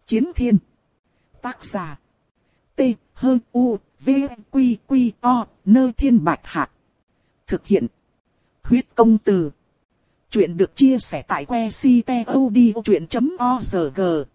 Chiến thiên. Tác giả. T-H-U-V-Q-Q-O, Nơ Thiên Bạch Hạc. Thực hiện. Huyết Công Từ. Chuyện được chia sẻ tại que ctod.org.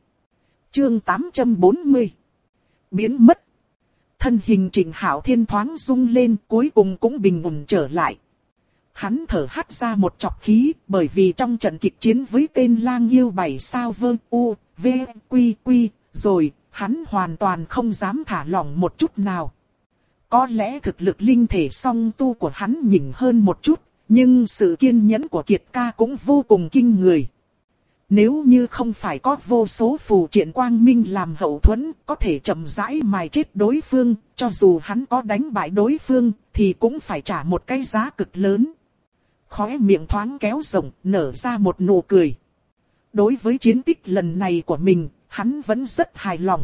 Chương 840. Biến mất. Thân hình Trịnh Hạo Thiên thoáng rung lên, cuối cùng cũng bình ổn trở lại. Hắn thở hắt ra một trọc khí, bởi vì trong trận kịch chiến với tên lang yêu 7 sao vơ u, v, quy quy, rồi, hắn hoàn toàn không dám thả lỏng một chút nào. Có lẽ thực lực linh thể song tu của hắn nhỉnh hơn một chút, nhưng sự kiên nhẫn của Kiệt ca cũng vô cùng kinh người. Nếu như không phải có vô số phù triện quang minh làm hậu thuẫn, có thể chậm rãi mài chết đối phương, cho dù hắn có đánh bại đối phương, thì cũng phải trả một cái giá cực lớn. Khóe miệng thoáng kéo rộng, nở ra một nụ cười. Đối với chiến tích lần này của mình, hắn vẫn rất hài lòng.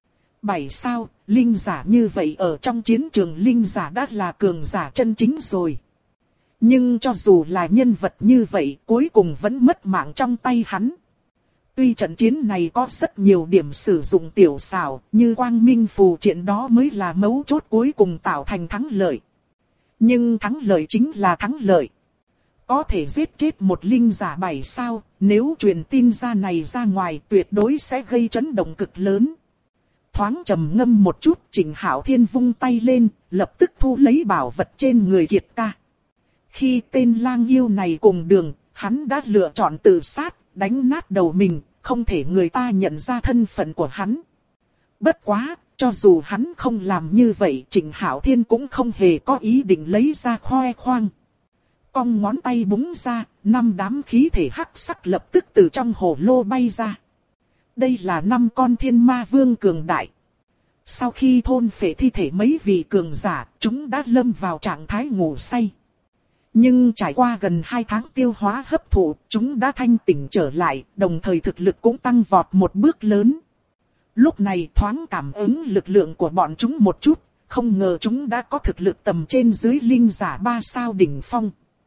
7 sao, linh giả như vậy ở trong chiến trường linh giả đã là cường giả chân chính rồi. Nhưng cho dù là nhân vật như vậy, cuối cùng vẫn mất mạng trong tay hắn. Tuy trận chiến này có rất nhiều điểm sử dụng tiểu xảo, như quang minh phù triện đó mới là mấu chốt cuối cùng tạo thành thắng lợi. Nhưng thắng lợi chính là thắng lợi. Có thể giết chết một linh giả 7 sao, nếu truyền tin này ra ngoài tuyệt đối sẽ gây chấn động cực lớn. Thoáng trầm ngâm một chút, Trịnh Hạo Thiên vung tay lên, lập tức thu lấy bảo vật trên người Kiệt ca. Khi tên lang yêu này cùng đường, hắn đã lựa chọn tự sát, đánh nát đầu mình, không thể người ta nhận ra thân phận của hắn. Bất quá, cho dù hắn không làm như vậy, Trịnh Hạo Thiên cũng không hề có ý định lấy ra khoe khoang. Cong ngón tay búng ra, 5 đám khí thể hắc sắc lập tức từ trong hồ lô bay ra. Đây là 5 con thiên ma vương cường đại. Sau khi thôn phệ thi thể mấy vị cường giả, chúng đã lâm vào trạng thái ngủ say. Nhưng trải qua gần 2 tháng tiêu hóa hấp thụ, chúng đã thanh tỉnh trở lại, đồng thời thực lực cũng tăng vọt một bước lớn. Lúc này thoáng cảm ứng lực lượng của bọn chúng một chút, không ngờ chúng đã có thực lực tầm trên dưới linh giả 3 sao đỉnh phong.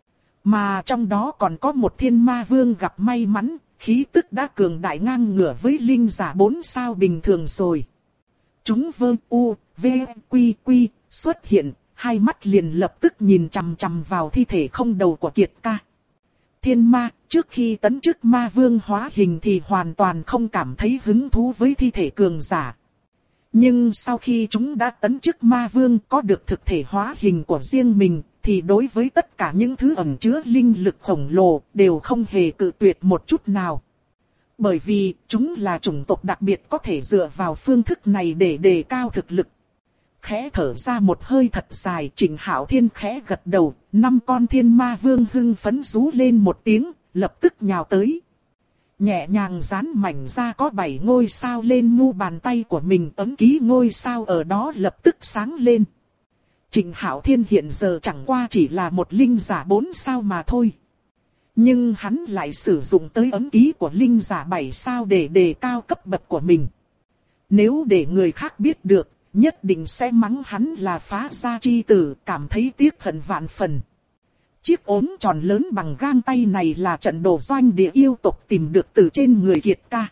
Mà trong đó còn có một thiên ma vương gặp may mắn, khí tức đã cường đại ngang ngửa với linh giả 4 sao bình thường rồi. Chúng vơ u, v, quy quy, xuất hiện, hai mắt liền lập tức nhìn chằm chằm vào thi thể không đầu của Kiệt ca. Thiên ma, trước khi tấn chức ma vương hóa hình thì hoàn toàn không cảm thấy hứng thú với thi thể cường giả. Nhưng sau khi chúng đã tấn chức ma vương có được thực thể hóa hình của riêng mình, thì đối với tất cả những thứ ẩn chứa linh lực khổng lồ đều không hề cự tuyệt một chút nào. Bởi vì chúng là chủng tộc đặc biệt có thể dựa vào phương thức này để đề cao thực lực. Khẽ thở ra một hơi thật dài, Trịnh Hạo Thiên khẽ gật đầu, 5 con thiên ma vương hưng phấn rú lên một tiếng, lập tức nhào tới. Nhẹ nhàng dán mảnh ra có 7 ngôi sao lên mu bàn tay của mình, ấn ký ngôi sao ở đó lập tức sáng lên. Trịnh Hạo Thiên hiện giờ chẳng qua chỉ là một linh giả 4 sao mà thôi. Nhưng hắn lại sử dụng tới ấn ký của linh giả 7 sao để đề cao cấp bậc của mình. Nếu để người khác biết được, nhất định sẽ mắng hắn là phá gia chi tử, cảm thấy tiếc hận vạn phần. Chiếc ốm tròn lớn bằng gang tay này là trận đồ doanh địa yêu tộc tìm được từ trên người Kiệt ca.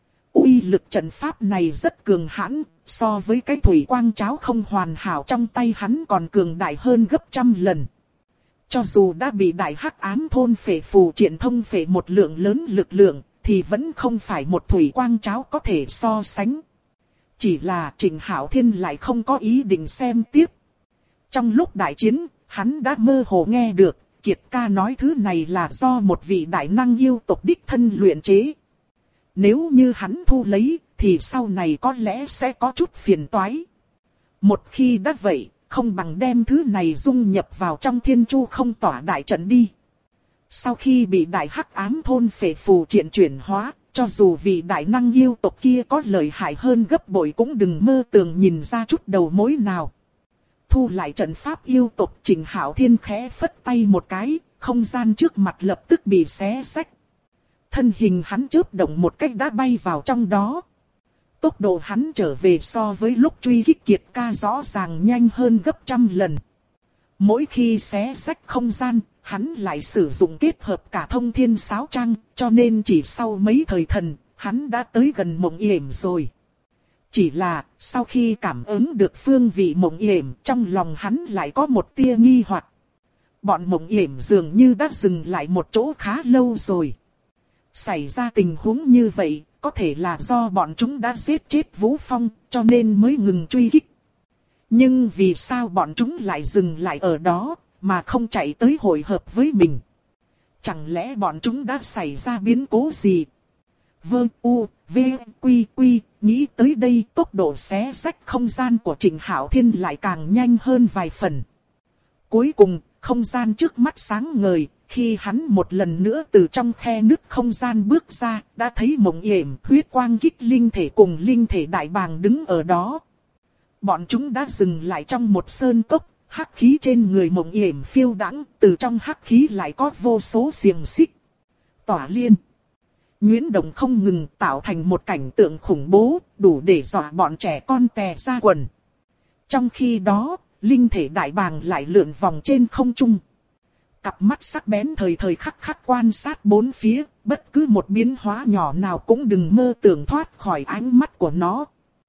Uy lực trận pháp này rất cường hãn, so với cái thủy quang cháo không hoàn hảo trong tay hắn còn cường đại hơn gấp trăm lần. Cho dù đã bị đại hắc ám thôn phệ phù triện thông phệ một lượng lớn lực lượng, thì vẫn không phải một thủy quang cháo có thể so sánh. Chỉ là Trịnh Hạo Thiên lại không có ý định xem tiếp. Trong lúc đại chiến, hắn đã mơ hồ nghe được, Kiệt ca nói thứ này là do một vị đại năng yêu tộc đích thân luyện chế. Nếu như hắn thu lấy, thì sau này có lẽ sẽ có chút phiền toái. Một khi đã vậy, không bằng đem thứ này dung nhập vào trong thiên chu không tỏa đại trận đi. Sau khi bị đại hắc ám thôn phệ phù triện chuyển hóa, cho dù vị đại năng yêu tộc kia có lợi hại hơn gấp bội cũng đừng mơ tưởng nhìn ra chút đầu mối nào. Thu lại trận pháp yêu tộc, Trịnh Hạo Thiên khẽ phất tay một cái, không gian trước mặt lập tức bị xé xách. Thân hình hắn chớp động một cách đã bay vào trong đó. Tốc độ hắn trở về so với lúc truy kích Kiệt ca rõ ràng nhanh hơn gấp trăm lần. Mỗi khi xé xách không gian, hắn lại sử dụng kết hợp cả thông thiên sáo trang, cho nên chỉ sau mấy thời thần, hắn đã tới gần Mộng Yểm rồi. Chỉ là, sau khi cảm ứng được phương vị Mộng Yểm, trong lòng hắn lại có một tia nghi hoặc. Bọn Mộng Yểm dường như đã dừng lại một chỗ khá lâu rồi. Xảy ra tình huống như vậy, có thể là do bọn chúng đã giết chết Vũ Phong, cho nên mới ngừng truy kích. Nhưng vì sao bọn chúng lại dừng lại ở đó, mà không chạy tới hội hợp với mình? Chẳng lẽ bọn chúng đã xảy ra biến cố gì? Vương U, V, Quy Quy, nghĩ tới đây tốc độ xé rách không gian của Trịnh Hạo Thiên lại càng nhanh hơn vài phần. Cuối cùng, không gian trước mắt sáng ngời, khi hắn một lần nữa từ trong khe nứt không gian bước ra, đã thấy Mộng Yểm, Huyết Quang Kích linh thể cùng linh thể Đại Bàng đứng ở đó. Bọn chúng đã dừng lại trong một sơn cốc, hắc khí trên người Mộng Yểm phiêu đãng, từ trong hắc khí lại có vô số xiềng xích. Tỏa liên, nhuyễn động không ngừng tạo thành một cảnh tượng khủng bố, đủ để dọa bọn trẻ con tè ra quần. Trong khi đó, linh thể Đại Bàng lại lượn vòng trên không trung. Cặp mắt sắc bén thời thời khắc khắc quan sát bốn phía, bất cứ một biến hóa nhỏ nào cũng đừng mơ tưởng thoát khỏi ánh mắt của nó.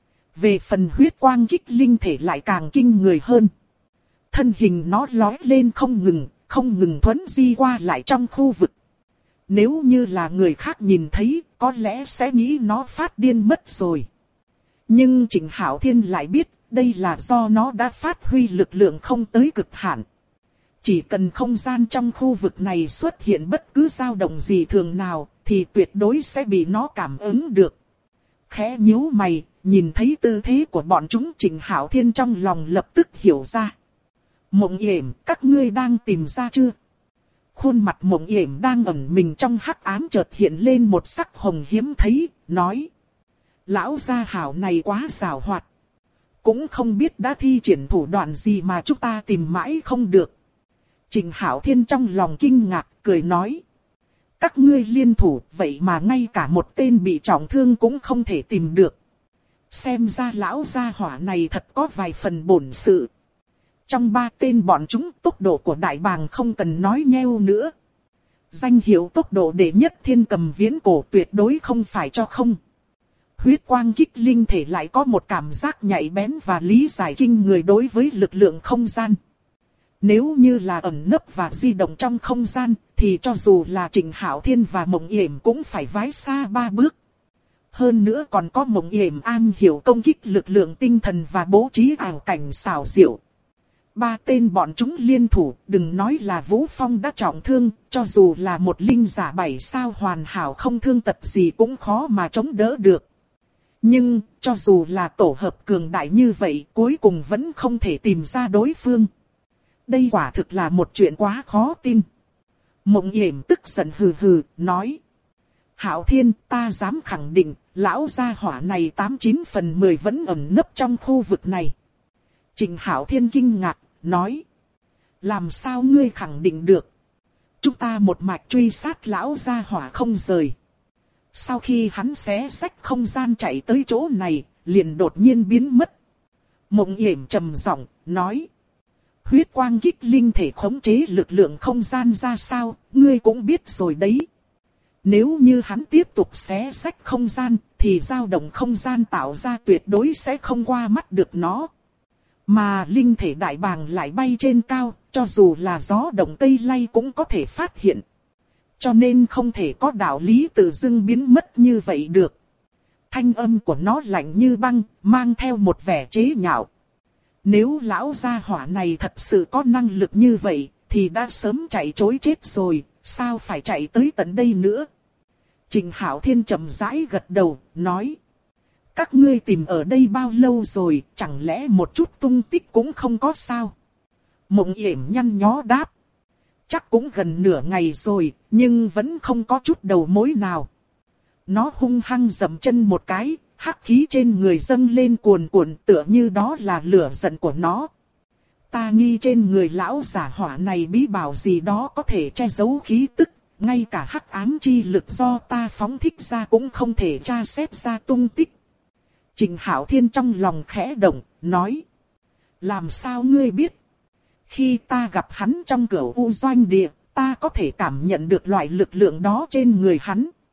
Về phần Huyết Quang Kích linh thể lại càng kinh người hơn. Thân hình nó lói lên không ngừng thuấn di qua lại trong khu vực. Nếu như là người khác nhìn thấy, có lẽ sẽ nghĩ nó phát điên mất rồi. Nhưng Trịnh Hạo Thiên lại biết, đây là do nó đã phát huy lực lượng không tới cực hạn. Chỉ cần không gian trong khu vực này xuất hiện bất cứ dao động gì thường nào, thì tuyệt đối sẽ bị nó cảm ứng được. Khẽ nhíu mày, nhìn thấy tư thế của bọn chúng, Trịnh Hạo Thiên trong lòng lập tức hiểu ra. Mộng Yểm, các ngươi đang tìm ra chưa? Khuôn mặt Mộng Yểm đang ẩn mình trong hắc ám chợt hiện lên một sắc hồng hiếm thấy, nói. Lão gia hảo này quá xảo hoạt. Cũng không biết đã thi triển thủ đoạn gì mà chúng ta tìm mãi không được. Trịnh Hạo Thiên trong lòng kinh ngạc, cười nói. Các ngươi liên thủ, vậy mà ngay cả một tên bị trọng thương cũng không thể tìm được. Xem ra lão gia hỏa này thật có vài phần bổn sự. Trong ba tên bọn chúng, tốc độ của Đại Bàng không cần nói nheo nữa. Danh hiệu tốc độ đệ nhất thiên cầm viễn cổ tuyệt đối không phải cho không. Huyết Quang Kích linh thể lại có một cảm giác nhạy bén và lý giải kinh người đối với lực lượng không gian. Nếu như là ẩn nấp và di động trong không gian, thì cho dù là Trịnh Hạo Thiên và Mộng Yểm cũng phải vái xa 3 bước. Hơn nữa còn có Mộng Yểm an hiểu công kích lực lượng tinh thần và bố trí ảo cảnh xảo diệu. Ba tên bọn chúng liên thủ, đừng nói là Vũ Phong đã trọng thương, cho dù là một linh giả 7 sao hoàn hảo không thương tật gì cũng khó mà chống đỡ được. Nhưng, cho dù là tổ hợp cường đại như vậy, cuối cùng vẫn không thể tìm ra đối phương. Đây quả thực là một chuyện quá khó tin. Mộng Yểm tức giận hừ hừ, nói. Hạo Thiên, ta dám khẳng định, lão gia hỏa này 89 phần 10 vẫn ẩn nấp trong khu vực này. Trịnh Hạo Thiên kinh ngạc, nói. Làm sao ngươi khẳng định được? Chúng ta một mạch truy sát lão gia hỏa không rời. Sau khi hắn xé rách không gian chạy tới chỗ này, liền đột nhiên biến mất. Mộng Yểm trầm giọng, nói. Huyết Quang Kích linh thể khống chế lực lượng không gian ra sao, ngươi cũng biết rồi đấy. Nếu như hắn tiếp tục xé rách không gian, thì dao động không gian tạo ra tuyệt đối sẽ không qua mắt được nó. Mà linh thể Đại Bàng lại bay trên cao, cho dù là gió động cây lay cũng có thể phát hiện. Cho nên không thể có đạo lý tự dưng biến mất như vậy được. Thanh âm của nó lạnh như băng, mang theo một vẻ chế nhạo. Nếu lão gia hỏa này thật sự có năng lực như vậy, thì đã sớm chạy trối chết rồi, sao phải chạy tới tận đây nữa? Trịnh Hạo Thiên chậm rãi gật đầu, nói. Các ngươi tìm ở đây bao lâu rồi, chẳng lẽ một chút tung tích cũng không có sao? Mộng Yểm nhăn nhó đáp. Chắc cũng gần nửa ngày rồi, nhưng vẫn không có chút đầu mối nào. Nó hung hăng dậm chân một cái, hắc khí trên người dâng lên cuồn cuộn tựa như đó là lửa giận của nó. Ta nghi trên người lão giả hỏa này bí bảo gì đó có thể che giấu khí tức, ngay cả hắc ám chi lực do ta phóng thích ra cũng không thể tra xét ra tung tích. Trịnh Hạo Thiên trong lòng khẽ động, nói. Làm sao ngươi biết? Khi ta gặp hắn trong Cửu U Doanh Địa, ta có thể cảm nhận được loại lực lượng đó trên người hắn.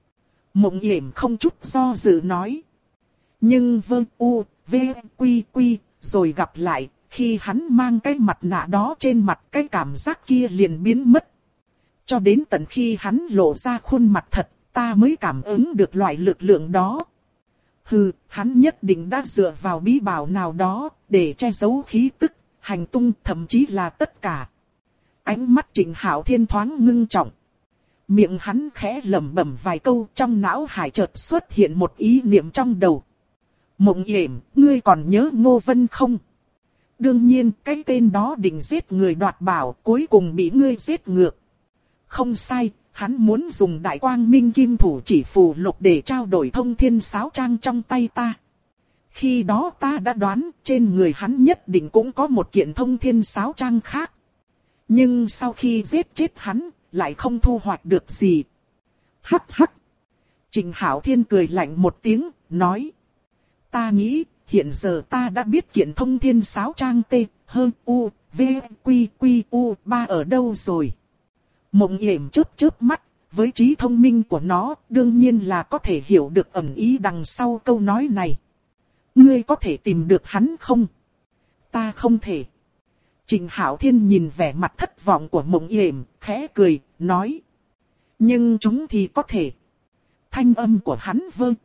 Mộng Yểm không chút do dự nói. Nhưng quy rồi gặp lại, khi hắn mang cái mặt nạ đó trên mặt cái cảm giác kia liền biến mất. Cho đến tận khi hắn lộ ra khuôn mặt thật, ta mới cảm ứng được loại lực lượng đó. Hừ, hắn nhất định đã dựa vào bí bảo nào đó, để che giấu khí tức, hành tung, thậm chí là tất cả. Ánh mắt Trịnh Hạo Thiên thoáng ngưng trọng. Miệng hắn khẽ lẩm bẩm vài câu, trong não hải chợt xuất hiện một ý niệm trong đầu. Mộng Yểm, ngươi còn nhớ Ngô Vân không? Đương nhiên, cái tên đó định giết người đoạt bảo, cuối cùng bị ngươi giết ngược. Không sai, hắn muốn dùng Đại Quang Minh Kim Thủ Chỉ Phù Lục để trao đổi thông thiên sáo trang trong tay ta. Khi đó ta đã đoán, trên người hắn nhất định cũng có một kiện thông thiên sáo trang khác. Nhưng sau khi giết chết hắn, lại không thu hoạch được gì. Hắc hắc. Trịnh Hạo Thiên cười lạnh một tiếng, nói. Ta nghĩ, hiện giờ ta đã biết kiện thông thiên sáo trang T-H-U-V-Q-Q-U-3 ở đâu rồi. Mộng Yểm chớp chớp mắt, với trí thông minh của nó, đương nhiên là có thể hiểu được ẩn ý đằng sau câu nói này. Ngươi có thể tìm được hắn không? Ta không thể. Trịnh Hạo Thiên nhìn vẻ mặt thất vọng của Mộng Yểm, khẽ cười, nói. Nhưng chúng thì có thể. Thanh âm của hắn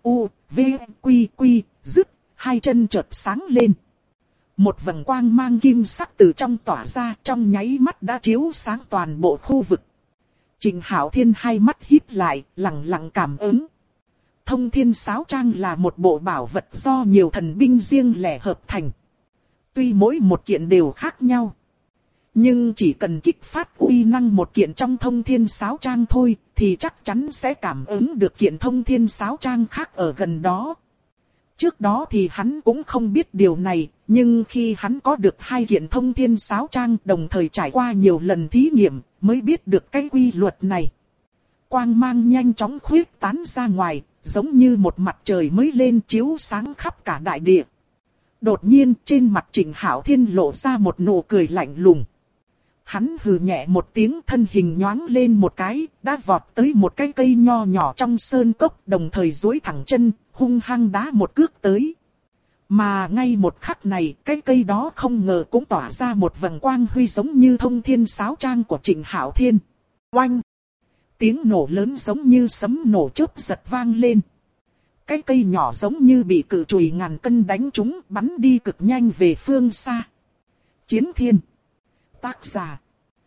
dứt, hai chân chợt sáng lên. Một vầng quang mang kim sắc từ trong tỏa ra, trong nháy mắt đã chiếu sáng toàn bộ khu vực. Trịnh Hạo Thiên hai mắt híp lại, lặng lặng cảm ứng. Thông thiên sáo trang là một bộ bảo vật do nhiều thần binh riêng lẻ hợp thành. Tuy mỗi một kiện đều khác nhau, nhưng chỉ cần kích phát uy năng một kiện trong thông thiên sáo trang thôi, thì chắc chắn sẽ cảm ứng được kiện thông thiên sáo trang khác ở gần đó. Trước đó thì hắn cũng không biết điều này, nhưng khi hắn có được hai kiện thông thiên sáo trang đồng thời trải qua nhiều lần thí nghiệm, mới biết được cái quy luật này. Quang mang nhanh chóng khuyết tán ra ngoài, giống như một mặt trời mới lên chiếu sáng khắp cả đại địa. Đột nhiên trên mặt Trịnh Hạo Thiên lộ ra một nụ cười lạnh lùng. Hắn hừ nhẹ một tiếng, thân hình nhoáng lên một cái, đã vọt tới một cái cây nho nhỏ trong sơn cốc, đồng thời duỗi thẳng chân, hung hăng đá một cước tới. Mà ngay một khắc này, cái cây đó không ngờ cũng tỏa ra một vầng quang huy giống như thông thiên sáo trang của Trịnh Hạo Thiên. Oanh! Tiếng nổ lớn giống như sấm nổ chớp giật vang lên. Cái cây nhỏ giống như bị cự chùy ngàn cân đánh trúng, bắn đi cực nhanh về phương xa. Chiến Thiên. Tác giả.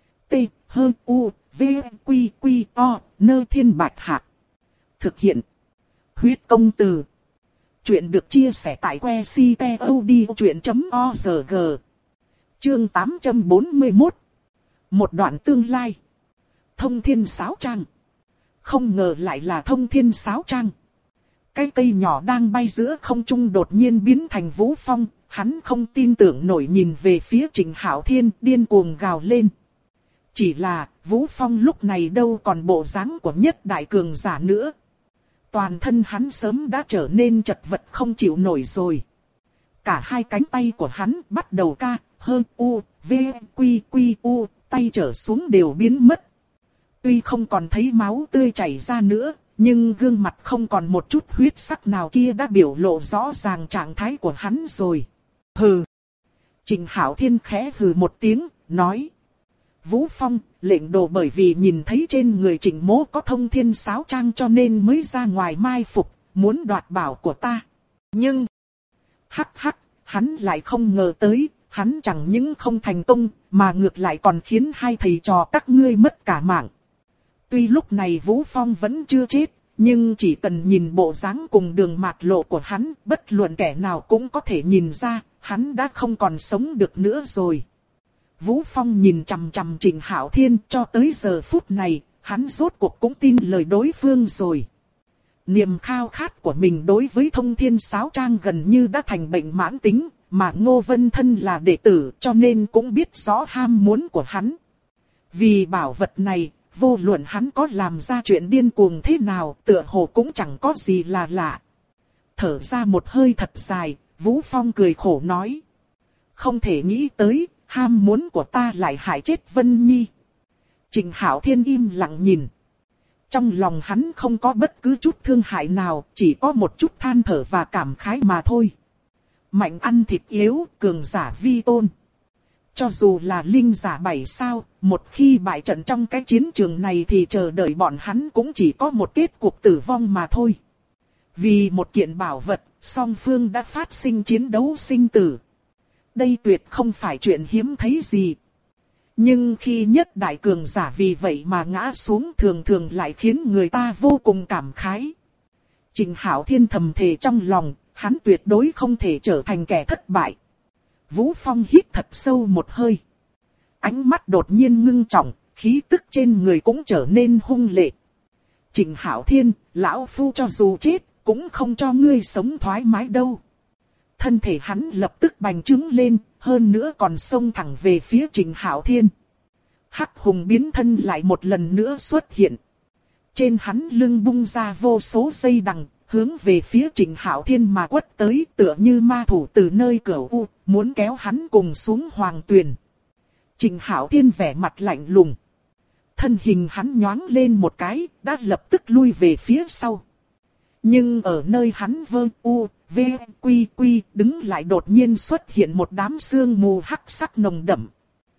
T-H-U-V-Q-Q-O, Nơ Thiên Bạch Hạc. Thực hiện. Huyết Công Từ. Chuyện được chia sẻ tại que ctod.org. Chương 841. Một đoạn tương lai. Thông thiên sáo trang. Không ngờ lại là thông thiên sáo trang. Cái cây nhỏ đang bay giữa không trung đột nhiên biến thành vũ phong, hắn không tin tưởng nổi nhìn về phía Trịnh Hạo Thiên, điên cuồng gào lên. Chỉ là, vũ phong lúc này đâu còn bộ dáng của nhất đại cường giả nữa. Toàn thân hắn sớm đã trở nên chật vật không chịu nổi rồi. Cả hai cánh tay của hắn bắt đầu u, tay trở xuống đều biến mất. Tuy không còn thấy máu tươi chảy ra nữa, nhưng gương mặt không còn một chút huyết sắc nào kia đã biểu lộ rõ ràng trạng thái của hắn rồi. Hừ. Trịnh Hạo Thiên khẽ hừ một tiếng, nói. Vũ Phong, lệnh đồ bởi vì nhìn thấy trên người Trịnh Mỗ có thông thiên sáo trang cho nên mới ra ngoài mai phục, muốn đoạt bảo của ta. Nhưng, hắn lại không ngờ tới, hắn chẳng những không thành công, mà ngược lại còn khiến hai thầy trò các ngươi mất cả mạng. Tuy lúc này Vũ Phong vẫn chưa chết, nhưng chỉ cần nhìn bộ dáng cùng đường mạt lộ của hắn, bất luận kẻ nào cũng có thể nhìn ra, hắn đã không còn sống được nữa rồi. Vũ Phong nhìn chằm chằm Trịnh Hạo Thiên, cho tới giờ phút này, hắn rốt cuộc cũng tin lời đối phương rồi. Niềm khao khát của mình đối với thông thiên sáo trang gần như đã thành bệnh mãn tính, mà Ngô Vân Thân là đệ tử cho nên cũng biết rõ ham muốn của hắn. Vì bảo vật này, vô luận hắn có làm ra chuyện điên cuồng thế nào, tựa hồ cũng chẳng có gì là lạ. Thở ra một hơi thật dài, Vũ Phong cười khổ nói. Không thể nghĩ tới, ham muốn của ta lại hại chết Vân Nhi. Trịnh Hạo Thiên im lặng nhìn. Trong lòng hắn không có bất cứ chút thương hại nào, chỉ có một chút than thở và cảm khái mà thôi. Mạnh ăn thịt yếu, cường giả vi tôn. Cho dù là linh giả 7 sao, một khi bại trận trong cái chiến trường này thì chờ đợi bọn hắn cũng chỉ có một kết cục tử vong mà thôi. Vì một kiện bảo vật, song phương đã phát sinh chiến đấu sinh tử. Đây tuyệt không phải chuyện hiếm thấy gì. Nhưng khi nhất đại cường giả vì vậy mà ngã xuống thường thường lại khiến người ta vô cùng cảm khái. Trình Hạo Thiên thầm thề trong lòng, hắn tuyệt đối không thể trở thành kẻ thất bại. Vũ Phong hít thật sâu một hơi. Ánh mắt đột nhiên ngưng trọng, khí tức trên người cũng trở nên hung lệ. Trình Hạo Thiên, lão phu cho dù chết, cũng không cho ngươi sống thoải mái đâu. Thân thể hắn lập tức bành trướng lên, hơn nữa còn xông thẳng về phía Trình Hạo Thiên. Hắc hùng biến thân lại một lần nữa xuất hiện. Trên hắn lưng bung ra vô số dây đằng, hướng về phía Trình Hạo Thiên mà quất tới, tựa như ma thủ từ nơi Cửu U, muốn kéo hắn cùng xuống hoàng tuyền. Trình Hạo Thiên vẻ mặt lạnh lùng. Thân hình hắn nhoáng lên một cái, đã lập tức lui về phía sau. Nhưng ở nơi hắn vơ u, v, quy quy đứng lại đột nhiên xuất hiện một đám sương mù hắc sắc nồng đậm.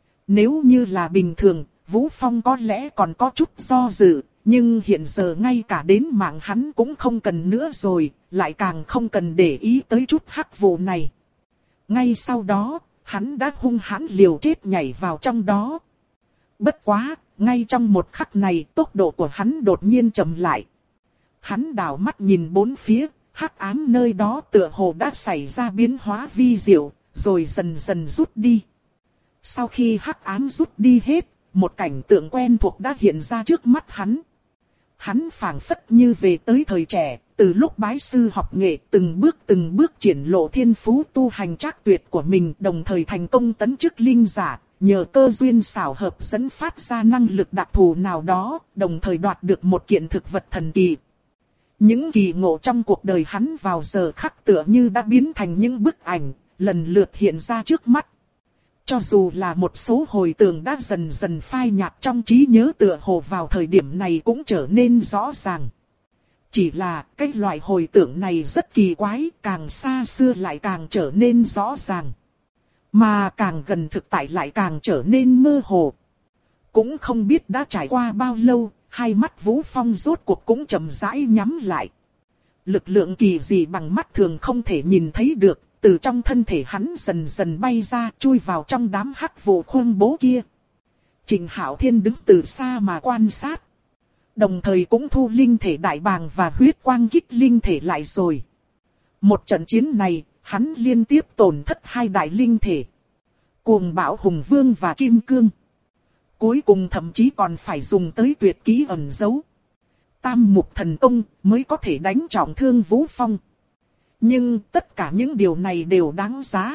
Nếu như là bình thường, Vũ Phong có lẽ còn có chút do dự, nhưng hiện giờ ngay cả đến mạng hắn cũng không cần nữa rồi, lại càng không cần để ý tới chút hắc vụ này. Ngay sau đó, hắn đã hung hãn liều chết nhảy vào trong đó. Bất quá, ngay trong một khắc này tốc độ của hắn đột nhiên chậm lại. Hắn đảo mắt nhìn bốn phía, hắc ám nơi đó tựa hồ đã xảy ra biến hóa vi diệu, rồi dần dần rút đi. Sau khi hắc ám rút đi hết, một cảnh tượng quen thuộc đã hiện ra trước mắt hắn. Hắn phảng phất như về tới thời trẻ, từ lúc bái sư học nghệ từng bước triển lộ thiên phú tu hành trác tuyệt của mình, đồng thời thành công tấn chức linh giả, nhờ cơ duyên xảo hợp dẫn phát ra năng lực đặc thù nào đó, đồng thời đoạt được một kiện thực vật thần kỳ. Những kỳ ngộ trong cuộc đời hắn vào giờ khắc tựa như đã biến thành những bức ảnh, lần lượt hiện ra trước mắt. Cho dù là một số hồi tưởng đã dần dần phai nhạt trong trí nhớ tựa hồ vào thời điểm này cũng trở nên rõ ràng. Chỉ là cái loại hồi tưởng này rất kỳ quái, càng xa xưa lại càng trở nên rõ ràng. Mà càng gần thực tại lại càng trở nên mơ hồ. Cũng không biết đã trải qua bao lâu, hai mắt Vũ Phong rốt cuộc cũng chậm rãi nhắm lại. Lực lượng kỳ dị bằng mắt thường không thể nhìn thấy được, từ trong thân thể hắn dần dần bay ra, chui vào trong đám hắc vụ khủng bố kia. Trình Hạo Thiên đứng từ xa mà quan sát. Đồng thời cũng thu linh thể đại bàng và huyết quang kích linh thể lại rồi. Một trận chiến này, hắn liên tiếp tổn thất hai đại linh thể. Cuồng Bạo Hùng Vương và Kim Cương. Cuối cùng thậm chí còn phải dùng tới tuyệt kỹ ẩn giấu. Tam mục thần công mới có thể đánh trọng thương Vũ Phong. Nhưng tất cả những điều này đều đáng giá.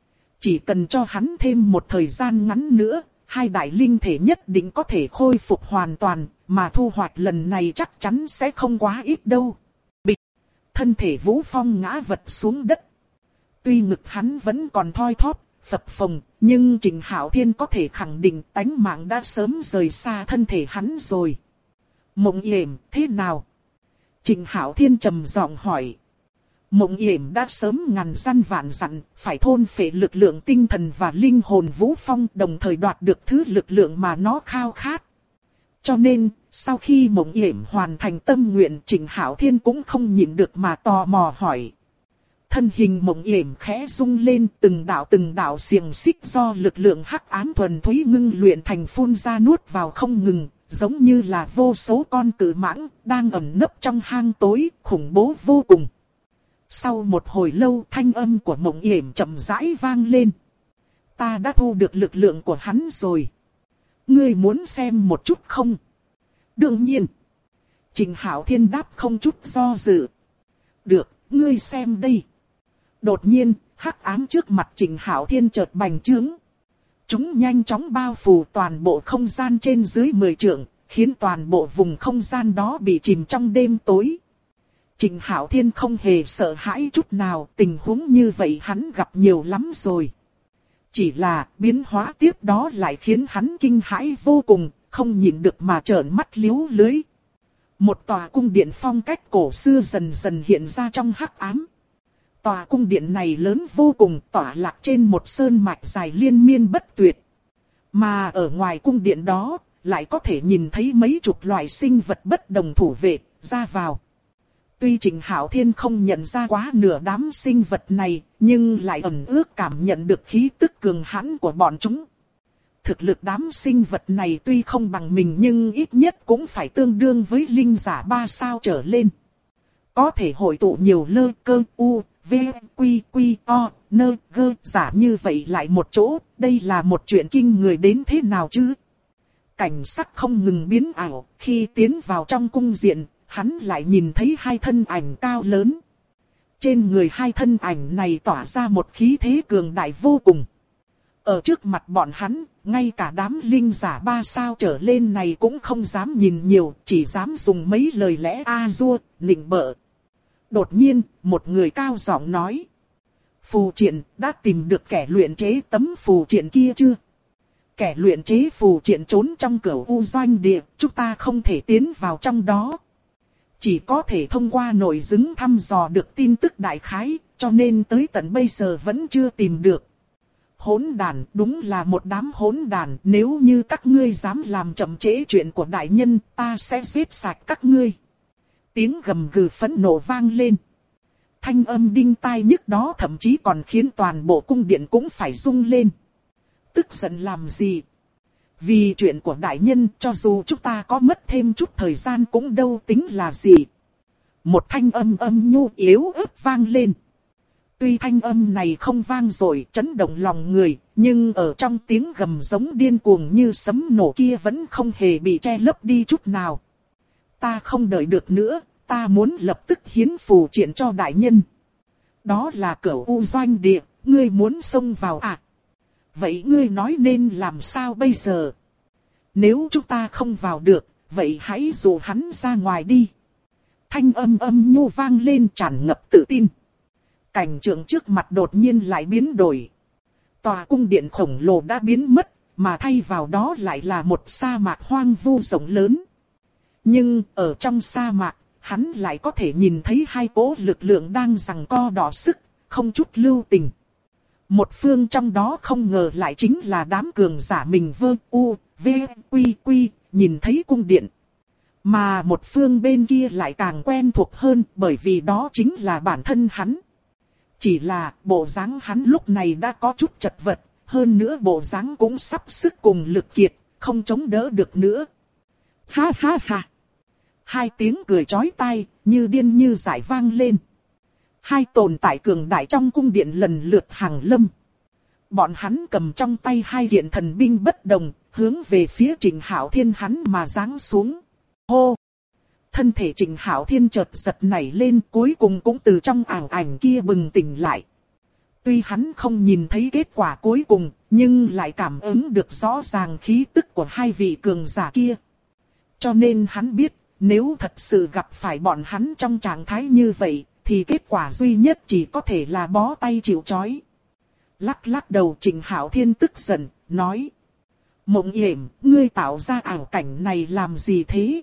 Chỉ cần cho hắn thêm một thời gian ngắn nữa, hai đại linh thể nhất định có thể khôi phục hoàn toàn, mà thu hoạch lần này chắc chắn sẽ không quá ít đâu. Bịch! Thân thể Vũ Phong ngã vật xuống đất. Tuy ngực hắn vẫn còn thoi thóp, phập phồng, nhưng Trình Hạo Thiên có thể khẳng định tánh mạng đã sớm rời xa thân thể hắn rồi. Mộng Yểm thế nào? Trình Hạo Thiên trầm giọng hỏi. Mộng Yểm đã sớm ngàn dặn vạn dặn, phải thôn phệ lực lượng tinh thần và linh hồn Vũ Phong, đồng thời đoạt được thứ lực lượng mà nó khao khát. Cho nên, sau khi Mộng Yểm hoàn thành tâm nguyện, Trình Hạo Thiên cũng không nhịn được mà tò mò hỏi. Thân hình Mộng Yểm khẽ rung lên, từng đạo xiềng xích do lực lượng hắc ám thuần túy ngưng luyện thành phun ra nuốt vào không ngừng, giống như là vô số con cự mãng đang ẩn nấp trong hang tối, khủng bố vô cùng. Sau một hồi lâu, thanh âm của Mộng Yểm chậm rãi vang lên. Ta đã thu được lực lượng của hắn rồi. Ngươi muốn xem một chút không? Đương nhiên. Trình Hạo Thiên đáp không chút do dự. Được, ngươi xem đây. Đột nhiên, hắc ám trước mặt Trình Hạo Thiên chợt bành trướng. Chúng nhanh chóng bao phủ toàn bộ không gian trên dưới 10 trượng, khiến toàn bộ vùng không gian đó bị chìm trong đêm tối. Trình Hạo Thiên không hề sợ hãi chút nào, tình huống như vậy hắn gặp nhiều lắm rồi. Chỉ là biến hóa tiếp đó lại khiến hắn kinh hãi vô cùng, không nhịn được mà trợn mắt liếu lưới. Một tòa cung điện phong cách cổ xưa dần dần hiện ra trong hắc ám. Tòa cung điện này lớn vô cùng, tỏa lạc trên một sơn mạch dài liên miên bất tuyệt. Mà ở ngoài cung điện đó, lại có thể nhìn thấy mấy chục loại sinh vật bất đồng thủ vệ, ra vào. Tuy Trịnh Hạo Thiên không nhận ra quá nửa đám sinh vật này, nhưng lại ẩn ước cảm nhận được khí tức cường hãn của bọn chúng. Thực lực đám sinh vật này tuy không bằng mình nhưng ít nhất cũng phải tương đương với linh giả 3 sao trở lên. Có thể hội tụ nhiều lơ cơ u, v, quy quy o, nơ gơ giả như vậy lại một chỗ, đây là một chuyện kinh người đến thế nào chứ? Cảnh sắc không ngừng biến ảo, khi tiến vào trong cung diện, hắn lại nhìn thấy hai thân ảnh cao lớn. Trên người hai thân ảnh này tỏa ra một khí thế cường đại vô cùng. Ở trước mặt bọn hắn, ngay cả đám linh giả 3 sao trở lên này cũng không dám nhìn nhiều, chỉ dám dùng mấy lời lẽ a-dua, nịnh bợ. Đột nhiên, một người cao giọng nói. Phù triện, đã tìm được kẻ luyện chế tấm phù triện kia chưa? Kẻ luyện chế phù triện trốn trong Cửu U doanh địa, chúng ta không thể tiến vào trong đó. Chỉ có thể thông qua nội ứng thăm dò được tin tức đại khái, cho nên tới tận bây giờ vẫn chưa tìm được. Hỗn đàn, đúng là một đám hỗn đàn, nếu như các ngươi dám làm chậm trễ chuyện của đại nhân, ta sẽ giết sạch các ngươi. Tiếng gầm gừ phẫn nộ vang lên. Thanh âm đinh tai nhức đó thậm chí còn khiến toàn bộ cung điện cũng phải rung lên. Tức giận làm gì? Vì chuyện của đại nhân, cho dù chúng ta có mất thêm chút thời gian cũng đâu tính là gì. Một thanh âm nhu yếu ớt vang lên. Tuy thanh âm này không vang dội, chấn động lòng người, nhưng ở trong tiếng gầm giống điên cuồng như sấm nổ kia vẫn không hề bị che lấp đi chút nào. Ta không đợi được nữa, ta muốn lập tức hiến phù triện cho đại nhân. Đó là Cửu U doanh địa, ngươi muốn xông vào à? Vậy ngươi nói nên làm sao bây giờ? Nếu chúng ta không vào được, vậy hãy dụ hắn ra ngoài đi. Thanh âm nhu vang lên tràn ngập tự tin. Cảnh tượng trước mặt đột nhiên lại biến đổi. Tòa cung điện khổng lồ đã biến mất, mà thay vào đó lại là một sa mạc hoang vu rộng lớn. Nhưng ở trong sa mạc, hắn lại có thể nhìn thấy hai cỗ lực lượng đang giằng co đọ sức, không chút lưu tình. Một phương trong đó không ngờ lại chính là đám cường giả mình vơ u, v, quy quy, nhìn thấy cung điện. Mà một phương bên kia lại càng quen thuộc hơn bởi vì đó chính là bản thân hắn. Chỉ là bộ dáng hắn lúc này đã có chút chật vật, hơn nữa bộ dáng cũng sắp sức cùng lực kiệt, không chống đỡ được nữa. Ha ha ha! Hai tiếng cười chói tai, như điên như dại vang lên. Hai tồn tại cường đại trong cung điện lần lượt hàng lâm. Bọn hắn cầm trong tay hai kiện thần binh bất đồng, hướng về phía Trịnh Hạo Thiên hắn mà giáng xuống. Hô! Thân thể Trịnh Hạo Thiên chợt giật nảy lên, cuối cùng cũng từ trong ảo ảnh kia bừng tỉnh lại. Tuy hắn không nhìn thấy kết quả cuối cùng, nhưng lại cảm ứng được rõ ràng khí tức của hai vị cường giả kia. Cho nên hắn biết, nếu thật sự gặp phải bọn hắn trong trạng thái như vậy, thì kết quả duy nhất chỉ có thể là bó tay chịu trói. Lắc lắc đầu Trịnh Hạo Thiên tức giận, nói. Mộng Yểm, ngươi tạo ra ảo cảnh này làm gì thế?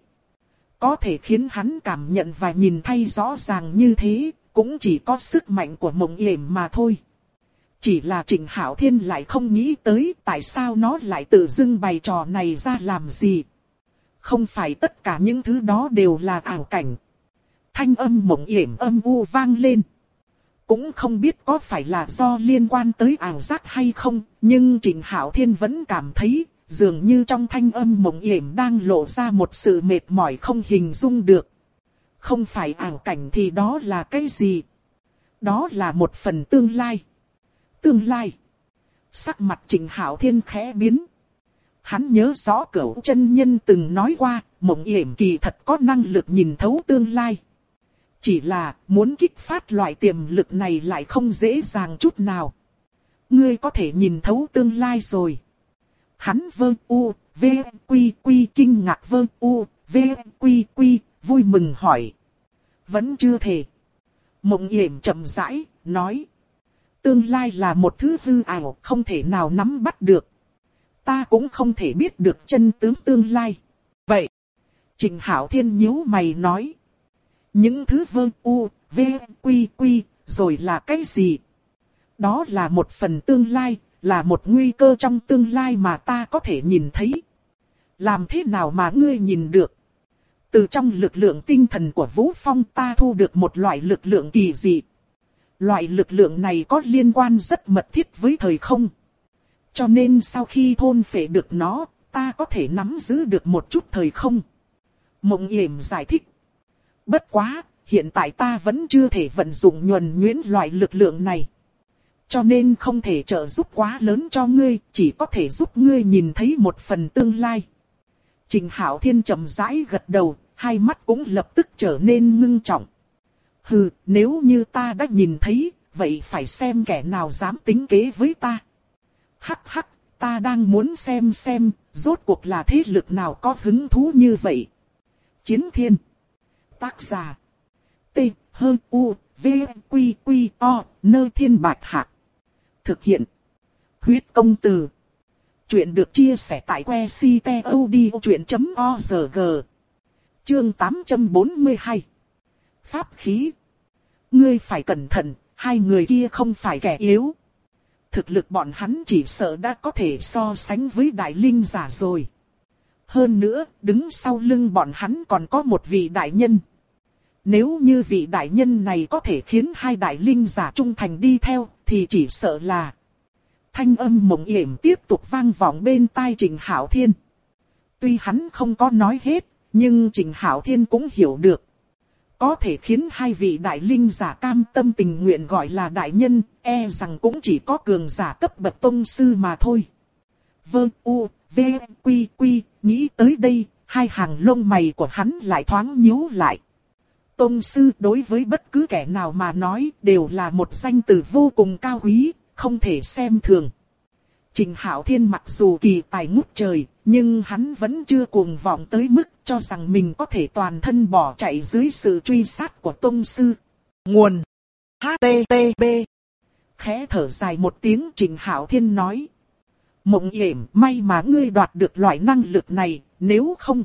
Có thể khiến hắn cảm nhận và nhìn thấy rõ ràng như thế, cũng chỉ có sức mạnh của Mộng Yểm mà thôi. Chỉ là Trịnh Hạo Thiên lại không nghĩ tới tại sao nó lại tự dưng bày trò này ra làm gì. Không phải tất cả những thứ đó đều là ảo cảnh. Thanh âm Mộng Yểm âm u vang lên. Cũng không biết có phải là do liên quan tới ảo giác hay không, nhưng Trịnh Hạo Thiên vẫn cảm thấy, dường như trong thanh âm Mộng Yểm đang lộ ra một sự mệt mỏi không hình dung được. Không phải ảo cảnh thì đó là cái gì? Đó là một phần tương lai. Tương lai. Sắc mặt Trịnh Hạo Thiên khẽ biến. Hắn nhớ rõ Cửu chân nhân từng nói qua, Mộng Yểm kỳ thật có năng lực nhìn thấu tương lai. Chỉ là muốn kích phát loại tiềm lực này lại không dễ dàng chút nào. Ngươi có thể nhìn thấu tương lai rồi. Hắn vơ u, v, quy quy kinh ngạc vơ u, v, quy quy, vui mừng hỏi. Vẫn chưa thể. Mộng Yểm chậm rãi, nói. Tương lai là một thứ hư ảo, không thể nào nắm bắt được. Ta cũng không thể biết được chân tướng tương lai. Vậy, Trịnh Hạo Thiên nhíu mày nói. Những thứ vơ u, v, quy quy, rồi là cái gì? Đó là một phần tương lai, là một nguy cơ trong tương lai mà ta có thể nhìn thấy. Làm thế nào mà ngươi nhìn được? Từ trong lực lượng tinh thần của Vũ Phong ta thu được một loại lực lượng kỳ dị. Loại lực lượng này có liên quan rất mật thiết với thời không. Cho nên sau khi thôn phệ được nó, ta có thể nắm giữ được một chút thời không. Mộng Yểm giải thích. Bất quá, hiện tại ta vẫn chưa thể vận dụng nhuần nhuyễn loại lực lượng này. Cho nên không thể trợ giúp quá lớn cho ngươi, chỉ có thể giúp ngươi nhìn thấy một phần tương lai. Trịnh Hạo Thiên chậm rãi gật đầu, hai mắt cũng lập tức trở nên ngưng trọng. Hừ, nếu như ta đã nhìn thấy, vậy phải xem kẻ nào dám tính kế với ta. Hắc hắc, ta đang muốn xem, rốt cuộc là thế lực nào có hứng thú như vậy. Chiến Thiên. Tác giả. T, H, U, V, Q, Q, O, Nơ Thiên Bạch Hạc. Thực hiện. Huyết Công Từ. Chuyện được chia sẻ tại que ctod.org. Chương 842. Pháp khí. Ngươi phải cẩn thận, hai người kia không phải kẻ yếu. Thực lực bọn hắn chỉ sợ đã có thể so sánh với đại linh giả rồi. Hơn nữa, đứng sau lưng bọn hắn còn có một vị đại nhân. Nếu như vị đại nhân này có thể khiến hai đại linh giả trung thành đi theo, thì chỉ sợ là... Thanh âm Mộng Yểm tiếp tục vang vọng bên tai Trịnh Hạo Thiên. Tuy hắn không có nói hết, nhưng Trịnh Hạo Thiên cũng hiểu được. Có thể khiến hai vị đại linh giả cam tâm tình nguyện gọi là đại nhân, e rằng cũng chỉ có cường giả cấp bậc tông sư mà thôi. Vơ u, v, quy quy, nghĩ tới đây, hai hàng lông mày của hắn lại thoáng nhíu lại. Tông sư đối với bất cứ kẻ nào mà nói đều là một danh từ vô cùng cao quý, không thể xem thường. Trịnh Hạo Thiên mặc dù kỳ tài ngút trời, nhưng hắn vẫn chưa cuồng vọng tới mức cho rằng mình có thể toàn thân bỏ chạy dưới sự truy sát của tông sư. Nguồn HTTP. Khẽ thở dài một tiếng, Trịnh Hạo Thiên nói. Mộng Yểm, may mà ngươi đoạt được loại năng lực này, nếu không...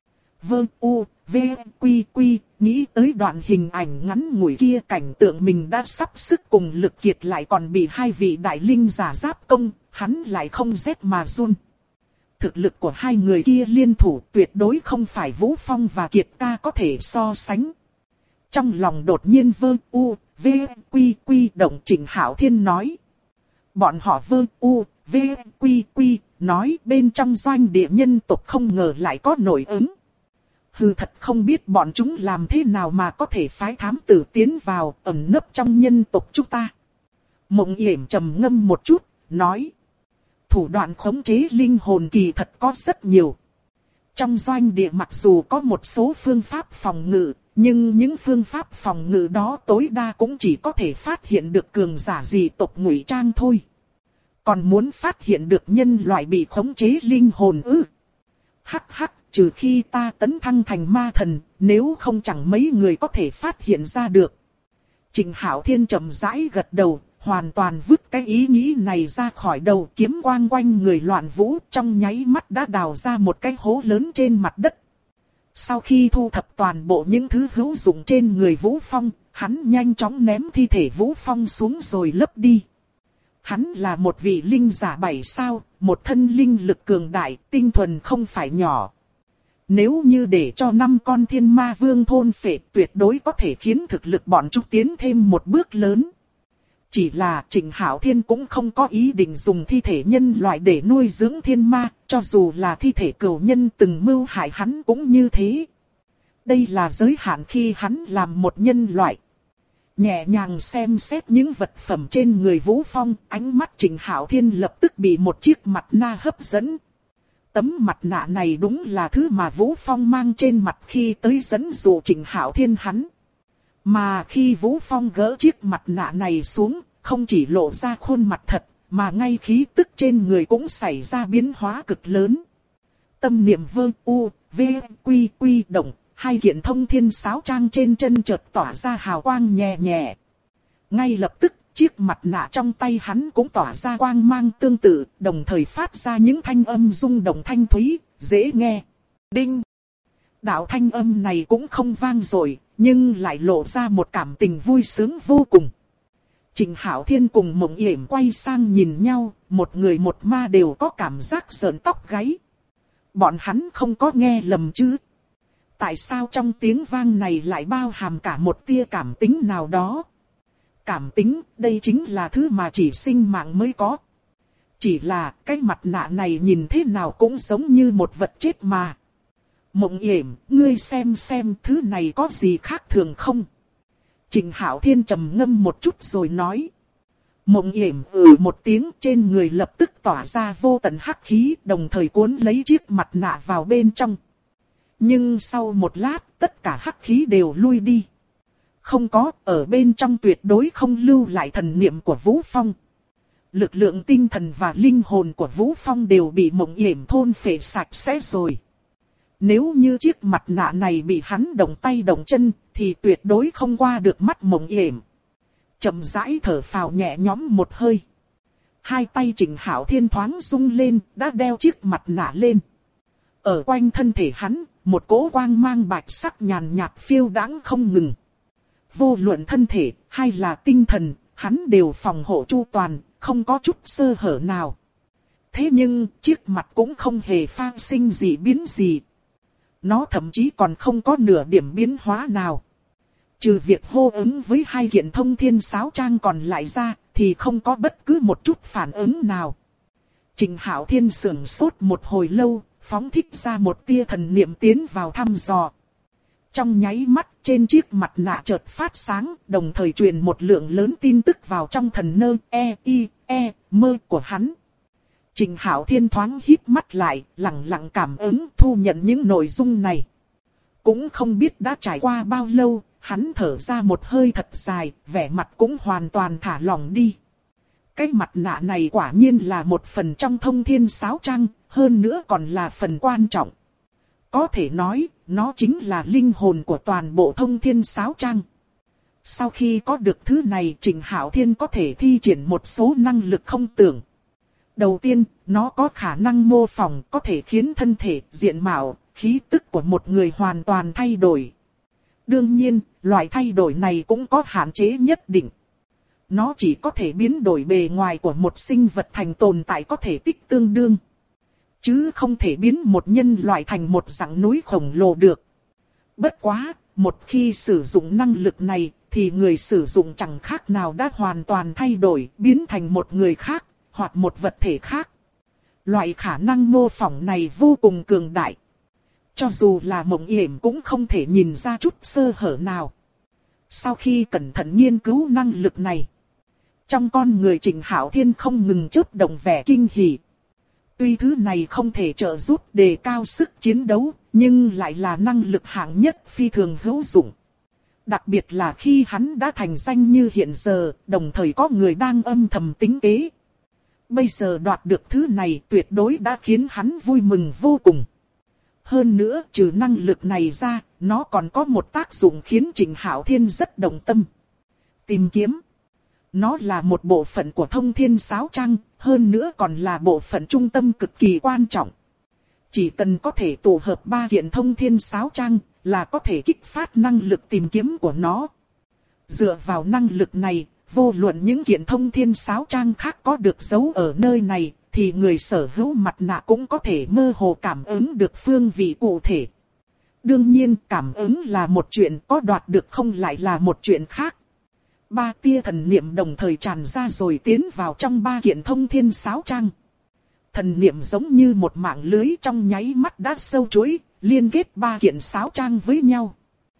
Vơ u, v, quy quy, nghĩ tới đoạn hình ảnh ngắn ngủi kia, cảnh tượng mình đã sắp sức cùng lực kiệt lại còn bị hai vị đại linh giả giáp công, hắn lại không rét mà run. Thực lực của hai người kia liên thủ tuyệt đối không phải Vũ Phong và Kiệt ca có thể so sánh. Trong lòng đột nhiên vơ u, v, quy quy động, Trịnh Hạo Thiên nói. Bọn họ vơ u, v, quy quy, nói bên trong doanh địa nhân tộc không ngờ lại có nội ứng. Hừ, thật không biết bọn chúng làm thế nào mà có thể phái thám tử tiến vào ẩn nấp trong nhân tộc chúng ta. Mộng Yểm trầm ngâm một chút, nói. Thủ đoạn khống chế linh hồn kỳ thật có rất nhiều. Trong doanh địa mặc dù có một số phương pháp phòng ngự, nhưng những phương pháp phòng ngự đó tối đa cũng chỉ có thể phát hiện được cường giả dị tộc ngụy trang thôi. Còn muốn phát hiện được nhân loại bị khống chế linh hồn ư? Hắc hắc, trừ khi ta tấn thăng thành ma thần, nếu không chẳng mấy người có thể phát hiện ra được. Trịnh Hạo Thiên chậm rãi gật đầu, hoàn toàn vứt cái ý nghĩ này ra khỏi đầu, kiếm quang quanh người loạn vũ, trong nháy mắt đã đào ra một cái hố lớn trên mặt đất. Sau khi thu thập toàn bộ những thứ hữu dụng trên người Vũ Phong, hắn nhanh chóng ném thi thể Vũ Phong xuống rồi lấp đi. Hắn là một vị linh giả 7 sao, một thân linh lực cường đại, tinh thuần không phải nhỏ. Nếu như để cho 5 con thiên ma vương thôn phệ, tuyệt đối có thể khiến thực lực bọn chúng tiến thêm một bước lớn. Chỉ là Trịnh Hạo Thiên cũng không có ý định dùng thi thể nhân loại để nuôi dưỡng thiên ma, cho dù là thi thể cửu nhân từng mưu hại hắn cũng như thế. Đây là giới hạn khi hắn làm một nhân loại. Nhẹ nhàng xem xét những vật phẩm trên người Vũ Phong, ánh mắt Trịnh Hạo Thiên lập tức bị một chiếc mặt nạ hấp dẫn. Tấm mặt nạ này đúng là thứ mà Vũ Phong mang trên mặt khi tới dẫn dụ Trịnh Hạo Thiên hắn. Mà khi Vũ Phong gỡ chiếc mặt nạ này xuống, không chỉ lộ ra khuôn mặt thật, mà ngay khí tức trên người cũng xảy ra biến hóa cực lớn. Tâm niệm vơ u, v, quy quy động, hai kiện thông thiên sáo trang trên chân chợt tỏa ra hào quang nhẹ nhẹ. Ngay lập tức, chiếc mặt nạ trong tay hắn cũng tỏa ra quang mang tương tự, đồng thời phát ra những thanh âm rung động thanh thúy, dễ nghe. Đinh! Đạo thanh âm này cũng không vang dội, nhưng lại lộ ra một cảm tình vui sướng vô cùng. Trịnh Hạo Thiên cùng Mộng Yểm quay sang nhìn nhau, một người một ma đều có cảm giác sởn tóc gáy. Bọn hắn không có nghe lầm chứ? Tại sao trong tiếng vang này lại bao hàm cả một tia cảm tính nào đó? Cảm tính, đây chính là thứ mà chỉ sinh mạng mới có. Chỉ là cái mặt nạ này nhìn thế nào cũng giống như một vật chết mà. Mộng Yểm, ngươi xem thứ này có gì khác thường không? Trịnh Hạo Thiên trầm ngâm một chút rồi nói. Mộng Yểm một tiếng, trên người lập tức tỏa ra vô tận hắc khí, đồng thời cuốn lấy chiếc mặt nạ vào bên trong. Nhưng sau một lát, tất cả hắc khí đều lui đi. Không có, ở bên trong tuyệt đối không lưu lại thần niệm của Vũ Phong. Lực lượng tinh thần và linh hồn của Vũ Phong đều bị Mộng Yểm thôn phệ sạch sẽ rồi. Nếu như chiếc mặt nạ này bị hắn động tay động chân, thì tuyệt đối không qua được mắt Mộng Yểm. Chậm rãi thở phào nhẹ nhõm một hơi. Hai tay Trịnh Hạo Thiên thoáng rung lên, đã đeo chiếc mặt nạ lên. Ở quanh thân thể hắn, một cỗ quang mang bạch sắc nhàn nhạt phiêu đãng không ngừng. Vô luận thân thể, hay là tinh thần, hắn đều phòng hộ chu toàn, không có chút sơ hở nào. Thế nhưng, chiếc mặt cũng không hề phát sinh gì biến gì. Nó thậm chí còn không có nửa điểm biến hóa nào. Trừ việc hô ứng với hai kiện thông thiên sáo trang còn lại ra, thì không có bất cứ một chút phản ứng nào. Trịnh Hạo Thiên sửng sốt một hồi lâu, phóng thích ra một tia thần niệm tiến vào thăm dò. Trong nháy mắt, trên chiếc mặt nạ chợt phát sáng, đồng thời truyền một lượng lớn tin tức vào trong thần nơ mơ của hắn. Trịnh Hạo Thiên thoáng híp mắt lại, lặng lặng cảm ứng thu nhận những nội dung này. Cũng không biết đã trải qua bao lâu, hắn thở ra một hơi thật dài, vẻ mặt cũng hoàn toàn thả lỏng đi. Cái mặt nạ này quả nhiên là một phần trong thông thiên sáo trang, hơn nữa còn là phần quan trọng. Có thể nói, nó chính là linh hồn của toàn bộ thông thiên sáo trang. Sau khi có được thứ này, Trịnh Hạo Thiên có thể thi triển một số năng lực không tưởng. Đầu tiên, nó có khả năng mô phỏng, có thể khiến thân thể, diện mạo, khí tức của một người hoàn toàn thay đổi. Đương nhiên, loại thay đổi này cũng có hạn chế nhất định. Nó chỉ có thể biến đổi bề ngoài của một sinh vật thành tồn tại có thể tích tương đương. Chứ không thể biến một nhân loại thành một dạng núi khổng lồ được. Bất quá, một khi sử dụng năng lực này, thì người sử dụng chẳng khác nào đã hoàn toàn thay đổi, biến thành một người khác, hoặc một vật thể khác. Loại khả năng mô phỏng này vô cùng cường đại. Cho dù là Mộng Yểm cũng không thể nhìn ra chút sơ hở nào. Sau khi cẩn thận nghiên cứu năng lực này, trong con người Trịnh Hạo Thiên không ngừng chớp động vẻ kinh hỉ. Tuy thứ này không thể trợ giúp đề cao sức chiến đấu, nhưng lại là năng lực hạng nhất phi thường hữu dụng. Đặc biệt là khi hắn đã thành danh như hiện giờ, đồng thời có người đang âm thầm tính kế. Bây giờ đoạt được thứ này tuyệt đối đã khiến hắn vui mừng vô cùng. Hơn nữa, trừ năng lực này ra, nó còn có một tác dụng khiến Trịnh Hạo Thiên rất động tâm. Tìm kiếm. Nó là một bộ phận của thông thiên sáo trang, hơn nữa còn là bộ phận trung tâm cực kỳ quan trọng. Chỉ cần có thể tổ hợp 3 kiện thông thiên sáo trang, là có thể kích phát năng lực tìm kiếm của nó. Dựa vào năng lực này, vô luận những kiện thông thiên sáo trang khác có được giấu ở nơi này, thì người sở hữu mặt nạ cũng có thể mơ hồ cảm ứng được phương vị cụ thể. Đương nhiên, cảm ứng là một chuyện, có đoạt được không lại là một chuyện khác. 3 tia thần niệm đồng thời tràn ra rồi tiến vào trong 3 kiện thông thiên sáo trang. Thần niệm giống như một mạng lưới trong nháy mắt đã sâu chuỗi, liên kết 3 kiện sáo trang với nhau.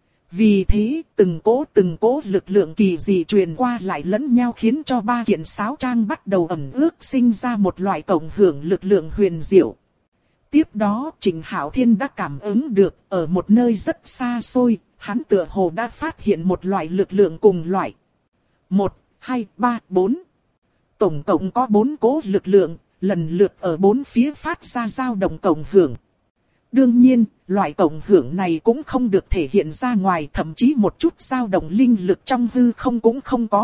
Vì thế, từng cỗ lực lượng kỳ dị truyền qua lại lẫn nhau khiến cho 3 kiện sáo trang bắt đầu ẩn ước sinh ra một loại cộng hưởng lực lượng huyền diệu. Tiếp đó, Trịnh Hạo Thiên đã cảm ứng được, ở một nơi rất xa xôi, hắn tựa hồ đã phát hiện một loại lực lượng cùng loại. 1, 2, 3, 4. Tổng cộng có 4 cỗ lực lượng, lần lượt ở 4 phía phát ra dao động cộng hưởng. Đương nhiên, loại cộng hưởng này cũng không được thể hiện ra ngoài, thậm chí một chút dao động linh lực trong hư không cũng không có.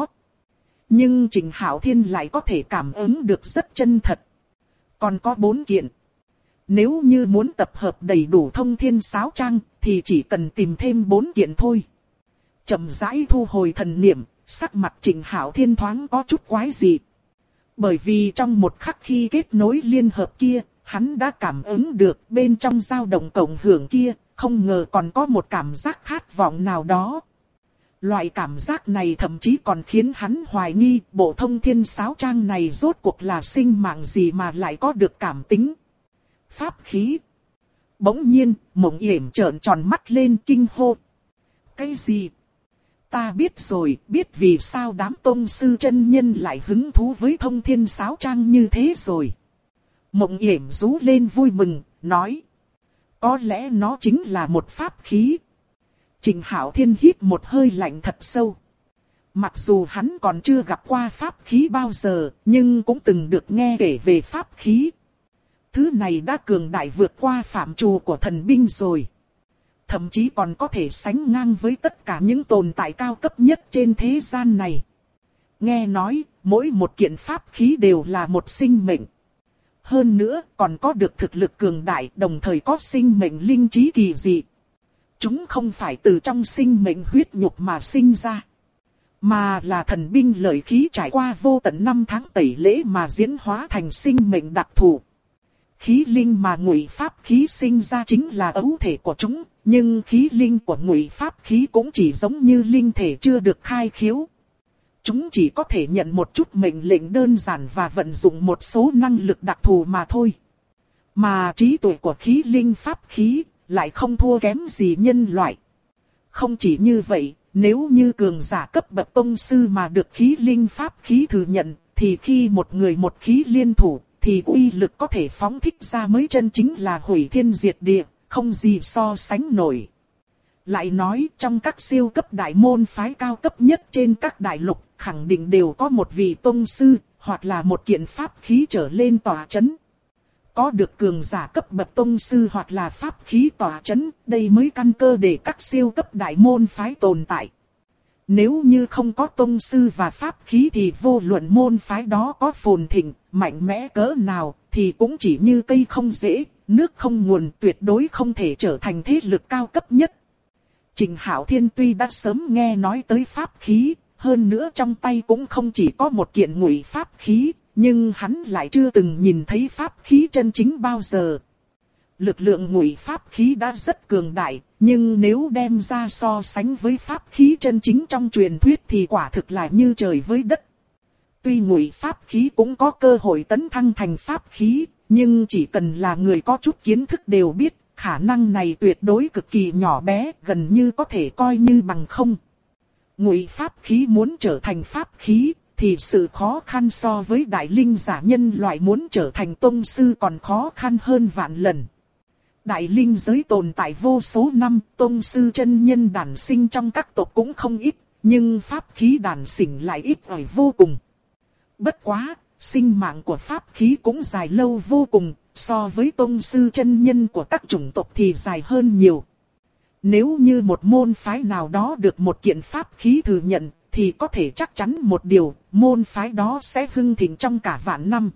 Nhưng Trịnh Hạo Thiên lại có thể cảm ứng được rất chân thật. Còn có 4 kiện. Nếu như muốn tập hợp đầy đủ thông thiên sáo trang, thì chỉ cần tìm thêm 4 kiện thôi. Chậm rãi thu hồi thần niệm, sắc mặt Trịnh Hạo Thiên thoáng có chút quái dị. Bởi vì trong một khắc khi kết nối liên hợp kia, hắn đã cảm ứng được bên trong dao động cộng hưởng kia, không ngờ còn có một cảm giác khát vọng nào đó. Loại cảm giác này thậm chí còn khiến hắn hoài nghi bộ thông thiên sáo trang này rốt cuộc là sinh mạng gì mà lại có được cảm tính. Pháp khí. Bỗng nhiên, Mộng Yểm trợn tròn mắt lên kinh hô. Cái gì? Ta biết rồi, biết vì sao đám tông sư chân nhân lại hứng thú với thông thiên sáo trang như thế rồi. Mộng Yểm rú lên vui mừng, nói. Có lẽ nó chính là một pháp khí. Trịnh Hạo Thiên hít một hơi lạnh thật sâu. Mặc dù hắn còn chưa gặp qua pháp khí bao giờ, nhưng cũng từng được nghe kể về pháp khí. Thứ này đã cường đại vượt qua phạm trù của thần binh rồi. Thậm chí còn có thể sánh ngang với tất cả những tồn tại cao cấp nhất trên thế gian này. Nghe nói, mỗi một kiện pháp khí đều là một sinh mệnh. Hơn nữa, còn có được thực lực cường đại, đồng thời có sinh mệnh linh trí kỳ dị. Chúng không phải từ trong sinh mệnh huyết nhục mà sinh ra, mà là thần binh lợi khí trải qua vô tận năm tháng tẩy lễ mà diễn hóa thành sinh mệnh đặc thù. Khí linh mà ngụy pháp khí sinh ra chính là ấu thể của chúng, nhưng khí linh của ngụy pháp khí cũng chỉ giống như linh thể chưa được khai khiếu. Chúng chỉ có thể nhận một chút mệnh lệnh đơn giản và vận dụng một số năng lực đặc thù mà thôi. Mà trí tuệ của khí linh pháp khí lại không thua kém gì nhân loại. Không chỉ như vậy, nếu như cường giả cấp bậc tông sư mà được khí linh pháp khí thừa nhận, thì khi một người một khí liên thủ, thì uy lực có thể phóng thích ra mới chân chính là hủy thiên diệt địa, không gì so sánh nổi. Lại nói trong các siêu cấp đại môn phái cao cấp nhất trên các đại lục, khẳng định đều có một vị tông sư, hoặc là một kiện pháp khí trở lên tỏa chấn. Có được cường giả cấp bậc tông sư hoặc là pháp khí tỏa chấn, đây mới căn cơ để các siêu cấp đại môn phái tồn tại. Nếu như không có tông sư và pháp khí thì vô luận môn phái đó có phồn thịnh, mạnh mẽ cỡ nào, thì cũng chỉ như cây không rễ, nước không nguồn, tuyệt đối không thể trở thành thế lực cao cấp nhất. Trịnh Hạo Thiên tuy đã sớm nghe nói tới pháp khí, hơn nữa trong tay cũng không chỉ có một kiện ngụy pháp khí, nhưng hắn lại chưa từng nhìn thấy pháp khí chân chính bao giờ. Lực lượng ngụy pháp khí đã rất cường đại, nhưng nếu đem ra so sánh với pháp khí chân chính trong truyền thuyết thì quả thực là như trời với đất. Tuy ngụy pháp khí cũng có cơ hội tấn thăng thành pháp khí, nhưng chỉ cần là người có chút kiến thức đều biết, khả năng này tuyệt đối cực kỳ nhỏ bé, gần như có thể coi như bằng không. Ngụy pháp khí muốn trở thành pháp khí, thì sự khó khăn so với đại linh giả nhân loại muốn trở thành tông sư còn khó khăn hơn vạn lần. Đại linh giới tồn tại vô số năm, tông sư chân nhân đản sinh trong các tộc cũng không ít, nhưng pháp khí đản sinh lại ít ỏi vô cùng. Bất quá, sinh mạng của pháp khí cũng dài lâu vô cùng, so với tông sư chân nhân của các chủng tộc thì dài hơn nhiều. Nếu như một môn phái nào đó được một kiện pháp khí thừa nhận, thì có thể chắc chắn một điều, môn phái đó sẽ hưng thịnh trong cả vạn năm.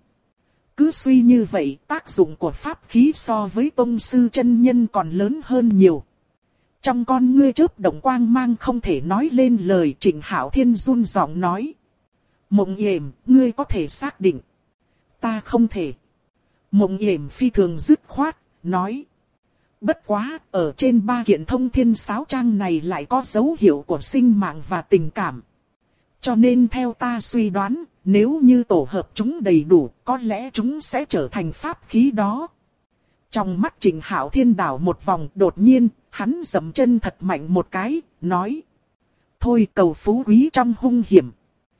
Cứ suy như vậy, tác dụng của pháp khí so với tông sư chân nhân còn lớn hơn nhiều. Trong con ngươi chớp động quang mang không thể nói lên lời, Trịnh Hạo Thiên run giọng nói. Mộng Yểm, ngươi có thể xác định. Ta không thể. Mộng Yểm phi thường dứt khoát, nói. Bất quá, ở trên 3 kiện thông thiên sáo trang này lại có dấu hiệu của sinh mạng và tình cảm. Cho nên theo ta suy đoán, nếu như tổ hợp chúng đầy đủ, có lẽ chúng sẽ trở thành pháp khí đó. Trong mắt Trịnh Hạo Thiên đảo một vòng, đột nhiên, hắn dậm chân thật mạnh một cái, nói. Thôi cầu phú quý trong hung hiểm.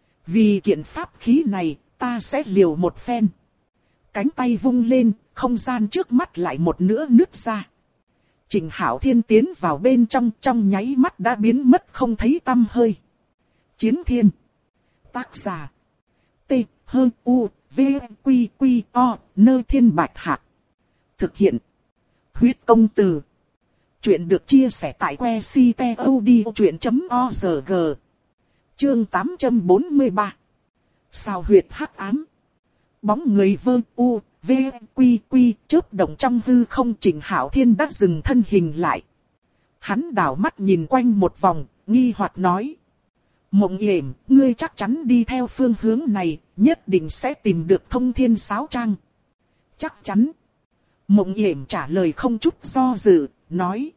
Vì kiện pháp khí này, ta sẽ liều một phen. Cánh tay vung lên, không gian trước mắt lại một nữa nứt ra. Trịnh Hạo Thiên tiến vào bên trong nháy mắt đã biến mất không thấy tăm hơi. Chiến Thiên. Tác giả. T-H-U-V-Q-Q-O Nơi Thiên Bạch Hạc. Thực hiện. Huyết Công Từ. Chuyện được chia sẻ tại website.odchuyện.org. Chương 843. Sao huyệt hắc ám. Bóng người vơ u, V, quy quy, chớp động trong hư không. Trịnh Hạo Thiên đã dừng thân hình lại. Hắn đảo mắt nhìn quanh một vòng, nghi hoặc nói. Mộng Yểm, ngươi chắc chắn đi theo phương hướng này, nhất định sẽ tìm được Thông Thiên Sáo Trang. Chắc chắn. Mộng Yểm trả lời không chút do dự, nói.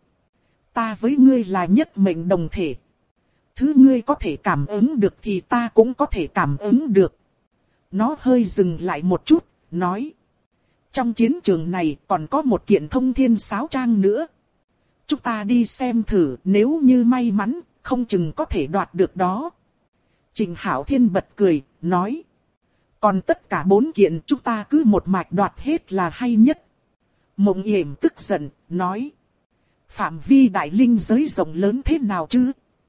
Ta với ngươi là nhất mệnh đồng thể. Thứ ngươi có thể cảm ứng được thì ta cũng có thể cảm ứng được. Nó hơi dừng lại một chút, nói. Trong chiến trường này còn có một kiện Thông Thiên Sáo Trang nữa. Chúng ta đi xem thử, nếu như may mắn, không chừng có thể đoạt được đó. Trịnh Hạo Thiên bật cười, nói. Còn tất cả 4 kiện chúng ta cứ một mạch đoạt hết là hay nhất. Mộng Yểm tức giận, nói. Phạm vi đại linh giới rộng lớn thế nào chứ?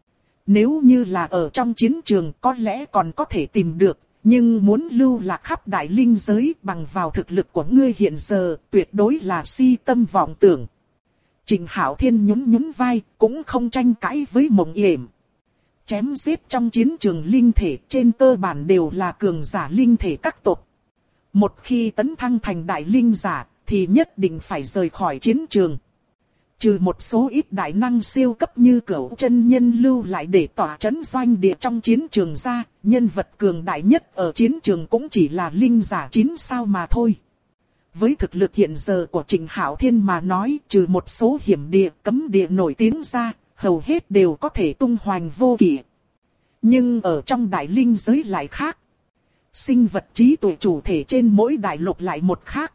Nếu như là ở trong chiến trường có lẽ còn có thể tìm được. Nhưng muốn lưu lạc khắp đại linh giới bằng vào thực lực của ngươi hiện giờ tuyệt đối là si tâm vọng tưởng. Trịnh Hạo Thiên nhún vai, cũng không tranh cãi với Mộng Yểm. Chém giết trong chiến trường linh thể trên cơ bản đều là cường giả linh thể các tộc. Một khi tấn thăng thành đại linh giả thì nhất định phải rời khỏi chiến trường. Trừ một số ít đại năng siêu cấp như Cửu Chân Nhân lưu lại để tỏa trấn doanh địa trong chiến trường ra, nhân vật cường đại nhất ở chiến trường cũng chỉ là linh giả 9 sao mà thôi. Với thực lực hiện giờ của Trịnh Hạo Thiên mà nói, trừ một số hiểm địa, cấm địa nổi tiếng ra, hầu hết đều có thể tung hoành vô kỷ. Nhưng ở trong đại linh giới lại khác. Sinh vật trí tuệ chủ thể trên mỗi đại lục lại một khác.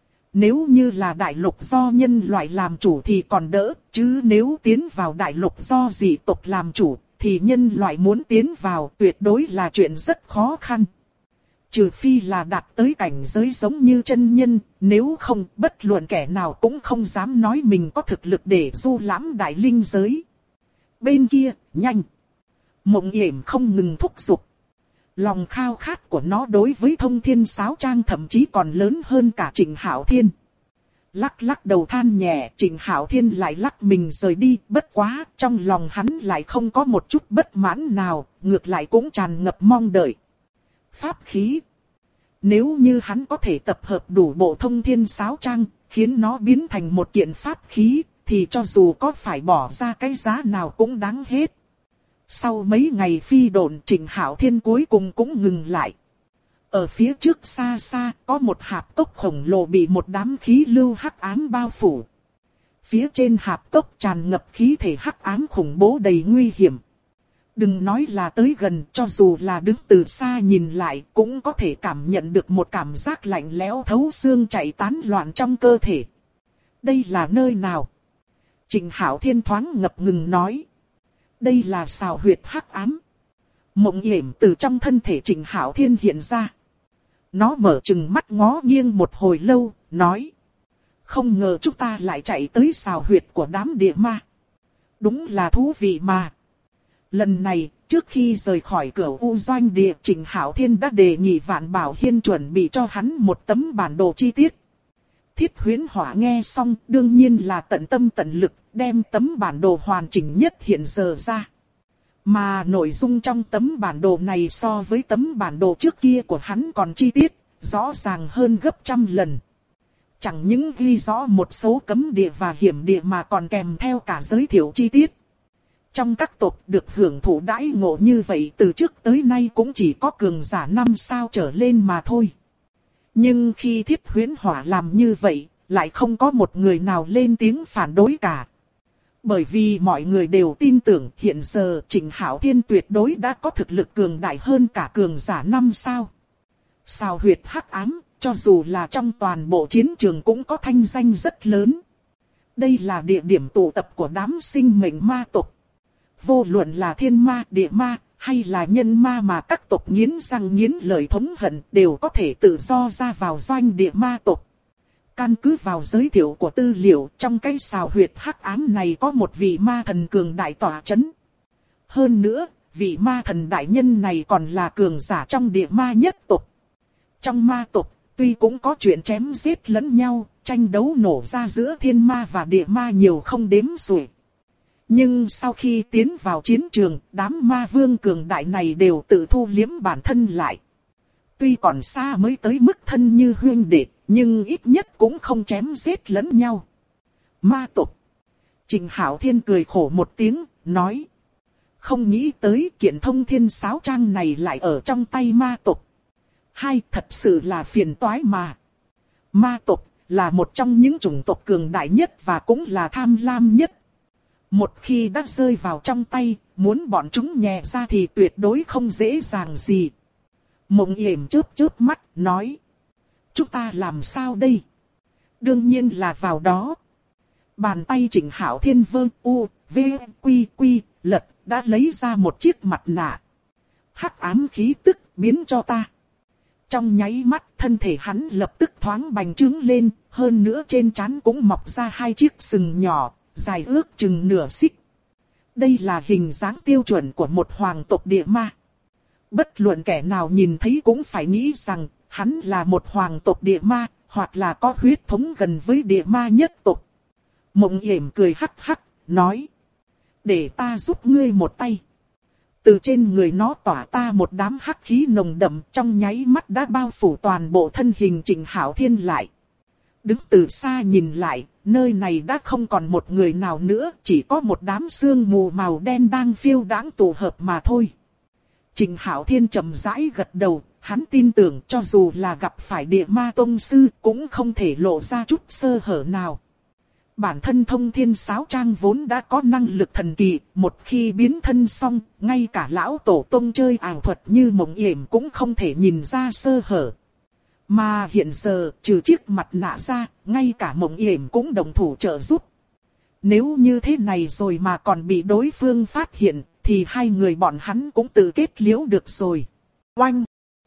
Nếu như là đại lục do nhân loại làm chủ thì còn đỡ, chứ nếu tiến vào đại lục do dị tộc làm chủ, thì nhân loại muốn tiến vào tuyệt đối là chuyện rất khó khăn. Trừ phi là đạt tới cảnh giới giống như chân nhân, nếu không bất luận kẻ nào cũng không dám nói mình có thực lực để du lãm đại linh giới. Bên kia, nhanh! Mộng Yểm không ngừng thúc giục. Lòng khao khát của nó đối với Thông Thiên Sáo Trang thậm chí còn lớn hơn cả Trịnh Hạo Thiên. Lắc lắc đầu than nhẹ, Trịnh Hạo Thiên lại lắc mình rời đi, bất quá, trong lòng hắn lại không có một chút bất mãn nào, ngược lại cũng tràn ngập mong đợi. Pháp khí. Nếu như hắn có thể tập hợp đủ bộ Thông Thiên Sáo Trang, khiến nó biến thành một kiện pháp khí, thì cho dù có phải bỏ ra cái giá nào cũng đáng hết. Sau mấy ngày phi độn, Trịnh Hạo Thiên cuối cùng cũng ngừng lại. Ở phía trước xa xa có một hạp cốc khổng lồ bị một đám khí lưu hắc ám bao phủ. Phía trên hạp cốc tràn ngập khí thể hắc ám khủng bố đầy nguy hiểm. Đừng nói là tới gần, cho dù là đứng từ xa nhìn lại cũng có thể cảm nhận được một cảm giác lạnh lẽo thấu xương chạy tán loạn trong cơ thể. Đây là nơi nào? Trịnh Hạo Thiên thoáng ngập ngừng nói. Đây là sào huyệt hắc ám. Mộng Yểm từ trong thân thể Trịnh Hạo Thiên hiện ra. Nó mở trừng mắt ngó nghiêng một hồi lâu, nói. Không ngờ chúng ta lại chạy tới sào huyệt của đám địa ma. Đúng là thú vị mà. Lần này, trước khi rời khỏi cửa U Doanh Địa, Trịnh Hạo Thiên đã đề nghị Vạn Bảo Hiên chuẩn bị cho hắn một tấm bản đồ chi tiết. Thiết Huyễn Hỏa nghe xong, đương nhiên là tận tâm tận lực, đem tấm bản đồ hoàn chỉnh nhất hiện giờ ra. Mà nội dung trong tấm bản đồ này so với tấm bản đồ trước kia của hắn còn chi tiết, rõ ràng hơn gấp trăm lần. Chẳng những ghi rõ một số cấm địa và hiểm địa mà còn kèm theo cả giới thiệu chi tiết. Trong các tộc được hưởng thụ đãi ngộ như vậy từ trước tới nay cũng chỉ có cường giả 5 sao trở lên mà thôi. Nhưng khi Thiết Huyễn Hỏa làm như vậy, lại không có một người nào lên tiếng phản đối cả. Bởi vì mọi người đều tin tưởng hiện giờ Trịnh Hạo Thiên tuyệt đối đã có thực lực cường đại hơn cả cường giả 5 sao. Sào huyệt hắc ám, cho dù là trong toàn bộ chiến trường cũng có thanh danh rất lớn. Đây là địa điểm tụ tập của đám sinh mệnh ma tộc. Vô luận là thiên ma, địa ma, hay là nhân ma mà các tộc nghiến răng nghiến lợi thống hận đều có thể tự do ra vào doanh địa ma tộc. Căn cứ vào giới thiệu của tư liệu, trong cái sào huyệt hắc ám này có một vị ma thần cường đại tỏa chấn. Hơn nữa, vị ma thần đại nhân này còn là cường giả trong địa ma nhất tộc. Trong ma tộc, tuy cũng có chuyện chém giết lẫn nhau, tranh đấu nổ ra giữa thiên ma và địa ma nhiều không đếm xuể. Nhưng sau khi tiến vào chiến trường, đám ma vương cường đại này đều tự thu liếm bản thân lại. Tuy còn xa mới tới mức thân như huynh đệ, Nhưng ít nhất cũng không chém giết lẫn nhau. Ma tộc. Trình Hạo Thiên cười khổ một tiếng, nói. Không nghĩ tới kiện thông thiên sáo trang này lại ở trong tay ma tộc. Hai, thật sự là phiền toái mà. Ma tộc là một trong những chủng tộc cường đại nhất và cũng là tham lam nhất. Một khi đã rơi vào trong tay, muốn bọn chúng nhẹ ra thì tuyệt đối không dễ dàng gì. Mộng Yểm chớp chớp mắt, nói. Chúng ta làm sao đây? Đương nhiên là vào đó. Bàn tay Trịnh Hạo Thiên vơ u, v, quy, lật, đã lấy ra một chiếc mặt nạ. Hắc ám khí tức biến cho ta. Trong nháy mắt, thân thể hắn lập tức thoáng bành trướng lên, hơn nữa trên trán cũng mọc ra hai chiếc sừng nhỏ, dài ước chừng nửa xích. Đây là hình dáng tiêu chuẩn của một hoàng tộc địa ma. Bất luận kẻ nào nhìn thấy cũng phải nghĩ rằng, hắn là một hoàng tộc địa ma, hoặc là có huyết thống gần với địa ma nhất tộc. Mộng Yểm cười hắc hắc, nói. Để ta giúp ngươi một tay. Từ trên người nó tỏa ta một đám hắc khí nồng đậm, trong nháy mắt đã bao phủ toàn bộ thân hình Trịnh Hạo Thiên lại. Đứng từ xa nhìn lại, nơi này đã không còn một người nào nữa, chỉ có một đám sương mù màu đen đang phiêu đãng tụ hợp mà thôi. Trịnh Hạo Thiên chậm rãi gật đầu, hắn tin tưởng cho dù là gặp phải địa ma tông sư cũng không thể lộ ra chút sơ hở nào. Bản thân thông thiên sáo trang vốn đã có năng lực thần kỳ, một khi biến thân xong, ngay cả lão tổ tông chơi ảo thuật như Mộng Yểm cũng không thể nhìn ra sơ hở. Mà hiện giờ, trừ chiếc mặt nạ ra, ngay cả Mộng Yểm cũng đồng thủ trợ giúp. Nếu như thế này rồi mà còn bị đối phương phát hiện, thì hai người bọn hắn cũng tự kết liễu được rồi. Oanh!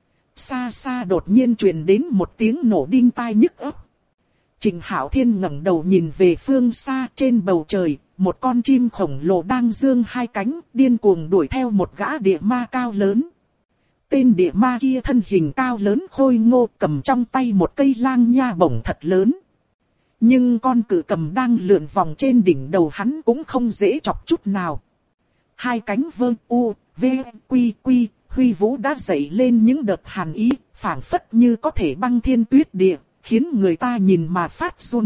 Xa xa đột nhiên truyền đến một tiếng nổ đinh tai nhức óc. Trịnh Hạo Thiên ngẩng đầu nhìn về phương xa trên bầu trời, một con chim khổng lồ đang giương hai cánh, điên cuồng đuổi theo một gã địa ma cao lớn. Tên địa ma kia thân hình cao lớn khôi ngô, cầm trong tay một cây lang nha bổng thật lớn. Nhưng con cự cầm đang lượn vòng trên đỉnh đầu hắn cũng không dễ chọc chút nào. Hai cánh vơ u, v, quy, huy vũ đã dậy lên những đợt hàn ý, phảng phất như có thể băng thiên tuyết địa, khiến người ta nhìn mà phát run.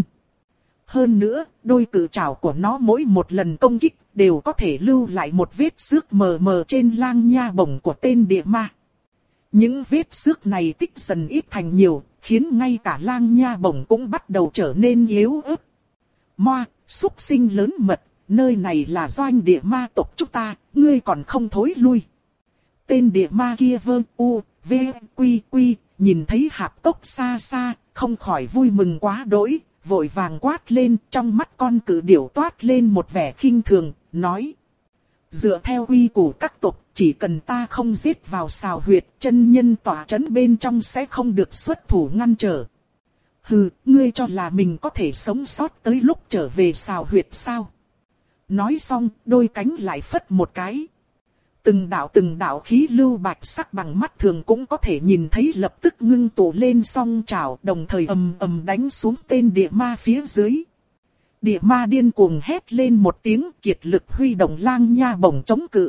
Hơn nữa, đôi cự trảo của nó mỗi một lần công kích đều có thể lưu lại một vết xước mờ mờ trên lang nha bổng của tên địa ma. Những vết xước này tích dần ít thành nhiều, khiến ngay cả lang nha bổng cũng bắt đầu trở nên yếu ớt. Moa, súc sinh lớn mật, nơi này là doanh địa ma tộc chúng ta, ngươi còn không thối lui. Tên địa ma kia vơ u, v, quy, nhìn thấy hạp cốc xa xa, không khỏi vui mừng quá đỗi, vội vàng quát lên, trong mắt con cự điểu toát lên một vẻ khinh thường, nói. Dựa theo quy củ các tộc, chỉ cần ta không giết vào xào huyệt, chân nhân tỏa trấn bên trong sẽ không được xuất thủ ngăn trở. Hừ, ngươi cho là mình có thể sống sót tới lúc trở về xào huyệt sao? Nói xong, đôi cánh lại phất một cái. Từng đạo khí lưu bạch sắc bằng mắt thường cũng có thể nhìn thấy lập tức ngưng tụ lên song trảo, đồng thời ầm ầm đánh xuống tên địa ma phía dưới. Địa ma điên cuồng hét lên một tiếng, kiệt lực huy động lang nha bổng chống cự.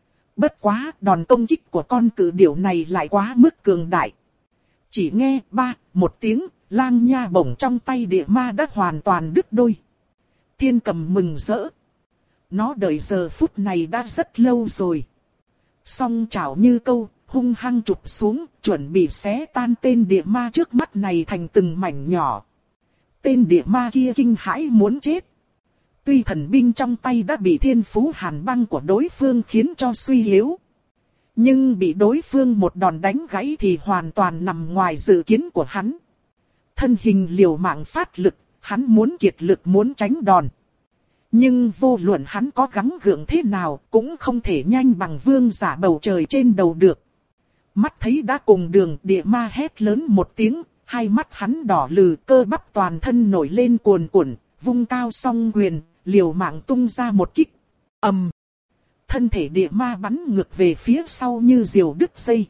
Bất quá, đòn công kích của con cự điểu này lại quá mức cường đại. Chỉ nghe ba, một tiếng, lang nha bổng trong tay địa ma đã hoàn toàn đứt đôi. Thiên Cầm mừng rỡ. Nó đợi giờ phút này đã rất lâu rồi. Song chảo như câu, hung hăng chụp xuống, chuẩn bị xé tan tên địa ma trước mắt này thành từng mảnh nhỏ. Tên địa ma kia kinh hãi muốn chết. Tuy thần binh trong tay đã bị thiên phú hàn băng của đối phương khiến cho suy yếu. Nhưng bị đối phương một đòn đánh gãy thì hoàn toàn nằm ngoài dự kiến của hắn. Thân hình liều mạng phát lực, hắn muốn kiệt lực muốn tránh đòn. Nhưng vô luận hắn có gắng gượng thế nào cũng không thể nhanh bằng vương giả bầu trời trên đầu được. Mắt thấy đã cùng đường, địa ma hét lớn một tiếng, hai mắt hắn đỏ lừ, cơ bắp toàn thân nổi lên cuồn cuộn, vung cao song quyền, liều mạng tung ra một kích. Ầm! Thân thể địa ma bắn ngược về phía sau như diều đứt dây.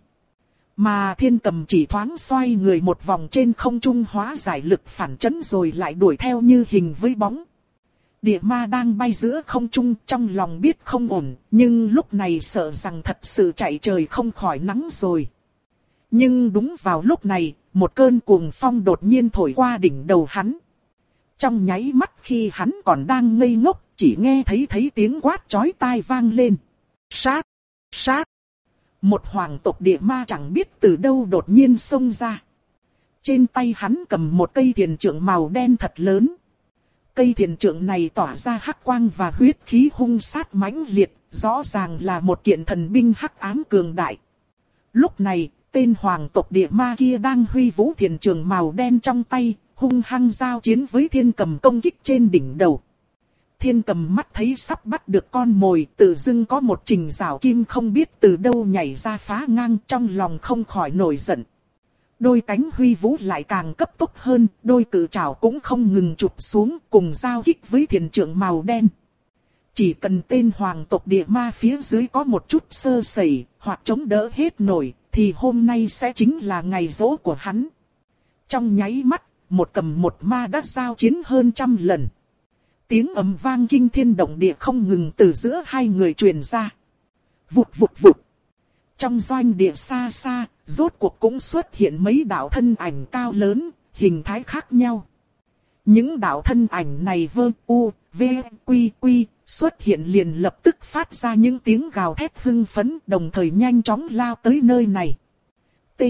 Mà Thiên Cầm chỉ thoáng xoay người một vòng trên không trung hóa giải lực phản chấn rồi lại đuổi theo như hình với bóng. Địa ma đang bay giữa không trung, trong lòng biết không ổn, nhưng lúc này sợ rằng thật sự chạy trời không khỏi nắng rồi. Nhưng đúng vào lúc này, một cơn cuồng phong đột nhiên thổi qua đỉnh đầu hắn. Trong nháy mắt khi hắn còn đang ngây ngốc, chỉ nghe thấy tiếng quát chói tai vang lên. Sát! Sát! Một hoàng tộc địa ma chẳng biết từ đâu đột nhiên xông ra. Trên tay hắn cầm một cây thiền trượng màu đen thật lớn. Cây thiền trượng này tỏa ra hắc quang và huyết khí hung sát mãnh liệt, rõ ràng là một kiện thần binh hắc ám cường đại. Lúc này, tên hoàng tộc địa ma kia đang huy vũ thiền trượng màu đen trong tay, hung hăng giao chiến với thiên cầm công kích trên đỉnh đầu. Thiên cầm mắt thấy sắp bắt được con mồi, tự dưng có một trình rào kim không biết từ đâu nhảy ra phá ngang, trong lòng không khỏi nổi giận. Đôi cánh huy vũ lại càng cấp tốc hơn, đôi cự trảo cũng không ngừng chụp xuống, cùng giao kích với thiền trượng màu đen. Chỉ cần tên hoàng tộc địa ma phía dưới có một chút sơ sẩy, hoặc chống đỡ hết nổi, thì hôm nay sẽ chính là ngày giỗ của hắn. Trong nháy mắt, một cầm một ma đã giao chiến hơn 100 lần. Tiếng ầm vang kinh thiên động địa không ngừng từ giữa hai người truyền ra. Vụt vụt vụt. Trong doanh địa xa xa, rốt cuộc cũng xuất hiện mấy đạo thân ảnh cao lớn, hình thái khác nhau. Những đạo thân ảnh này vơ u, v, quy quy, xuất hiện liền lập tức phát ra những tiếng gào thét hưng phấn, đồng thời nhanh chóng lao tới nơi này. T,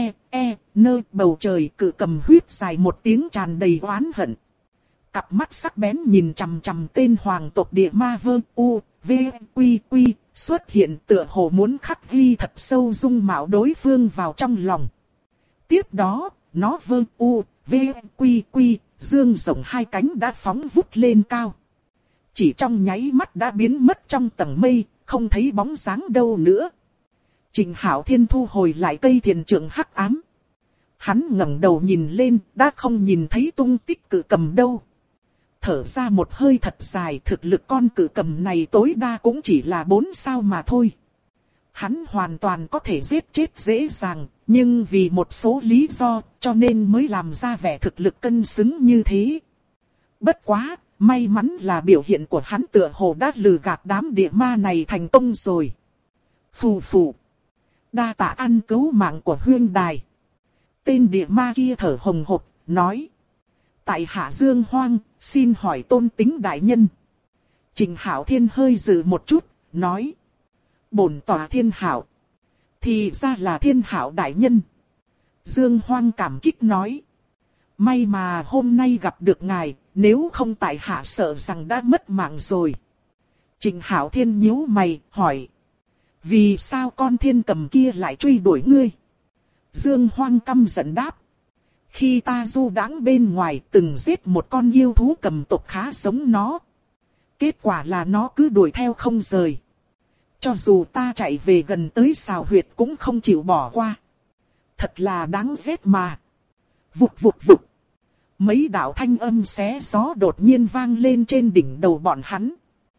nơi bầu trời cự cầm huyết dài một tiếng tràn đầy oán hận. Cặp mắt sắc bén nhìn chằm chằm tên hoàng tộc địa ma vơ u, v, quy quy, xuất hiện tựa hồ muốn khắc ghi thật sâu dung mạo đối phương vào trong lòng. Tiếp đó, nó vơ u, v, quy quy, dương rộng hai cánh đã phóng vút lên cao. Chỉ trong nháy mắt đã biến mất trong tầng mây, không thấy bóng dáng đâu nữa. Trình Hạo Thiên thu hồi lại cây thiền trượng hắc ám. Hắn ngẩng đầu nhìn lên, đã không nhìn thấy tung tích cự cầm đâu. Thở ra một hơi thật dài, thực lực con cự cầm này tối đa cũng chỉ là 4 sao mà thôi. Hắn hoàn toàn có thể giết chết dễ dàng, nhưng vì một số lý do cho nên mới làm ra vẻ thực lực cân xứng như thế. Bất quá, may mắn là biểu hiện của hắn tựa hồ đã lừa gạt đám địa ma này thành công rồi. Phù phù. Đa tạ ăn cứu mạng của huyên đài. Tên địa ma kia thở hồng hộc, nói. Tại hạ Dương Hoang, xin hỏi tôn tính đại nhân. Trình Hạo Thiên hơi dự một chút, nói. Bổn tòa Thiên Hạo. Thì ra là Thiên Hạo đại nhân. Dương Hoang cảm kích nói. May mà hôm nay gặp được ngài, nếu không tại hạ sợ rằng đã mất mạng rồi. Trình Hạo Thiên nhíu mày, hỏi. Vì sao con thiên cầm kia lại truy đuổi ngươi? Dương Hoang căm giận đáp. Khi ta du đãng bên ngoài từng giết một con yêu thú cầm tộc khá giống nó. Kết quả là nó cứ đuổi theo không rời. Cho dù ta chạy về gần tới xào huyệt cũng không chịu bỏ qua. Thật là đáng ghét mà. Vụt vụt vụt. Mấy đạo thanh âm xé gió đột nhiên vang lên trên đỉnh đầu bọn hắn.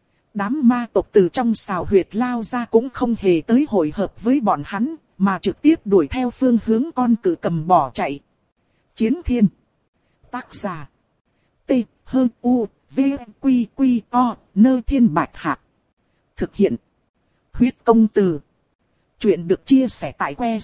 Đám ma tộc từ trong xào huyệt lao ra cũng không hề tới hội hợp với bọn hắn, mà trực tiếp đuổi theo phương hướng con cự cầm bỏ chạy. Chiến Thiên. Tác giả. T, H, U, V, Quy, Quy, O, Nơ Thiên Bạch Hạc. Thực hiện. Huyết công từ. Chuyện được chia sẻ tại que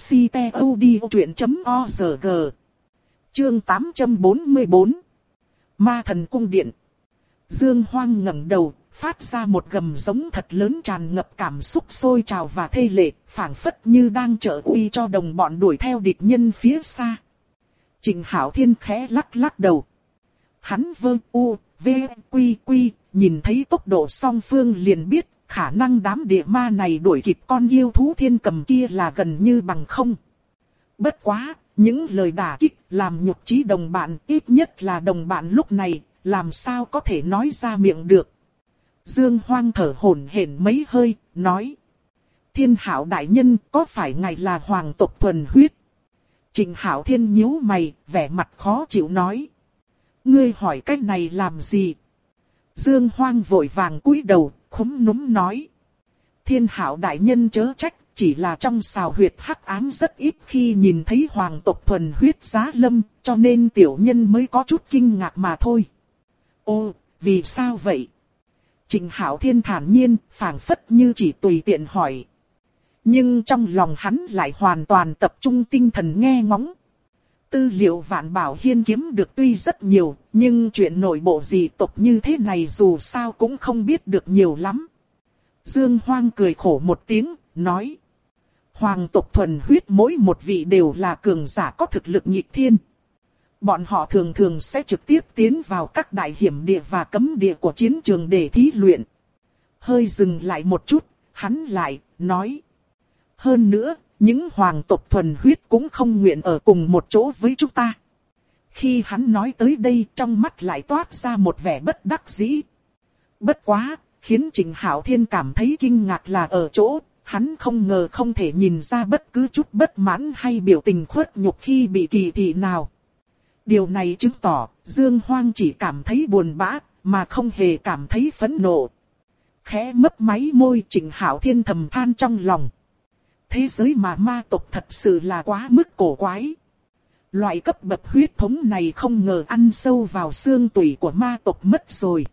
ctod.org. Chương 844. Ma thần cung điện. Dương Hoang ngẩng đầu, phát ra một gầm giống thật lớn tràn ngập cảm xúc sôi trào và thê lệ, phảng phất như đang trợ uy cho đồng bọn đuổi theo địch nhân phía xa. Trình Hạo Thiên khẽ lắc lắc đầu. Hắn vơ u, v, quy quy, nhìn thấy tốc độ song phương liền biết, khả năng đám địa ma này đuổi kịp con yêu thú thiên cầm kia là gần như bằng không. Bất quá, những lời đả kích làm nhục chí đồng bạn, ít nhất là đồng bạn lúc này, làm sao có thể nói ra miệng được. Dương Hoang thở hổn hển mấy hơi, nói. Thiên Hạo đại nhân, có phải ngài là hoàng tộc thuần huyết? Trình Hạo Thiên nhíu mày, vẻ mặt khó chịu nói. Ngươi hỏi cách này làm gì? Dương Hoang vội vàng cúi đầu, khúm núm nói. Thiên Hạo đại nhân chớ trách, chỉ là trong xào huyệt hắc ám rất ít khi nhìn thấy hoàng tộc thuần huyết giá lâm, cho nên tiểu nhân mới có chút kinh ngạc mà thôi. Ô, vì sao vậy? Trình Hạo Thiên thản nhiên, phảng phất như chỉ tùy tiện hỏi. Nhưng trong lòng hắn lại hoàn toàn tập trung tinh thần nghe ngóng. Tư liệu Vạn Bảo Hiên kiếm được tuy rất nhiều, nhưng chuyện nội bộ dị tộc như thế này dù sao cũng không biết được nhiều lắm. Dương Hoang cười khổ một tiếng, nói. Hoàng tộc thuần huyết mỗi một vị đều là cường giả có thực lực nghịch thiên. Bọn họ thường thường sẽ trực tiếp tiến vào các đại hiểm địa và cấm địa của chiến trường để thí luyện. Hơi dừng lại một chút, hắn lại, nói. Hơn nữa, những hoàng tộc thuần huyết cũng không nguyện ở cùng một chỗ với chúng ta. Khi hắn nói tới đây, trong mắt lại toát ra một vẻ bất đắc dĩ. Bất quá, khiến Trịnh Hạo Thiên cảm thấy kinh ngạc là ở chỗ, hắn không ngờ không thể nhìn ra bất cứ chút bất mãn hay biểu tình khuất nhục khi bị kỳ thị nào. Điều này chứng tỏ, Dương Hoang chỉ cảm thấy buồn bã, mà không hề cảm thấy phẫn nộ. Khẽ mấp máy môi, Trịnh Hạo Thiên thầm than trong lòng. Thế giới mà ma tộc thật sự là quá mức cổ quái. Loại cấp bậc huyết thống này không ngờ ăn sâu vào xương tủy của ma tộc mất rồi.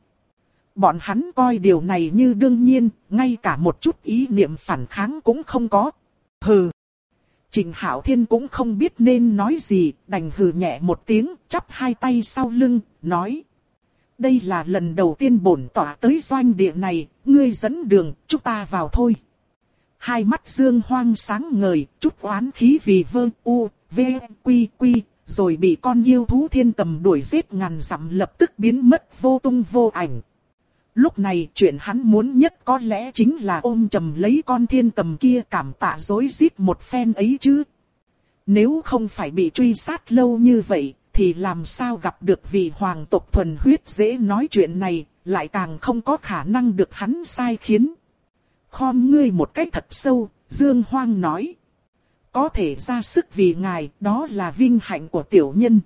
Bọn hắn coi điều này như đương nhiên, ngay cả một chút ý niệm phản kháng cũng không có. Hừ. Trịnh Hạo Thiên cũng không biết nên nói gì, đành hừ nhẹ một tiếng, chắp hai tay sau lưng, nói. Đây là lần đầu tiên bổn tọa tới doanh địa này, ngươi dẫn đường, chúng ta vào thôi. Hai mắt Dương Hoang sáng ngời, chút oán khí vì vơ u, v, quy quy, rồi bị con yêu thú thiên cầm đuổi giết ngàn dặm lập tức biến mất vô tung vô ảnh. Lúc này chuyện hắn muốn nhất có lẽ chính là ôm chầm lấy con thiên cầm kia cảm tạ rối rít một phen ấy chứ. Nếu không phải bị truy sát lâu như vậy, thì làm sao gặp được vị hoàng tộc thuần huyết dễ nói chuyện này, lại càng không có khả năng được hắn sai khiến. Khom ngươi một cách thật sâu, Dương Hoang nói. Có thể ra sức vì ngài, đó là vinh hạnh của tiểu nhân.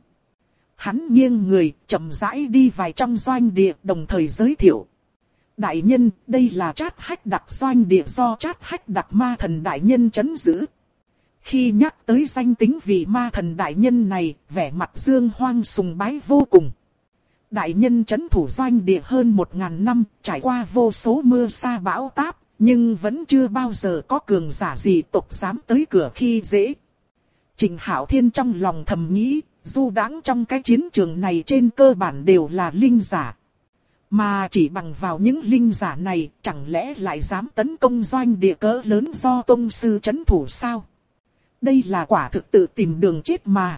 Hắn nghiêng người, chậm rãi đi vào trong doanh địa, đồng thời giới thiệu. Đại nhân, đây là Trát Hách Đặc doanh địa do Trát Hách Đặc ma thần đại nhân trấn giữ. Khi nhắc tới danh tính vị ma thần đại nhân này, vẻ mặt Dương Hoang sùng bái vô cùng. Đại nhân trấn thủ doanh địa hơn 1000 năm, trải qua vô số mưa sa bão táp, nhưng vẫn chưa bao giờ có cường giả gì tộc dám tới cửa khi dễ. Trịnh Hạo Thiên trong lòng thầm nghĩ, du đãng trong cái chiến trường này trên cơ bản đều là linh giả. Mà chỉ bằng vào những linh giả này, chẳng lẽ lại dám tấn công doanh địa cỡ lớn do tông sư trấn thủ sao? Đây là quả thực tự tìm đường chết mà.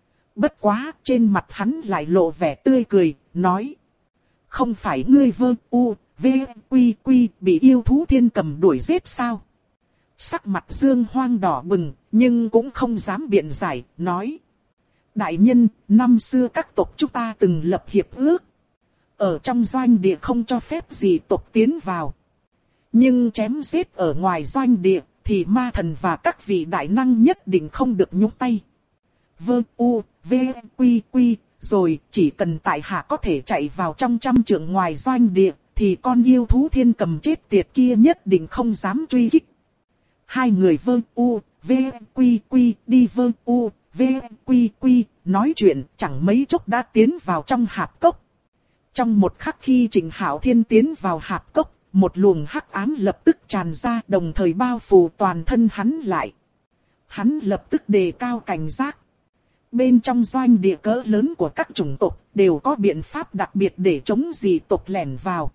Bất quá, trên mặt hắn lại lộ vẻ tươi cười, nói. Không phải ngươi vơ u, v, quy quy bị yêu thú thiên cầm đuổi giết sao? Sắc mặt Dương Hoang đỏ bừng, nhưng cũng không dám biện giải, nói. Đại nhân, năm xưa các tộc chúng ta từng lập hiệp ước. Ở trong doanh địa không cho phép gì tộc tiến vào. Nhưng chém giết ở ngoài doanh địa, thì ma thần và các vị đại năng nhất định không được nhúng tay. Vơ u, v, quy quy, rồi chỉ cần tại hạ có thể chạy vào trong 100 trượng ngoài doanh địa, thì con yêu thú thiên cầm chết tiệt kia nhất định không dám truy kích. Hai người vơ u, v, quy quy, đi vơ u, v, quy quy, nói chuyện chẳng mấy chốc đã tiến vào trong hạp cốc. Trong một khắc khi Trịnh Hạo Thiên tiến vào hạp cốc, một luồng hắc ám lập tức tràn ra, đồng thời bao phủ toàn thân hắn lại. Hắn lập tức đề cao cảnh giác. Bên trong doanh địa cỡ lớn của các chủng tộc đều có biện pháp đặc biệt để chống dị tộc lẻn vào.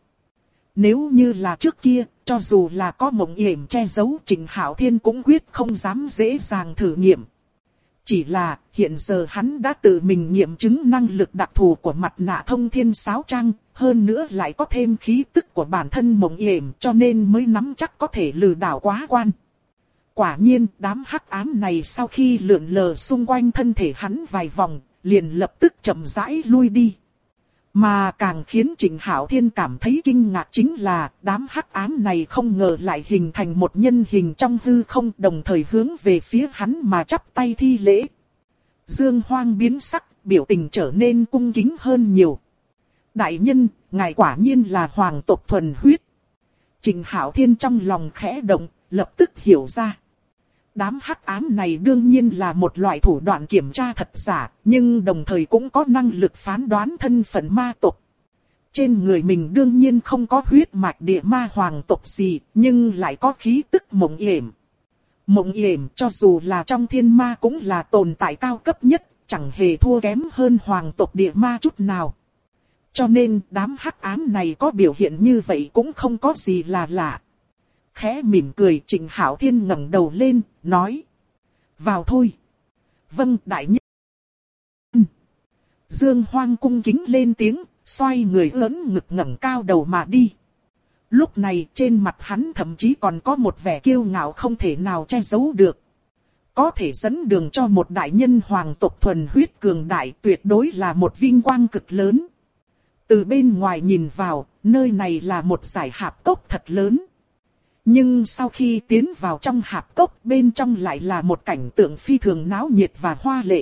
Nếu như là trước kia, cho dù là có mộng yểm che giấu, Trịnh Hạo Thiên cũng quyết không dám dễ dàng thử nghiệm. Chỉ là, hiện giờ hắn đã tự mình nghiệm chứng năng lực đặc thù của mặt nạ thông thiên sáo trang, hơn nữa lại có thêm khí tức của bản thân mộng yểm, cho nên mới nắm chắc có thể lừa đảo quá quan. Quả nhiên, đám hắc ám này sau khi lượn lờ xung quanh thân thể hắn vài vòng, liền lập tức chậm rãi lui đi. Mà càng khiến Trịnh Hạo Thiên cảm thấy kinh ngạc chính là đám hắc ám này không ngờ lại hình thành một nhân hình trong hư không, đồng thời hướng về phía hắn mà chắp tay thi lễ. Dương Hoang biến sắc, biểu tình trở nên cung kính hơn nhiều. Đại nhân, ngài quả nhiên là hoàng tộc thuần huyết. Trịnh Hạo Thiên trong lòng khẽ động, lập tức hiểu ra. Đám hắc ám này đương nhiên là một loại thủ đoạn kiểm tra thật giả, nhưng đồng thời cũng có năng lực phán đoán thân phận ma tộc. Trên người mình đương nhiên không có huyết mạch địa ma hoàng tộc gì, nhưng lại có khí tức mộng yểm. Mộng Yểm cho dù là trong thiên ma cũng là tồn tại cao cấp nhất, chẳng hề thua kém hơn hoàng tộc địa ma chút nào. Cho nên đám hắc ám này có biểu hiện như vậy cũng không có gì là lạ. Khẽ mỉm cười, Trịnh Hạo Thiên ngẩng đầu lên, nói. Vào thôi. Vâng, đại nhân. Dương Hoang cung kính lên tiếng, xoay người ưỡn ngực ngẩng cao đầu mà đi. Lúc này trên mặt hắn thậm chí còn có một vẻ kiêu ngạo không thể nào che giấu được. Có thể dẫn đường cho một đại nhân hoàng tộc thuần huyết cường đại tuyệt đối là một vinh quang cực lớn. Từ bên ngoài nhìn vào, nơi này là một dải hạp cốc thật lớn. Nhưng sau khi tiến vào trong hạp cốc, bên trong lại là một cảnh tượng phi thường náo nhiệt và hoa lệ.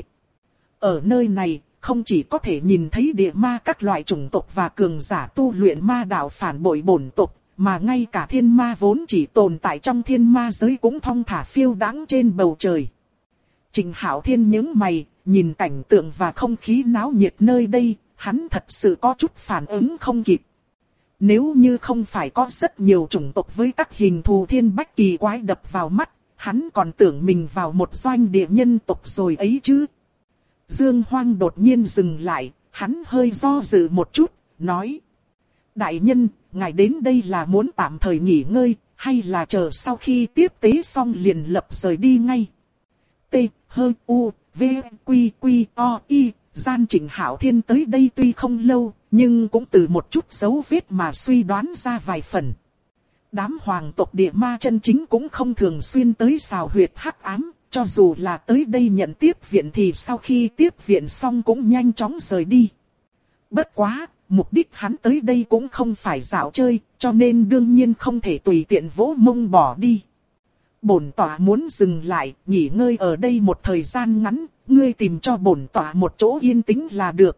Ở nơi này, không chỉ có thể nhìn thấy địa ma các loại chủng tộc và cường giả tu luyện ma đạo phản bội bổn tộc, mà ngay cả thiên ma vốn chỉ tồn tại trong thiên ma giới cũng thong thả phiêu đãng trên bầu trời. Trịnh Hạo Thiên nhướng mày, nhìn cảnh tượng và không khí náo nhiệt nơi đây, hắn thật sự có chút phản ứng không kịp. Nếu như không phải có rất nhiều chủng tộc với các hình thù thiên bách kỳ quái đập vào mắt, hắn còn tưởng mình vào một doanh địa nhân tộc rồi ấy chứ. Dương Hoang đột nhiên dừng lại, hắn hơi do dự một chút, nói. Đại nhân, ngài đến đây là muốn tạm thời nghỉ ngơi, hay là chờ sau khi tiếp tế xong liền lập rời đi ngay? T, H, U, V, Quy, Quy, O, I, gian Trịnh Hạo Thiên tới đây tuy không lâu, nhưng cũng từ một chút dấu vết mà suy đoán ra vài phần. Đám hoàng tộc địa ma chân chính cũng không thường xuyên tới xào huyệt hắc ám, cho dù là tới đây nhận tiếp viện thì sau khi tiếp viện xong cũng nhanh chóng rời đi. Bất quá, mục đích hắn tới đây cũng không phải dạo chơi, cho nên đương nhiên không thể tùy tiện vỗ mông bỏ đi. Bổn tọa muốn dừng lại, nghỉ ngơi ở đây một thời gian ngắn, ngươi tìm cho bổn tọa một chỗ yên tĩnh là được.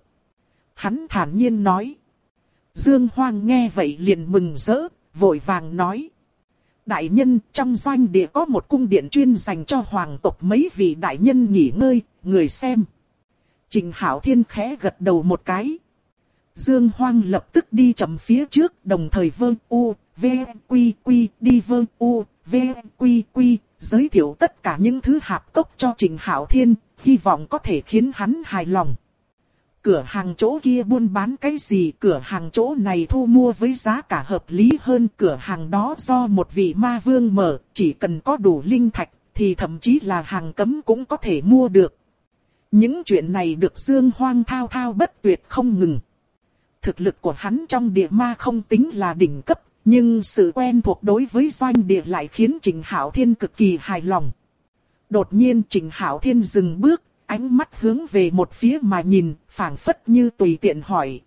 Hắn thản nhiên nói. Dương Hoang nghe vậy liền mừng rỡ, vội vàng nói. Đại nhân, trong doanh địa có một cung điện chuyên dành cho hoàng tộc mấy vị đại nhân nghỉ ngơi, người xem. Trịnh Hạo Thiên khẽ gật đầu một cái. Dương Hoang lập tức đi chậm phía trước, đồng thời vâng u, v, quy quy, đi vâng u, v, quy quy, giới thiệu tất cả những thứ hạp cốc cho Trịnh Hạo Thiên, hy vọng có thể khiến hắn hài lòng. Cửa hàng chỗ kia buôn bán cái gì, cửa hàng chỗ này thu mua với giá cả hợp lý hơn, cửa hàng đó do một vị ma vương mở, chỉ cần có đủ linh thạch, thì thậm chí là hàng cấm cũng có thể mua được. Những chuyện này được Dương Hoang thao thao bất tuyệt không ngừng. Thực lực của hắn trong địa ma không tính là đỉnh cấp, nhưng sự quen thuộc đối với doanh địa lại khiến Trịnh Hạo Thiên cực kỳ hài lòng. Đột nhiên Trịnh Hạo Thiên dừng bước, ánh mắt hướng về một phía mà nhìn, phảng phất như tùy tiện hỏi.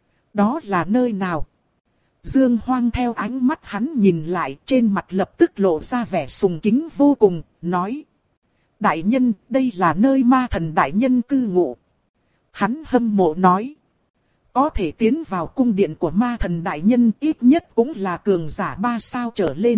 Đó là nơi nào? Dương Hoang theo ánh mắt hắn nhìn lại, trên mặt lập tức lộ ra vẻ sùng kính vô cùng, nói. Đại nhân, đây là nơi ma thần đại nhân cư ngụ. Hắn hâm mộ nói. Có thể tiến vào cung điện của ma thần đại nhân ít nhất cũng là cường giả 3 sao trở lên.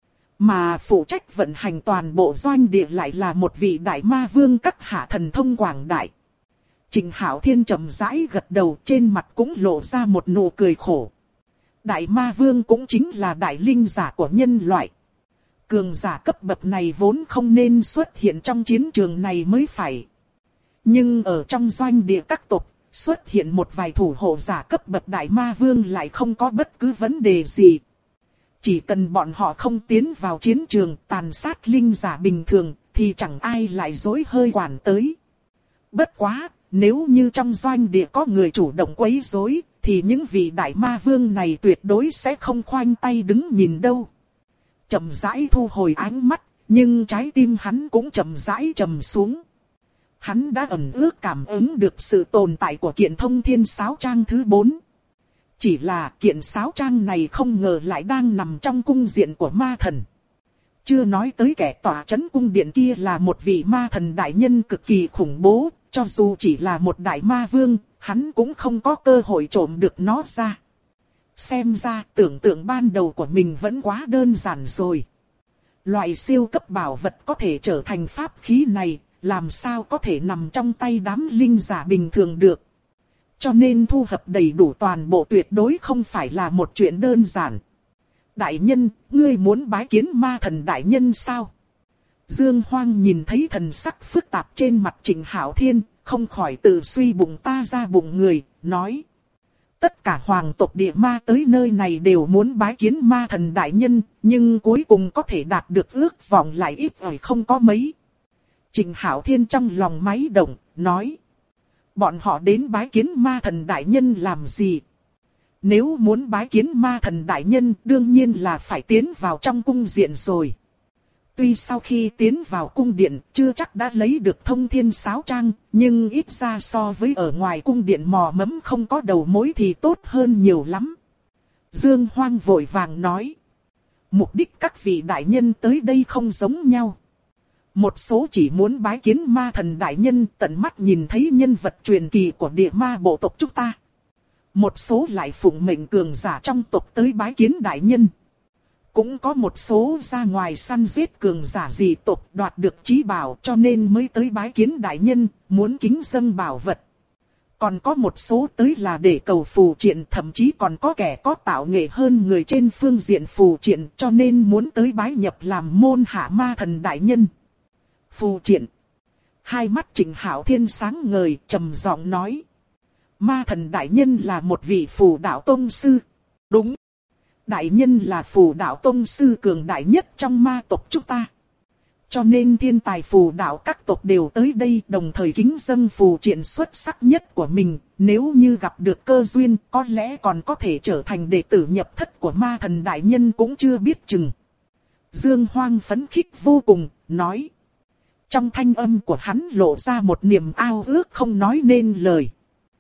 Mà phụ trách vận hành toàn bộ doanh địa lại là một vị đại ma vương các hạ thần thông quảng đại. Trịnh Hạo Thiên chậm rãi gật đầu, trên mặt cũng lộ ra một nụ cười khổ. Đại ma vương cũng chính là đại linh giả của nhân loại. Cường giả cấp bậc này vốn không nên xuất hiện trong chiến trường này mới phải. Nhưng ở trong doanh địa các tộc, xuất hiện một vài thủ hộ giả cấp bậc đại ma vương lại không có bất cứ vấn đề gì. Chỉ cần bọn họ không tiến vào chiến trường tàn sát linh giả bình thường, thì chẳng ai lại dối hơi quản tới. Bất quá, nếu như trong doanh địa có người chủ động quấy rối, thì những vị đại ma vương này tuyệt đối sẽ không khoanh tay đứng nhìn đâu. Chậm rãi thu hồi ánh mắt, nhưng trái tim hắn cũng chậm rãi trầm xuống. Hắn đã ẩn ước cảm ứng được sự tồn tại của kiện thông thiên sáo trang thứ 4. Chỉ là kiện sáo trang này không ngờ lại đang nằm trong cung diện của ma thần. Chưa nói tới kẻ tỏa chấn cung điện kia là một vị ma thần đại nhân cực kỳ khủng bố, cho dù chỉ là một đại ma vương, hắn cũng không có cơ hội trộm được nó ra. Xem ra tưởng tượng ban đầu của mình vẫn quá đơn giản rồi. Loại siêu cấp bảo vật có thể trở thành pháp khí này, làm sao có thể nằm trong tay đám linh giả bình thường được. Cho nên thu thập đầy đủ toàn bộ tuyệt đối không phải là một chuyện đơn giản. Đại nhân, ngươi muốn bái kiến ma thần đại nhân sao? Dương Hoang nhìn thấy thần sắc phức tạp trên mặt Trịnh Hạo Thiên, không khỏi tự suy bụng ta ra bụng người, nói. Tất cả hoàng tộc địa ma tới nơi này đều muốn bái kiến ma thần đại nhân, nhưng cuối cùng có thể đạt được ước vọng lại ít ỏi không có mấy. Trịnh Hạo Thiên trong lòng máy động, nói. Bọn họ đến bái kiến ma thần đại nhân làm gì? Nếu muốn bái kiến ma thần đại nhân, đương nhiên là phải tiến vào trong cung điện rồi. Tuy sau khi tiến vào cung điện, chưa chắc đã lấy được thông thiên sáo trang, nhưng ít ra so với ở ngoài cung điện mò mẫm không có đầu mối thì tốt hơn nhiều lắm. Dương Hoang vội vàng nói. Mục đích các vị đại nhân tới đây không giống nhau. Một số chỉ muốn bái kiến ma thần đại nhân, tận mắt nhìn thấy nhân vật truyền kỳ của địa ma bộ tộc chúng ta. Một số lại phụng mệnh cường giả trong tộc tới bái kiến đại nhân. Cũng có một số ra ngoài săn giết cường giả dị tộc đoạt được chí bảo cho nên mới tới bái kiến đại nhân, muốn kính dâng bảo vật. Còn có một số tới là để cầu phù triện, thậm chí còn có kẻ có tạo nghệ hơn người trên phương diện phù triện cho nên muốn tới bái nhập làm môn hạ ma thần đại nhân. Phù triện. Hai mắt Trịnh Hạo Thiên sáng ngời, trầm giọng nói. Ma thần đại nhân là một vị phù đạo tông sư. Đúng. Đại nhân là phù đạo tông sư cường đại nhất trong ma tộc chúng ta. Cho nên thiên tài phù đạo các tộc đều tới đây đồng thời kính dâng phù triện xuất sắc nhất của mình. Nếu như gặp được cơ duyên có lẽ còn có thể trở thành đệ tử nhập thất của ma thần đại nhân cũng chưa biết chừng. Dương Hoang phấn khích vô cùng, nói. Trong thanh âm của hắn lộ ra một niềm ao ước không nói nên lời.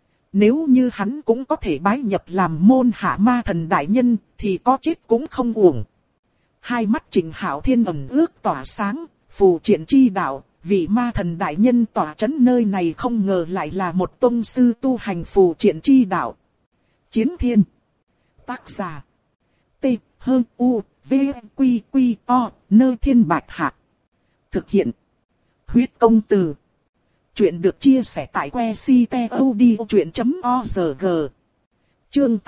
Nếu như hắn cũng có thể bái nhập làm môn hạ ma thần đại nhân thì có chết cũng không uổng. Hai mắt Trịnh Hạo Thiên ẩn ước tỏa sáng, phù triện chi đạo, vị ma thần đại nhân tỏa chấn nơi này không ngờ lại là một tông sư tu hành phù triện chi đạo. Chiến Thiên. Tác giả. T. H. U. V. Q. Q. O. Nơ Thiên Bạch Hạc. Thực hiện. Huyết công từ. Chuyện được chia sẻ tại que ctod.org. Chương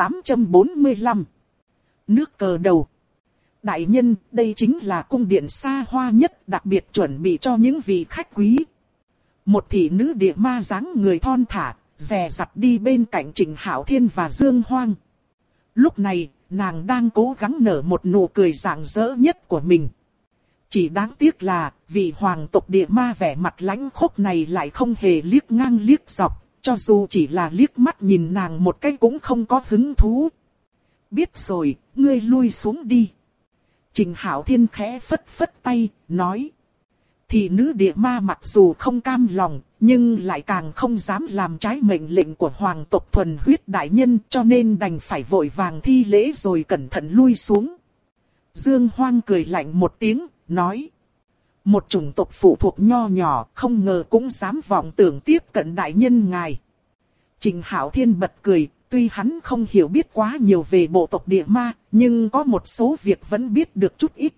845. Nước cờ đầu. Đại nhân, đây chính là cung điện xa hoa nhất đặc biệt chuẩn bị cho những vị khách quý. Một thị nữ địa ma dáng người thon thả, dè dặt đi bên cạnh Trịnh Hạo Thiên và Dương Hoang. Lúc này, nàng đang cố gắng nở một nụ cười rạng rỡ nhất của mình. Chỉ đáng tiếc là, vị hoàng tộc địa ma vẻ mặt lãnh khốc này lại không hề liếc ngang liếc dọc, cho dù chỉ là liếc mắt nhìn nàng một cái cũng không có hứng thú. Biết rồi, ngươi lui xuống đi. Trịnh Hạo Thiên khẽ phất phất tay, nói. Thị nữ địa ma mặc dù không cam lòng, nhưng lại càng không dám làm trái mệnh lệnh của hoàng tộc thuần huyết đại nhân cho nên đành phải vội vàng thi lễ rồi cẩn thận lui xuống. Dương Hoang cười lạnh một tiếng, nói. Một chủng tộc phụ thuộc nho nhỏ không ngờ cũng dám vọng tưởng tiếp cận đại nhân ngài. Trịnh Hạo Thiên bật cười, tuy hắn không hiểu biết quá nhiều về bộ tộc địa ma, nhưng có một số việc vẫn biết được chút ít.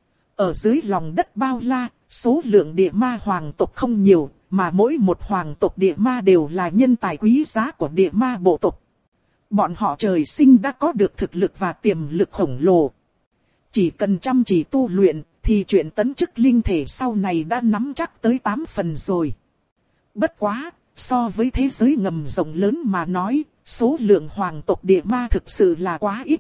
Ở dưới lòng đất bao la, số lượng địa ma hoàng tộc không nhiều, mà mỗi một hoàng tộc địa ma đều là nhân tài quý giá của địa ma bộ tộc. Bọn họ trời sinh đã có được thực lực và tiềm lực khổng lồ. Chỉ cần chăm chỉ tu luyện, thì chuyện tấn chức linh thể sau này đã nắm chắc tới 8 phần rồi. Bất quá, so với thế giới ngầm rộng lớn mà nói, số lượng hoàng tộc địa ma thực sự là quá ít.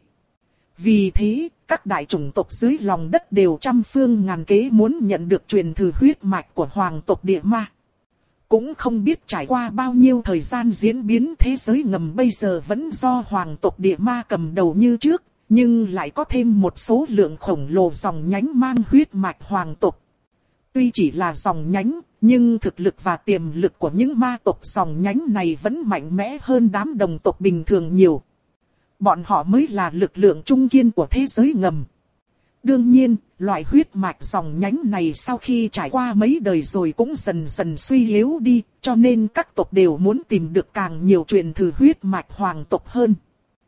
Vì thế, các đại chủng tộc dưới lòng đất đều trăm phương ngàn kế muốn nhận được truyền thừa huyết mạch của hoàng tộc địa ma. Cũng không biết trải qua bao nhiêu thời gian diễn biến thế giới ngầm bây giờ vẫn do hoàng tộc địa ma cầm đầu như trước, nhưng lại có thêm một số lượng khổng lồ dòng nhánh mang huyết mạch hoàng tộc. Tuy chỉ là dòng nhánh, nhưng thực lực và tiềm lực của những ma tộc dòng nhánh này vẫn mạnh mẽ hơn đám đồng tộc bình thường nhiều. Bọn họ mới là lực lượng trung kiên của thế giới ngầm. Đương nhiên, loại huyết mạch dòng nhánh này sau khi trải qua mấy đời rồi cũng dần dần suy yếu đi, cho nên các tộc đều muốn tìm được càng nhiều truyền thừa huyết mạch hoàng tộc hơn.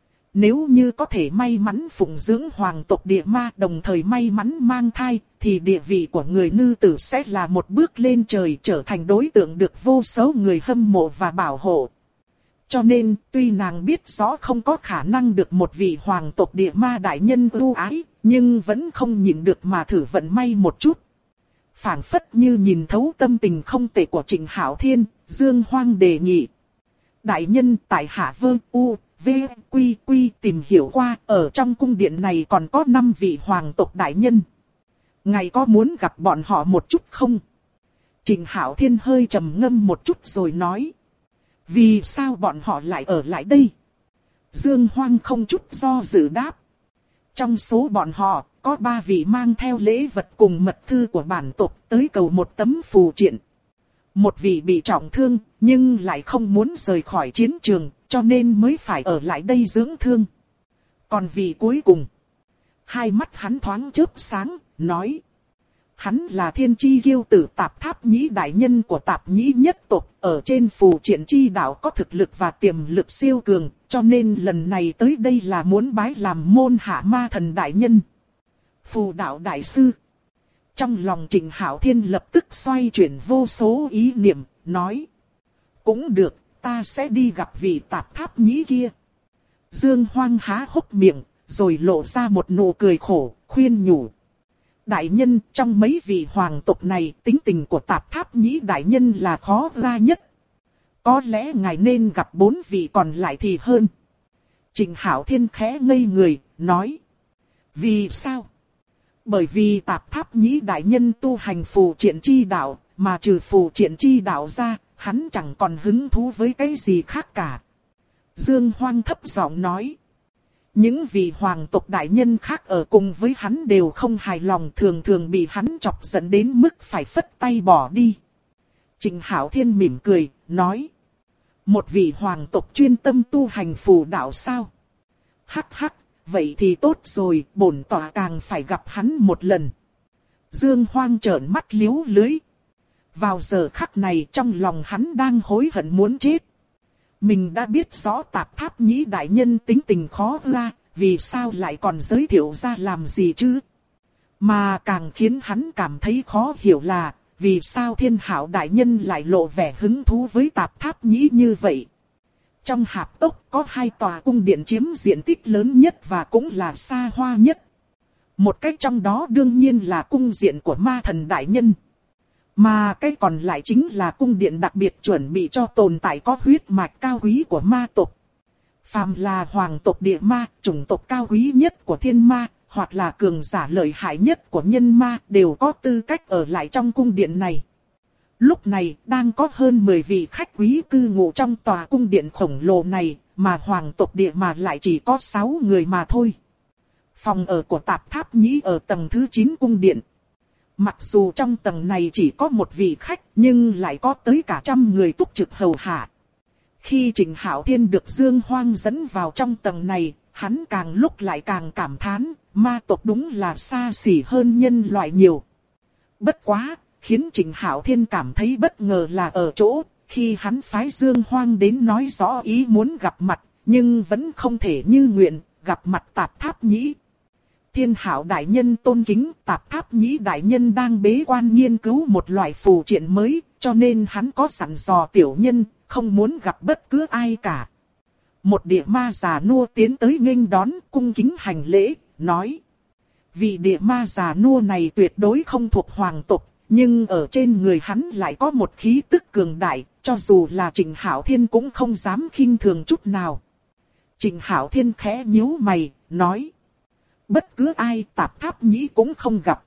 Nếu như có thể may mắn phụng dưỡng hoàng tộc địa ma đồng thời may mắn mang thai, thì địa vị của người nữ tử sẽ là một bước lên trời trở thành đối tượng được vô số người hâm mộ và bảo hộ. Cho nên, tuy nàng biết rõ không có khả năng được một vị hoàng tộc địa ma đại nhân ưu ái, nhưng vẫn không nhịn được mà thử vận may một chút. Phảng phất như nhìn thấu tâm tình không tệ của Trịnh Hạo Thiên, Dương Hoang đề nghị. Đại nhân, tại hạ Vương U, V, Quy Quy tìm hiểu qua, ở trong cung điện này còn có 5 vị hoàng tộc đại nhân. Ngài có muốn gặp bọn họ một chút không? Trịnh Hạo Thiên hơi trầm ngâm một chút rồi nói. Vì sao bọn họ lại ở lại đây? Dương Hoang không chút do dự đáp. Trong số bọn họ, có 3 vị mang theo lễ vật cùng mật thư của bản tộc tới cầu một tấm phù triện. Một vị bị trọng thương, nhưng lại không muốn rời khỏi chiến trường, cho nên mới phải ở lại đây dưỡng thương. Còn vị cuối cùng, hai mắt hắn thoáng chớp sáng, nói. Hắn là thiên chi kiêu tử Tạp Tháp Nhĩ đại nhân của Tạp Nhĩ nhất tộc, ở trên phù triện chi đạo có thực lực và tiềm lực siêu cường, cho nên lần này tới đây là muốn bái làm môn hạ ma thần đại nhân. Phù đạo đại sư. Trong lòng Trịnh Hạo Thiên lập tức xoay chuyển vô số ý niệm, nói. Cũng được, ta sẽ đi gặp vị Tạp Tháp Nhĩ kia. Dương Hoang há hốc miệng, rồi lộ ra một nụ cười khổ, khuyên nhủ. Đại nhân, trong mấy vị hoàng tộc này, tính tình của Tạp Tháp Nhĩ đại nhân là khó ra nhất. Có lẽ ngài nên gặp 4 vị còn lại thì hơn. Trịnh Hạo Thiên khẽ ngây người, nói. Vì sao? Bởi vì Tạp Tháp Nhĩ đại nhân tu hành phù triện chi đạo, mà trừ phù triện chi đạo ra, hắn chẳng còn hứng thú với cái gì khác cả. Dương Hoang thấp giọng nói. Những vị hoàng tộc đại nhân khác ở cùng với hắn đều không hài lòng, thường thường bị hắn chọc giận đến mức phải phất tay bỏ đi. Trịnh Hạo Thiên mỉm cười, nói. Một vị hoàng tộc chuyên tâm tu hành phù đạo sao? Hắc hắc, vậy thì tốt rồi, bổn tọa càng phải gặp hắn một lần. Dương Hoang trợn mắt liếu lưới. Vào giờ khắc này trong lòng hắn đang hối hận muốn chết. Mình đã biết rõ Tạp Tháp Nhĩ đại nhân tính tình khó ra, vì sao lại còn giới thiệu ra làm gì chứ? Mà càng khiến hắn cảm thấy khó hiểu là, vì sao Thiên Hạo đại nhân lại lộ vẻ hứng thú với Tạp Tháp Nhĩ như vậy? Trong hạp tốc có 2 tòa cung điện chiếm diện tích lớn nhất và cũng là xa hoa nhất. Một cách trong đó đương nhiên là cung điện của ma thần đại nhân. Mà cái còn lại chính là cung điện đặc biệt chuẩn bị cho tồn tại có huyết mạch cao quý của ma tộc. Phàm là hoàng tộc địa ma, chủng tộc cao quý nhất của thiên ma, hoặc là cường giả lợi hại nhất của nhân ma đều có tư cách ở lại trong cung điện này. Lúc này đang có hơn 10 vị khách quý cư ngụ trong tòa cung điện khổng lồ này, mà hoàng tộc địa ma lại chỉ có 6 người mà thôi. Phòng ở của Tạp Tháp Nhĩ ở tầng thứ 9 cung điện. Mặc dù trong tầng này chỉ có một vị khách, nhưng lại có tới cả 100 người túc trực hầu hạ. Khi Trịnh Hạo Thiên được Dương Hoang dẫn vào trong tầng này, hắn càng lúc lại càng cảm thán, ma tộc đúng là xa xỉ hơn nhân loại nhiều. Bất quá, khiến Trịnh Hạo Thiên cảm thấy bất ngờ là ở chỗ, khi hắn phái Dương Hoang đến nói rõ ý muốn gặp mặt, nhưng vẫn không thể như nguyện, gặp mặt Tạp Tháp Nhĩ. Thiên Hạo đại nhân tôn kính, Tạp Tháp Nhĩ đại nhân đang bế quan nghiên cứu một loại phù triện mới, cho nên hắn có sẵn dò tiểu nhân, không muốn gặp bất cứ ai cả. Một địa ma già nua tiến tới nghênh đón, cung kính hành lễ, nói. Vị địa ma già nua này tuyệt đối không thuộc hoàng tộc, nhưng ở trên người hắn lại có một khí tức cường đại, cho dù là Trịnh Hạo Thiên cũng không dám khinh thường chút nào. Trịnh Hạo Thiên khẽ nhíu mày, nói. Bất cứ ai Tạp Tháp Nhĩ cũng không gặp.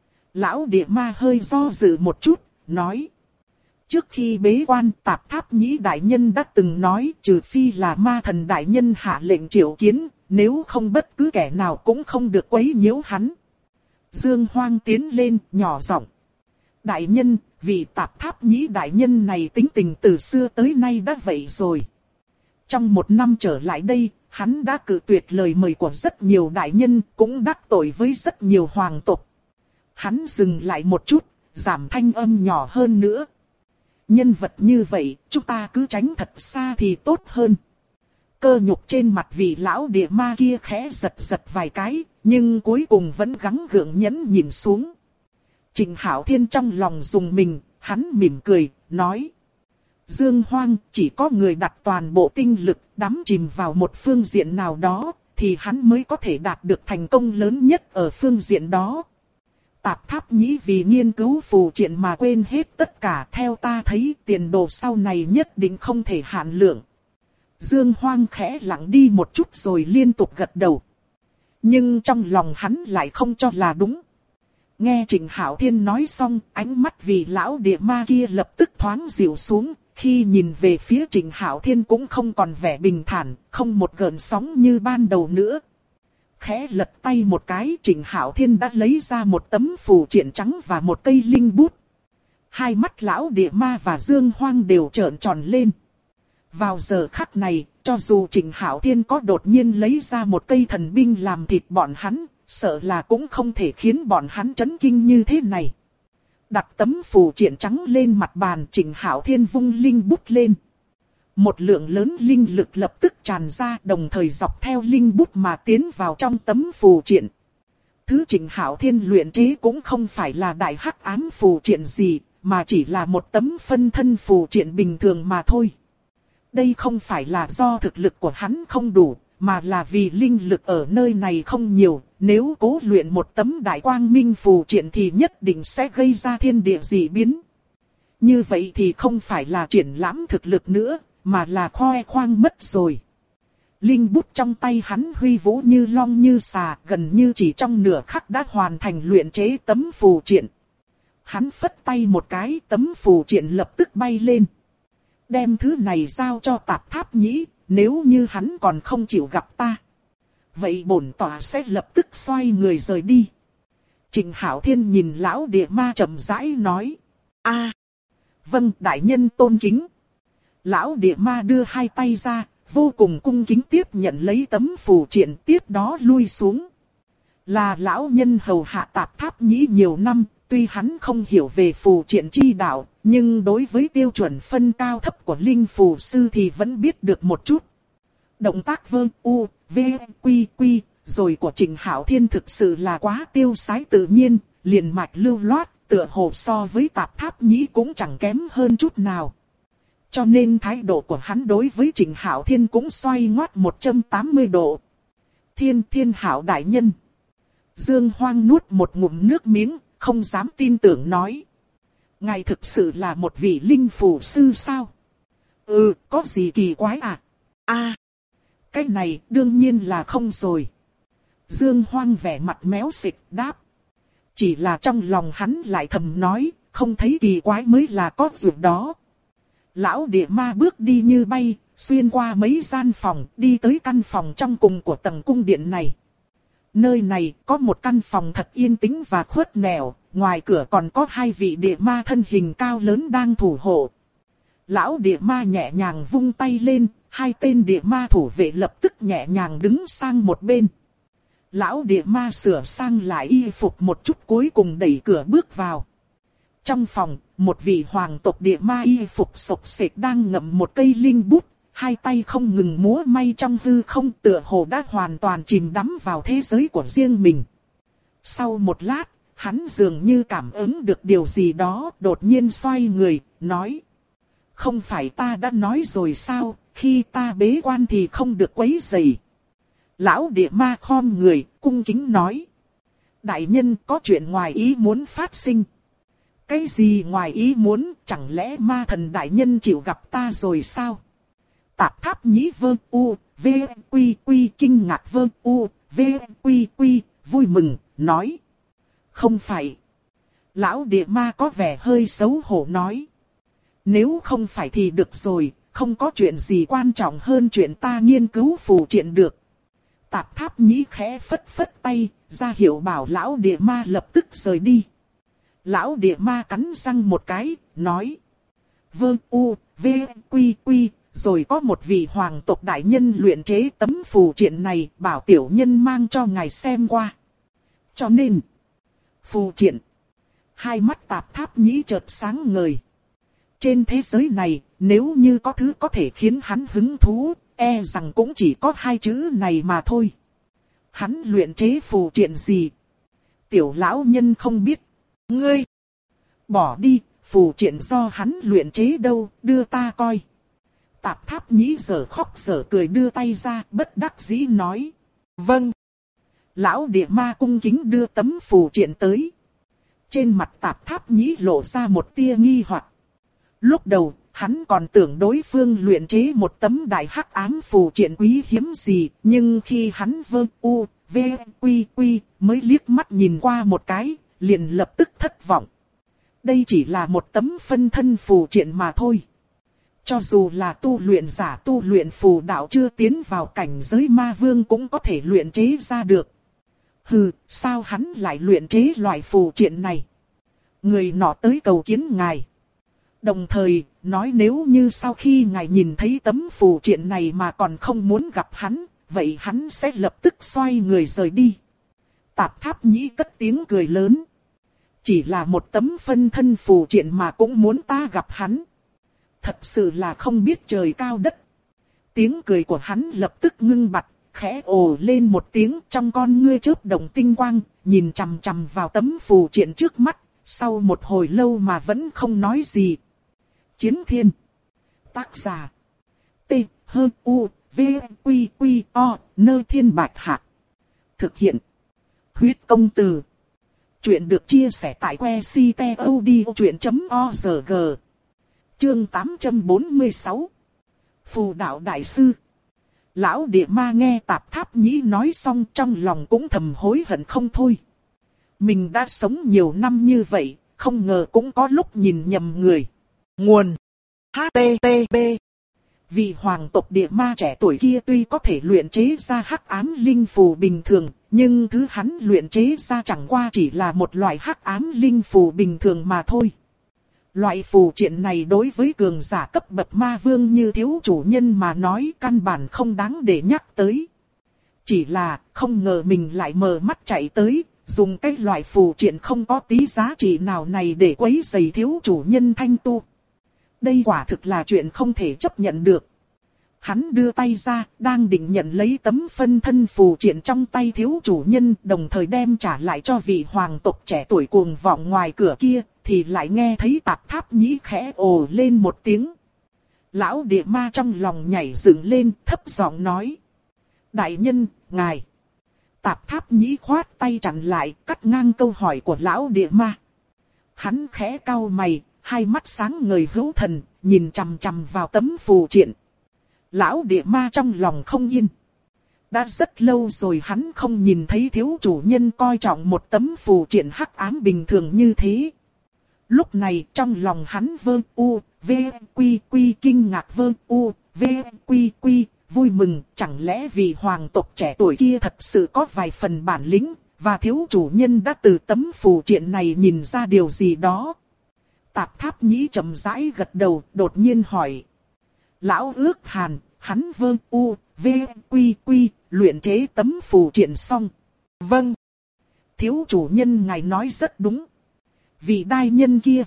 Lão địa ma hơi do dự một chút, nói. Trước khi bế quan Tạp Tháp Nhĩ đại nhân đã từng nói trừ phi là ma thần đại nhân hạ lệnh triệu kiến, nếu không bất cứ kẻ nào cũng không được quấy nhiễu hắn. Dương Hoang tiến lên, nhỏ giọng. Đại nhân, vị Tạp Tháp Nhĩ đại nhân này tính tình từ xưa tới nay đã vậy rồi. Trong 1 năm trở lại đây, hắn đã cự tuyệt lời mời của rất nhiều đại nhân, cũng đắc tội với rất nhiều hoàng tộc. Hắn dừng lại một chút, giảm thanh âm nhỏ hơn nữa. Nhân vật như vậy, chúng ta cứ tránh thật xa thì tốt hơn. Cơ nhục trên mặt vị lão địa ma kia khẽ giật giật vài cái, nhưng cuối cùng vẫn gắng gượng nhẫn nhìn xuống. Trịnh Hạo Thiên trong lòng dùng mình, hắn mỉm cười, nói. Dương Hoang, chỉ có người đặt toàn bộ tinh lực đắm chìm vào một phương diện nào đó, thì hắn mới có thể đạt được thành công lớn nhất ở phương diện đó. Tạp Tháp Nhĩ vì nghiên cứu phù triện mà quên hết tất cả, theo ta thấy tiền đồ sau này nhất định không thể hạn lượng. Dương Hoang khẽ lặng đi một chút rồi liên tục gật đầu. Nhưng trong lòng hắn lại không cho là đúng. Nghe Trịnh Hạo Thiên nói xong, ánh mắt vì lão địa ma kia lập tức thoáng dịu xuống. Khi nhìn về phía Trịnh Hạo Thiên cũng không còn vẻ bình thản, không một gợn sóng như ban đầu nữa. Khẽ lật tay một cái, Trịnh Hạo Thiên đã lấy ra một tấm phù triện trắng và một cây linh bút. Hai mắt lão địa ma và Dương Hoang đều trợn tròn lên. Vào giờ khắc này, cho dù Trịnh Hạo Thiên có đột nhiên lấy ra một cây thần binh làm thịt bọn hắn, sợ là cũng không thể khiến bọn hắn chấn kinh như thế này. Đặt tấm phù triện trắng lên mặt bàn, Trịnh Hạo Thiên vung linh bút lên. Một lượng lớn linh lực lập tức tràn ra, đồng thời dọc theo linh bút mà tiến vào trong tấm phù triện. Thứ Trịnh Hạo Thiên luyện chế cũng không phải là đại hắc ám phù triện gì, mà chỉ là một tấm phân thân phù triện bình thường mà thôi. Đây không phải là do thực lực của hắn không đủ, mà là vì linh lực ở nơi này không nhiều. Nếu cố luyện một tấm đại quang minh phù triện thì nhất định sẽ gây ra thiên địa dị biến. Như vậy thì không phải là triển lãm thực lực nữa, mà là khoe khoang mất rồi. Linh bút trong tay hắn huy vũ như long như xà, gần như chỉ trong nửa khắc đã hoàn thành luyện chế tấm phù triện. Hắn phất tay một cái, tấm phù triện lập tức bay lên. Đem thứ này giao cho Tạp Tháp Nhĩ, nếu như hắn còn không chịu gặp ta, vậy bổn tọa sẽ lập tức xoay người rời đi. Trịnh Hạo Thiên nhìn lão địa ma chậm rãi nói. Vâng, đại nhân tôn kính. Lão địa ma đưa hai tay ra, vô cùng cung kính tiếp nhận lấy tấm phù triện, tiếp đó lui xuống. Là lão nhân hầu hạ Tạp Tháp Nhĩ nhiều năm, tuy hắn không hiểu về phù triện chi đạo, nhưng đối với tiêu chuẩn phân cao thấp của linh phù sư thì vẫn biết được một chút. Động tác vơ u, v, quy quy, rồi của Trịnh Hạo Thiên thực sự là quá tiêu sái tự nhiên, liền mạch lưu loát, tựa hồ so với Tạp Tháp Nhĩ cũng chẳng kém hơn chút nào. Cho nên thái độ của hắn đối với Trịnh Hạo Thiên cũng xoay ngoắt 180 độ. Thiên Hạo đại nhân. Dương Hoang nuốt một ngụm nước miếng, không dám tin tưởng nói. Ngài thực sự là một vị linh phù sư sao? Có gì kỳ quái à? Cái này đương nhiên là không rồi. Dương Hoang vẻ mặt méo xịch đáp. Chỉ là trong lòng hắn lại thầm nói, không thấy kỳ quái mới là có chuyện đó. Lão địa ma bước đi như bay, xuyên qua mấy gian phòng, đi tới căn phòng trong cùng của tầng cung điện này. Nơi này có một căn phòng thật yên tĩnh và khuất nẻo, ngoài cửa còn có hai vị địa ma thân hình cao lớn đang thủ hộ. Lão địa ma nhẹ nhàng vung tay lên, hai tên địa ma thủ vệ lập tức nhẹ nhàng đứng sang một bên. Lão địa ma sửa sang lại y phục một chút cuối cùng đẩy cửa bước vào. Trong phòng, một vị hoàng tộc địa ma y phục xộc xệch đang ngậm một cây linh bút, hai tay không ngừng múa may trong hư không, tựa hồ đã hoàn toàn chìm đắm vào thế giới của riêng mình. Sau một lát, hắn dường như cảm ứng được điều gì đó, đột nhiên xoay người, nói. Không phải ta đã nói rồi sao, khi ta bế quan thì không được quấy rầy. Lão địa ma khom người, cung kính nói. Đại nhân có chuyện ngoài ý muốn phát sinh. Cái gì ngoài ý muốn, chẳng lẽ ma thần đại nhân chịu gặp ta rồi sao? Tạp Tháp Nhĩ vơ u, v, quy quy kinh ngạc vơ u, v, quy quy, vui mừng, nói. Không phải. Lão địa ma có vẻ hơi xấu hổ nói. Nếu không phải thì được rồi, không có chuyện gì quan trọng hơn chuyện ta nghiên cứu phù triện được. Tạp Tháp Nhĩ khẽ phất phất tay, ra hiệu bảo lão địa ma lập tức rời đi. Lão địa ma cắn răng một cái, nói. Vơ u, v, quy quy, rồi có một vị hoàng tộc đại nhân luyện chế tấm phù triện này, bảo tiểu nhân mang cho ngài xem qua. Cho nên, phù triện. Hai mắt Tạp Tháp Nhĩ chợt sáng ngời. Trên thế giới này, nếu như có thứ có thể khiến hắn hứng thú, e rằng cũng chỉ có hai chữ này mà thôi. Hắn luyện chế phù triện gì? Tiểu lão nhân không biết. Ngươi! Bỏ đi, phù triện do hắn luyện chế đâu, đưa ta coi. Tạp Tháp Nhĩ giờ khóc giờ cười đưa tay ra, bất đắc dĩ nói. Vâng! Lão địa ma cung kính đưa tấm phù triện tới. Trên mặt Tạp Tháp Nhĩ lộ ra một tia nghi hoặc. Lúc đầu, hắn còn tưởng đối phương luyện chế một tấm đại hắc ám phù triện quý hiếm gì, nhưng khi hắn mới liếc mắt nhìn qua một cái, liền lập tức thất vọng. Đây chỉ là một tấm phân thân phù triện mà thôi. Cho dù là tu luyện giả tu luyện phù đạo chưa tiến vào cảnh giới ma vương cũng có thể luyện chế ra được. Hừ, sao hắn lại luyện chế loại phù triện này? Người nọ tới cầu kiến ngài. Đồng thời, nói nếu như sau khi ngài nhìn thấy tấm phù triện này mà còn không muốn gặp hắn, vậy hắn sẽ lập tức xoay người rời đi. Tạp Tháp Nhĩ cất tiếng cười lớn. Chỉ là một tấm phân thân phù triện mà cũng muốn ta gặp hắn. Thật sự là không biết trời cao đất. Tiếng cười của hắn lập tức ngưng bặt, khẽ ồ lên một tiếng, trong con ngươi chớp động tinh quang, nhìn chằm chằm vào tấm phù triện trước mắt, sau một hồi lâu mà vẫn không nói gì. Chiến Thiên. Tác giả. T-H-U-V-Q-Q-O, Nơi Thiên Bạch Hạc. Thực hiện. Huyết Công Từ. Chuyện được chia sẻ tại website.odchuyện.org. Chương 846. Phù đạo đại sư. Lão địa ma nghe Tạp Tháp Nhĩ nói xong trong lòng cũng thầm hối hận không thôi. Mình đã sống nhiều năm như vậy, không ngờ cũng có lúc nhìn nhầm người. Nguồn HTTP. Vị hoàng tộc địa ma trẻ tuổi kia tuy có thể luyện chế ra hắc ám linh phù bình thường, nhưng thứ hắn luyện chế ra chẳng qua chỉ là một loại hắc ám linh phù bình thường mà thôi. Loại phù triện này đối với cường giả cấp bậc ma vương như thiếu chủ nhân mà nói căn bản không đáng để nhắc tới. Chỉ là không ngờ mình lại mờ mắt chạy tới, dùng cái loại phù triện không có tí giá trị nào này để quấy rầy thiếu chủ nhân thanh tu. Đây quả thực là chuyện không thể chấp nhận được. Hắn đưa tay ra, đang định nhận lấy tấm phân thân phù triện trong tay thiếu chủ nhân, đồng thời đem trả lại cho vị hoàng tộc trẻ tuổi cuồng vọng ngoài cửa kia, thì lại nghe thấy Tạp Tháp Nhĩ khẽ ồ lên một tiếng. Lão địa ma trong lòng nhảy dựng lên, thấp giọng nói. Đại nhân, ngài. Tạp Tháp Nhĩ khoát tay chặn lại, cắt ngang câu hỏi của lão địa ma. Hắn khẽ cau mày, hai mắt sáng ngời hữu thần, nhìn chằm chằm vào tấm phù triện. Lão địa ma trong lòng không yên. Đã rất lâu rồi hắn không nhìn thấy thiếu chủ nhân coi trọng một tấm phù triện hắc ám bình thường như thế. Lúc này trong lòng hắn kinh ngạc vui mừng, chẳng lẽ vì hoàng tộc trẻ tuổi kia thật sự có vài phần bản lĩnh, và thiếu chủ nhân đã từ tấm phù triện này nhìn ra điều gì đó. Tạp Tháp Nhĩ chậm rãi gật đầu, đột nhiên hỏi. Lão ước hàn, hắn luyện chế tấm phù triện xong. Vâng. Thiếu chủ nhân ngài nói rất đúng. Vị đại nhân kia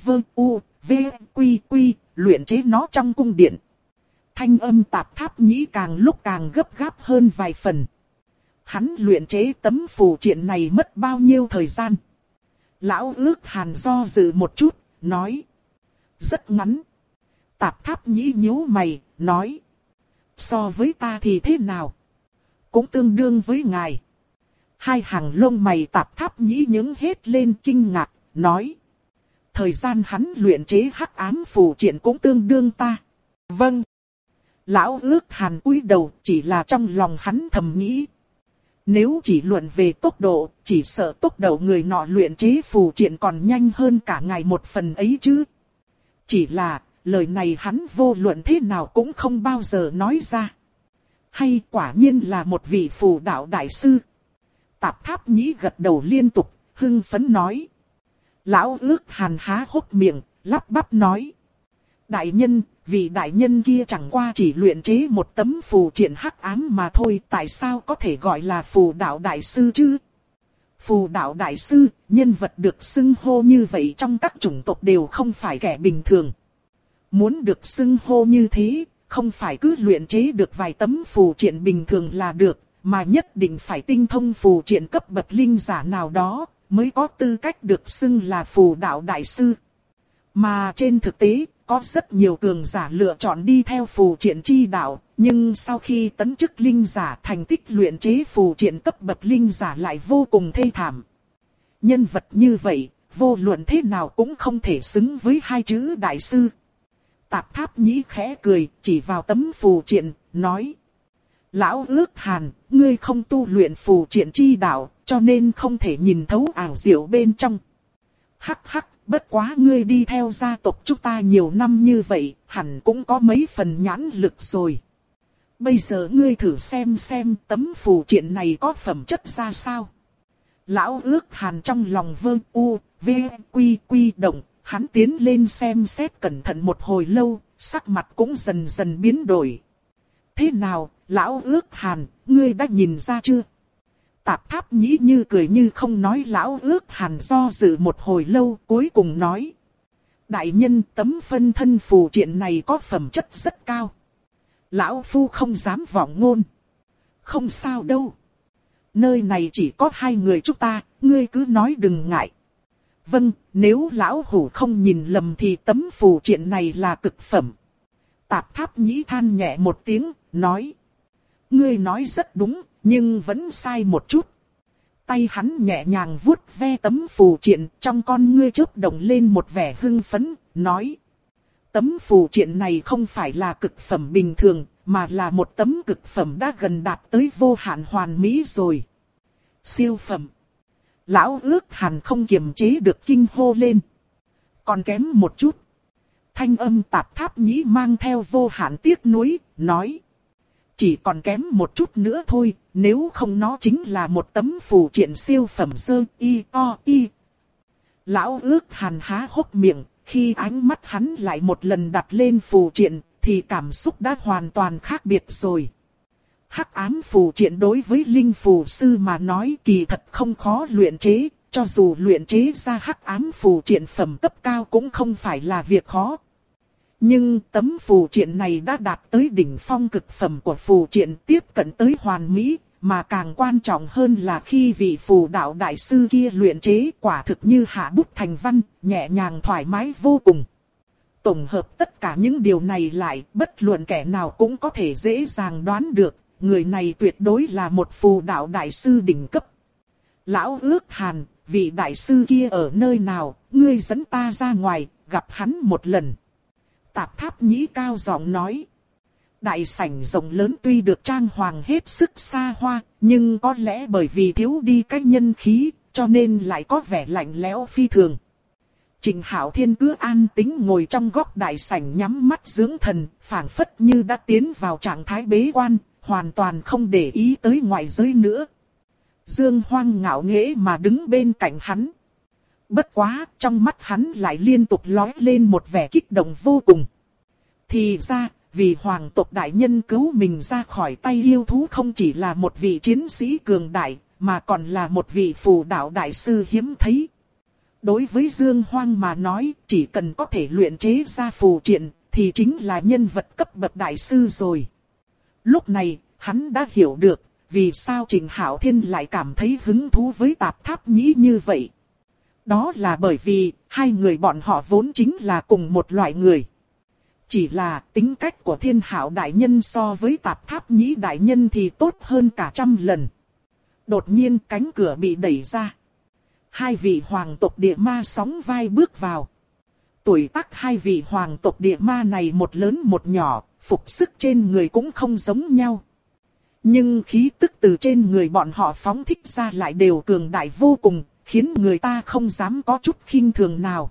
luyện chế nó trong cung điện. Thanh âm Tạp Tháp Nhĩ càng lúc càng gấp gáp hơn vài phần. Hắn luyện chế tấm phù triện này mất bao nhiêu thời gian? Lão ước hàn do dự một chút, nói. Rất ngắn. Tạp Tháp Nhĩ nhíu mày, nói. So với ta thì thế nào? Cũng tương đương với ngài. Hai hàng lông mày Tạp Tháp Nhĩ nhướng hết lên kinh ngạc, nói. Thời gian hắn luyện chế hắc ám phù triện cũng tương đương ta. Vâng. Lão ước hàn cúi đầu, chỉ là trong lòng hắn thầm nghĩ. Nếu chỉ luận về tốc độ, chỉ sợ tốc độ người nọ luyện chế phù triện còn nhanh hơn cả ngài một phần ấy chứ. Chỉ là, lời này hắn vô luận thế nào cũng không bao giờ nói ra. Hay quả nhiên là một vị phù đạo đại sư. Tạp Tháp Nhĩ gật đầu liên tục, hưng phấn nói. Lão ước hàn há hốc miệng, lắp bắp nói. Đại nhân, vị đại nhân kia chẳng qua chỉ luyện chế một tấm phù triện hắc ám mà thôi, tại sao có thể gọi là phù đạo đại sư chứ? Phù đạo đại sư, nhân vật được xưng hô như vậy trong các chủng tộc đều không phải kẻ bình thường. Muốn được xưng hô như thế, không phải cứ luyện chế được vài tấm phù triện bình thường là được, mà nhất định phải tinh thông phù triện cấp bậc linh giả nào đó, mới có tư cách được xưng là phù đạo đại sư. Mà trên thực tế, có rất nhiều cường giả lựa chọn đi theo phù triện chi đạo, nhưng sau khi tấn chức linh giả thành tích luyện chế phù triện cấp bậc linh giả lại vô cùng thê thảm. Nhân vật như vậy, vô luận thế nào cũng không thể xứng với hai chữ đại sư. Tạp Tháp Nhĩ khẽ cười, chỉ vào tấm phù triện, nói. Lão Ước Hàn, ngươi không tu luyện phù triện chi đạo, cho nên không thể nhìn thấu ảo diệu bên trong. Hắc hắc, bất quá ngươi đi theo gia tộc chúng ta nhiều năm như vậy, hẳn cũng có mấy phần nhãn lực rồi. Bây giờ ngươi thử xem tấm phù triện này có phẩm chất ra sao. Lão Ước Hàn trong lòng vơ u, v, quy động, hắn tiến lên xem xét cẩn thận một hồi lâu, sắc mặt cũng dần dần biến đổi. Thế nào, Lão Ước Hàn, ngươi đã nhìn ra chưa? Tạp Tháp Nhĩ như cười như không nói. Lão Ước Hàn do dự một hồi lâu, cuối cùng nói. Đại nhân, tấm phân thân phù triện này có phẩm chất rất cao. Lão Phu không dám vọng ngôn. Không sao đâu. Nơi này chỉ có hai người chúng ta, ngươi cứ nói đừng ngại. Vâng, nếu Lão Hủ không nhìn lầm thì tấm phù triện này là cực phẩm. Tạp Tháp Nhĩ than nhẹ một tiếng, nói. Ngươi nói rất đúng, nhưng vẫn sai một chút. Tay hắn nhẹ nhàng vuốt ve tấm phù triện, trong con ngươi chớp động lên một vẻ hưng phấn, nói. Tấm phù triện này không phải là cực phẩm bình thường, mà là một tấm cực phẩm đã gần đạt tới vô hạn hoàn mỹ rồi. Siêu phẩm. Lão Ước Hàn không kiềm chế được kinh hô lên. Còn kém một chút. Thanh âm Tạp Tháp Nhĩ mang theo vô hạn tiếc nuối, nói. Chỉ còn kém một chút nữa thôi, nếu không nó chính là một tấm phù triện siêu phẩm sơ y o y. Lão Ước Hàn há hốc miệng, khi ánh mắt hắn lại một lần đặt lên phù triện, thì cảm xúc đã hoàn toàn khác biệt rồi. Hắc ám phù triện đối với linh phù sư mà nói kỳ thật không khó luyện chế, cho dù luyện chế ra hắc ám phù triện phẩm cấp cao cũng không phải là việc khó. Nhưng tấm phù triện này đã đạt tới đỉnh phong cực phẩm của phù triện, tiếp cận tới hoàn mỹ, mà càng quan trọng hơn là khi vị phù đạo đại sư kia luyện chế quả thực như hạ bút thành văn, nhẹ nhàng thoải mái vô cùng. Tổng hợp tất cả những điều này lại, bất luận kẻ nào cũng có thể dễ dàng đoán được, người này tuyệt đối là một phù đạo đại sư đỉnh cấp. Lão Ước Hàn, vị đại sư kia ở nơi nào, ngươi dẫn ta ra ngoài, gặp hắn một lần. Tạp Tháp Nhĩ cao giọng nói. Đại sảnh rộng lớn tuy được trang hoàng hết sức xa hoa, nhưng có lẽ bởi vì thiếu đi cái nhân khí, cho nên lại có vẻ lạnh lẽo phi thường. Trình Hạo Thiên cứ an tĩnh ngồi trong góc đại sảnh nhắm mắt dưỡng thần, phảng phất như đã tiến vào trạng thái bế quan, hoàn toàn không để ý tới ngoại giới nữa. Dương Hoang ngạo nghễ mà đứng bên cạnh hắn. Bất quá, trong mắt hắn lại liên tục lóe lên một vẻ kích động vô cùng. Thì ra, vì hoàng tộc đại nhân cứu mình ra khỏi tay yêu thú không chỉ là một vị chiến sĩ cường đại, mà còn là một vị phù đạo đại sư hiếm thấy. Đối với Dương Hoang mà nói, chỉ cần có thể luyện chế ra phù triện, thì chính là nhân vật cấp bậc đại sư rồi. Lúc này, hắn đã hiểu được, vì sao Trình Hạo Thiên lại cảm thấy hứng thú với Tạp Tháp Nhĩ như vậy. Đó là bởi vì, hai người bọn họ vốn chính là cùng một loại người. Chỉ là tính cách của Thiên Hạo đại nhân so với Tạp Tháp Nhĩ đại nhân thì tốt hơn cả trăm lần. Đột nhiên cánh cửa bị đẩy ra. Hai vị hoàng tộc địa ma sóng vai bước vào. Tuổi tác hai vị hoàng tộc địa ma này một lớn một nhỏ, phục sức trên người cũng không giống nhau. Nhưng khí tức từ trên người bọn họ phóng thích ra lại đều cường đại vô cùng, khiến người ta không dám có chút khinh thường nào.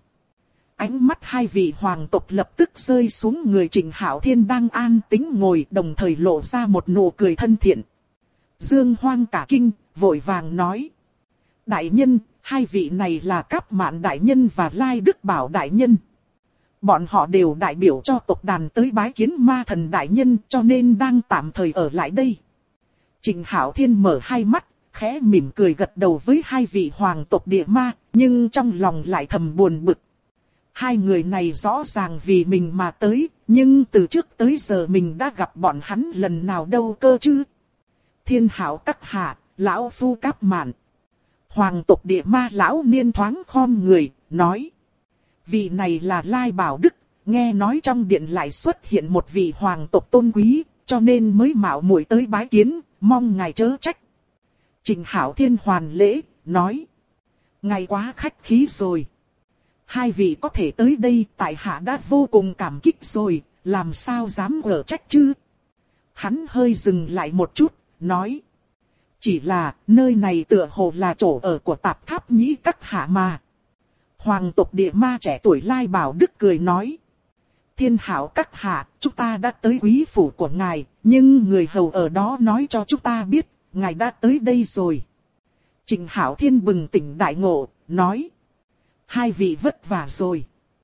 Ánh mắt hai vị hoàng tộc lập tức rơi xuống người Trình Hạo Thiên đang an tĩnh ngồi, đồng thời lộ ra một nụ cười thân thiện. Dương Hoang cả kinh, vội vàng nói. Đại nhân, hai vị này là Cáp Mạn đại nhân và Lai Đức Bảo đại nhân. Bọn họ đều đại biểu cho tộc đàn tới bái kiến ma thần đại nhân, cho nên đang tạm thời ở lại đây. Trình Hạo Thiên mở hai mắt, khẽ mỉm cười gật đầu với hai vị hoàng tộc địa ma, nhưng trong lòng lại thầm buồn bực. Hai người này rõ ràng vì mình mà tới, nhưng từ trước tới giờ mình đã gặp bọn hắn lần nào đâu cơ chứ. Thiên Hạo các hạ, lão phu Cáp Mạn. Hoàng tộc địa ma lão niên thoáng khom người, nói. Vị này là Lai Bảo Đức, nghe nói trong điện lại xuất hiện một vị hoàng tộc tôn quý, cho nên mới mạo muội tới bái kiến, mong ngài chớ trách. Trình Hạo Thiên hoàn lễ, nói. Ngài quá khách khí rồi. Hai vị có thể tới đây tại hạ đã vô cùng cảm kích rồi, làm sao dám ở trách chứ. Hắn hơi dừng lại một chút, nói. Chỉ là nơi này tựa hồ là chỗ ở của Tạp Tháp Nhĩ các hạ mà. Hoàng tộc địa ma trẻ tuổi Lai Bảo Đức cười nói. Thiên hảo các hạ, chúng ta đã tới quý phủ của ngài, nhưng người hầu ở đó nói cho chúng ta biết, ngài đã tới đây rồi. Trịnh Hảo Thiên bừng tỉnh đại ngộ, nói. Hai vị vất vả rồi.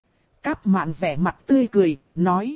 Cáp Mạn vẻ mặt tươi cười, nói.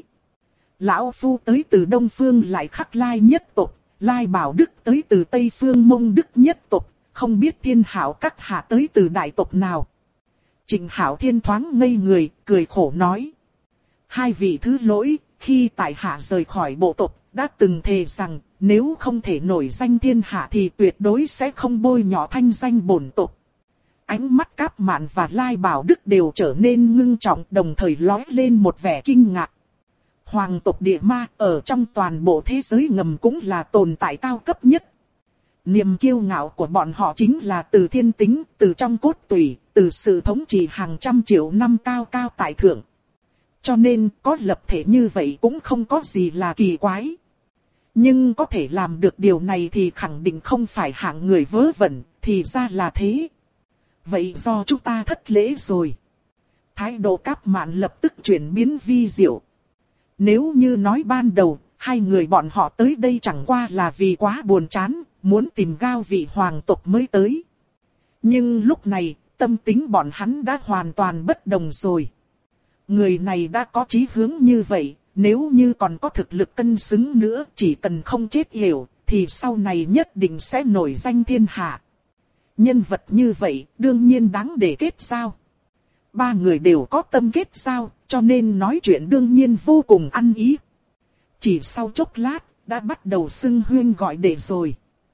Lão Phu tới từ Đông Phương lại khắc Lai nhất tộc, Lai Bảo Đức tới từ Tây Phương Mông Đức nhất tộc, không biết thiên hảo các hạ tới từ đại tộc nào. Trịnh Hảo Thiên thoáng ngây người, cười khổ nói. Hai vị thứ lỗi, khi tại hạ rời khỏi bộ tộc, đã từng thề rằng, nếu không thể nổi danh thiên hạ thì tuyệt đối sẽ không bôi nhọ thanh danh bổn tộc. Ánh mắt Cáp Mạn và Lai Bảo Đức đều trở nên ngưng trọng, đồng thời lóe lên một vẻ kinh ngạc. Hoàng tộc địa ma ở trong toàn bộ thế giới ngầm cũng là tồn tại cao cấp nhất. Niềm kiêu ngạo của bọn họ chính là từ thiên tính, từ trong cốt tủy, từ sự thống trị hàng trăm triệu năm cao cao tại thượng. Cho nên có lập thể như vậy cũng không có gì là kỳ quái. Nhưng có thể làm được điều này thì khẳng định không phải hạng người vớ vẩn, thì ra là thế. Vậy do chúng ta thất lễ rồi. Thái độ Cáp Mạn lập tức chuyển biến vi diệu. Nếu như nói ban đầu, hai người bọn họ tới đây chẳng qua là vì quá buồn chán, muốn tìm gao vị hoàng tộc mới tới. Nhưng lúc này, tâm tính bọn hắn đã hoàn toàn bất đồng rồi. Người này đã có chí hướng như vậy, nếu như còn có thực lực cân xứng nữa, chỉ cần không chết yểu, thì sau này nhất định sẽ nổi danh thiên hạ. Nhân vật như vậy, đương nhiên đáng để kết giao. Ba người đều có tâm kết giao, cho nên nói chuyện đương nhiên vô cùng ăn ý. Chỉ sau chốc lát, đã bắt đầu xưng huyên gọi đệ rồi.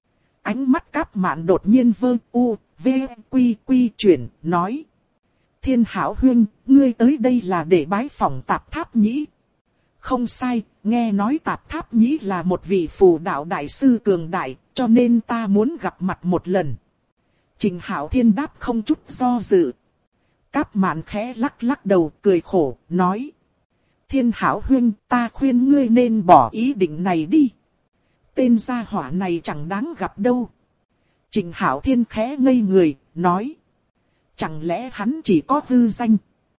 Ánh mắt Cáp Mạn đột nhiên vơ u, v, quy quy chuyển, nói. Thiên Hảo huyên, ngươi tới đây là để bái phỏng Tạp Tháp Nhĩ. Không sai, nghe nói Tạp Tháp Nhĩ là một vị phù đạo đại sư cường đại, cho nên ta muốn gặp mặt một lần. Trịnh Hảo Thiên đáp không chút do dự. Cáp Mạn khẽ lắc lắc đầu cười khổ, nói. Thiên Hảo huynh, ta khuyên ngươi nên bỏ ý định này đi. Tên gia hỏa này chẳng đáng gặp đâu. Trịnh Hảo Thiên khẽ ngây người, nói. Chẳng lẽ hắn chỉ có hư danh?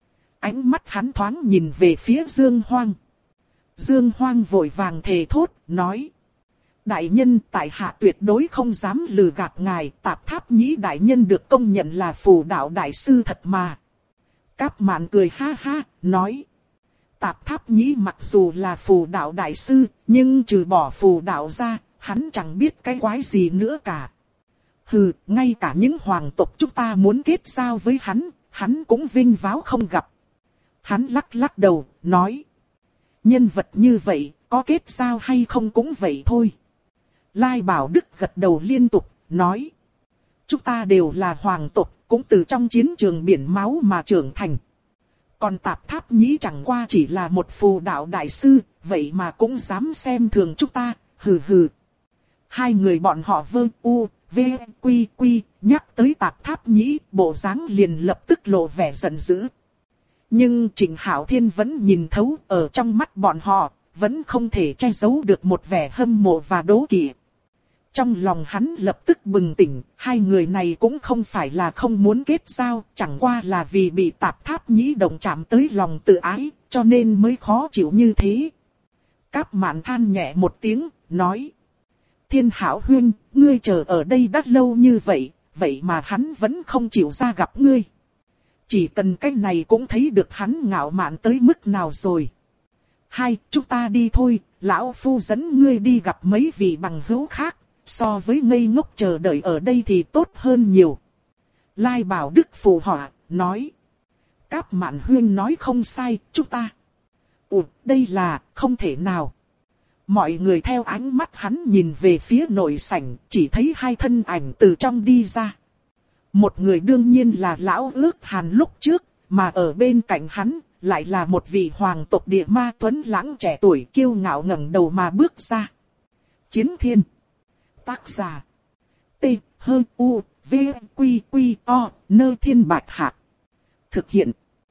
Ánh mắt hắn thoáng nhìn về phía Dương Hoang. Dương Hoang vội vàng thề thốt, nói. Đại nhân, tại hạ tuyệt đối không dám lừa gạt ngài, Tạp Tháp Nhĩ đại nhân được công nhận là phù đạo đại sư thật mà. Cáp Mạn cười ha ha, nói. Tạp Tháp Nhĩ mặc dù là phù đạo đại sư, nhưng trừ bỏ phù đạo ra, hắn chẳng biết cái quái gì nữa cả. Hừ, ngay cả những hoàng tộc chúng ta muốn kết giao với hắn cũng vinh váo không gặp. Hắn lắc lắc đầu, nói. Nhân vật như vậy, có kết giao hay không cũng vậy thôi. Lai Bảo Đức gật đầu liên tục, nói. Chúng ta đều là hoàng tộc, cũng từ trong chiến trường biển máu mà trưởng thành. Còn Tạp Tháp Nhĩ chẳng qua chỉ là một phù đạo đại sư, vậy mà cũng dám xem thường chúng ta, hừ hừ. Hai người bọn họ vơ u, v, quy quy, nhắc tới Tạp Tháp Nhĩ, bộ dáng liền lập tức lộ vẻ giận dữ. Nhưng Trịnh Hảo Thiên vẫn nhìn thấu, ở trong mắt bọn họ, vẫn không thể che giấu được một vẻ hâm mộ và đố kỵ. Trong lòng hắn lập tức bừng tỉnh, hai người này cũng không phải là không muốn kết giao, chẳng qua là vì bị Tạp Tháp Nhĩ động chạm tới lòng tự ái, cho nên mới khó chịu như thế. Cáp Mạn than nhẹ một tiếng, nói. Thiên Hảo huynh, ngươi chờ ở đây đã lâu như vậy, vậy mà hắn vẫn không chịu ra gặp ngươi. Chỉ cần cái này cũng thấy được hắn ngạo mạn tới mức nào rồi. Hai, chúng ta đi thôi, lão phu dẫn ngươi đi gặp mấy vị bằng hữu khác. So với ngây ngốc chờ đợi ở đây thì tốt hơn nhiều. Lai Bảo Đức phù họa, nói. Cáp Mạn huyên nói không sai, chúng ta. Đây là, không thể nào. Mọi người theo ánh mắt hắn nhìn về phía nội sảnh, chỉ thấy hai thân ảnh từ trong đi ra. Một người đương nhiên là lão Ước Hàn lúc trước, mà ở bên cạnh hắn, lại là một vị hoàng tộc địa ma tuấn lãng trẻ tuổi kiêu ngạo ngẩng đầu mà bước ra. Chiến Thiên. Tác giả. T, H, U, V, Quy, Quy, O, Nơ Thiên Bạch Hạc. Thực hiện.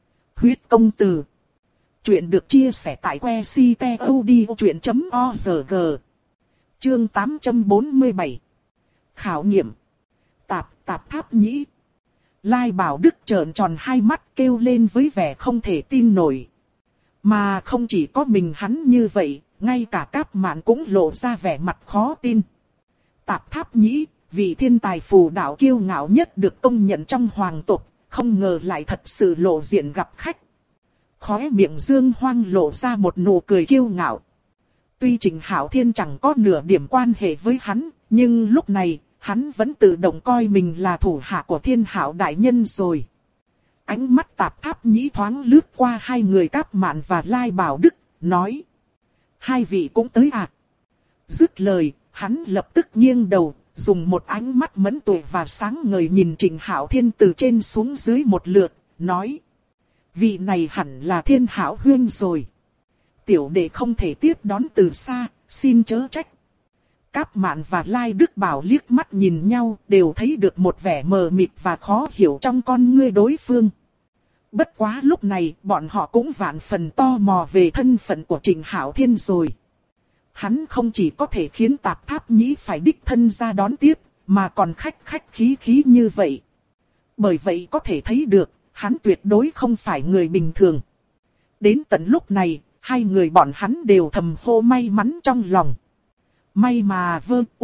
Huyết công từ. Chuyện được chia sẻ tại website.odchuyện.org. Chương 847. Khảo nghiệm. Tạp Tháp Nhĩ. Lai Bảo Đức trợn tròn hai mắt kêu lên với vẻ không thể tin nổi. Mà không chỉ có mình hắn như vậy, ngay cả Cáp Mạn cũng lộ ra vẻ mặt khó tin. Tạp Tháp Nhĩ, vị thiên tài phù đạo kiêu ngạo nhất được công nhận trong hoàng tộc, không ngờ lại thật sự lộ diện gặp khách. Khóe miệng Dương Hoang lộ ra một nụ cười kiêu ngạo. Tuy Trình Hạo Thiên chẳng có nửa điểm quan hệ với hắn, nhưng lúc này, hắn vẫn tự động coi mình là thủ hạ của Thiên Hạo đại nhân rồi. Ánh mắt Tạp Tháp Nhĩ thoáng lướt qua hai người Cáp Mạn và Lai Bảo Đức, nói: hai vị cũng tới à? Dứt lời, hắn lập tức nghiêng đầu, dùng một ánh mắt mẫn tuệ và sáng ngời nhìn Trình Hạo Thiên từ trên xuống dưới một lượt, nói: vị này hẳn là Thiên Hạo huynh rồi. Tiểu đệ không thể tiếp đón từ xa, xin chớ trách. Cáp Mạn và Lai Đức Bảo liếc mắt nhìn nhau, đều thấy được một vẻ mờ mịt và khó hiểu trong con ngươi đối phương. Bất quá lúc này, bọn họ cũng vạn phần tò mò về thân phận của Trình Hạo Thiên rồi. Hắn không chỉ có thể khiến Tạp Tháp Nhĩ phải đích thân ra đón tiếp, mà còn khách khí như vậy. Bởi vậy có thể thấy được, hắn tuyệt đối không phải người bình thường. Đến tận lúc này, hai người bọn hắn đều thầm hô may mắn trong lòng. May mà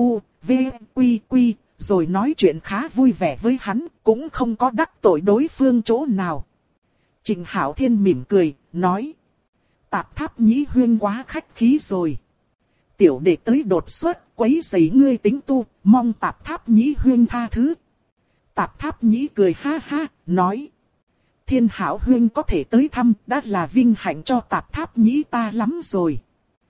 Quy rồi nói chuyện khá vui vẻ với hắn, cũng không có đắc tội đối phương chỗ nào. Trình Hạo Thiên mỉm cười, nói: Tạp Tháp Nhĩ huynh quá khách khí rồi. Tiểu đệ tới đột xuất, quấy rầy ngươi tính tu, mong Tạp Tháp Nhĩ huynh tha thứ. Tạp Tháp Nhĩ cười ha ha, nói: Thiên Hạo huynh có thể tới thăm, đã là vinh hạnh cho Tạp Tháp Nhĩ ta lắm rồi.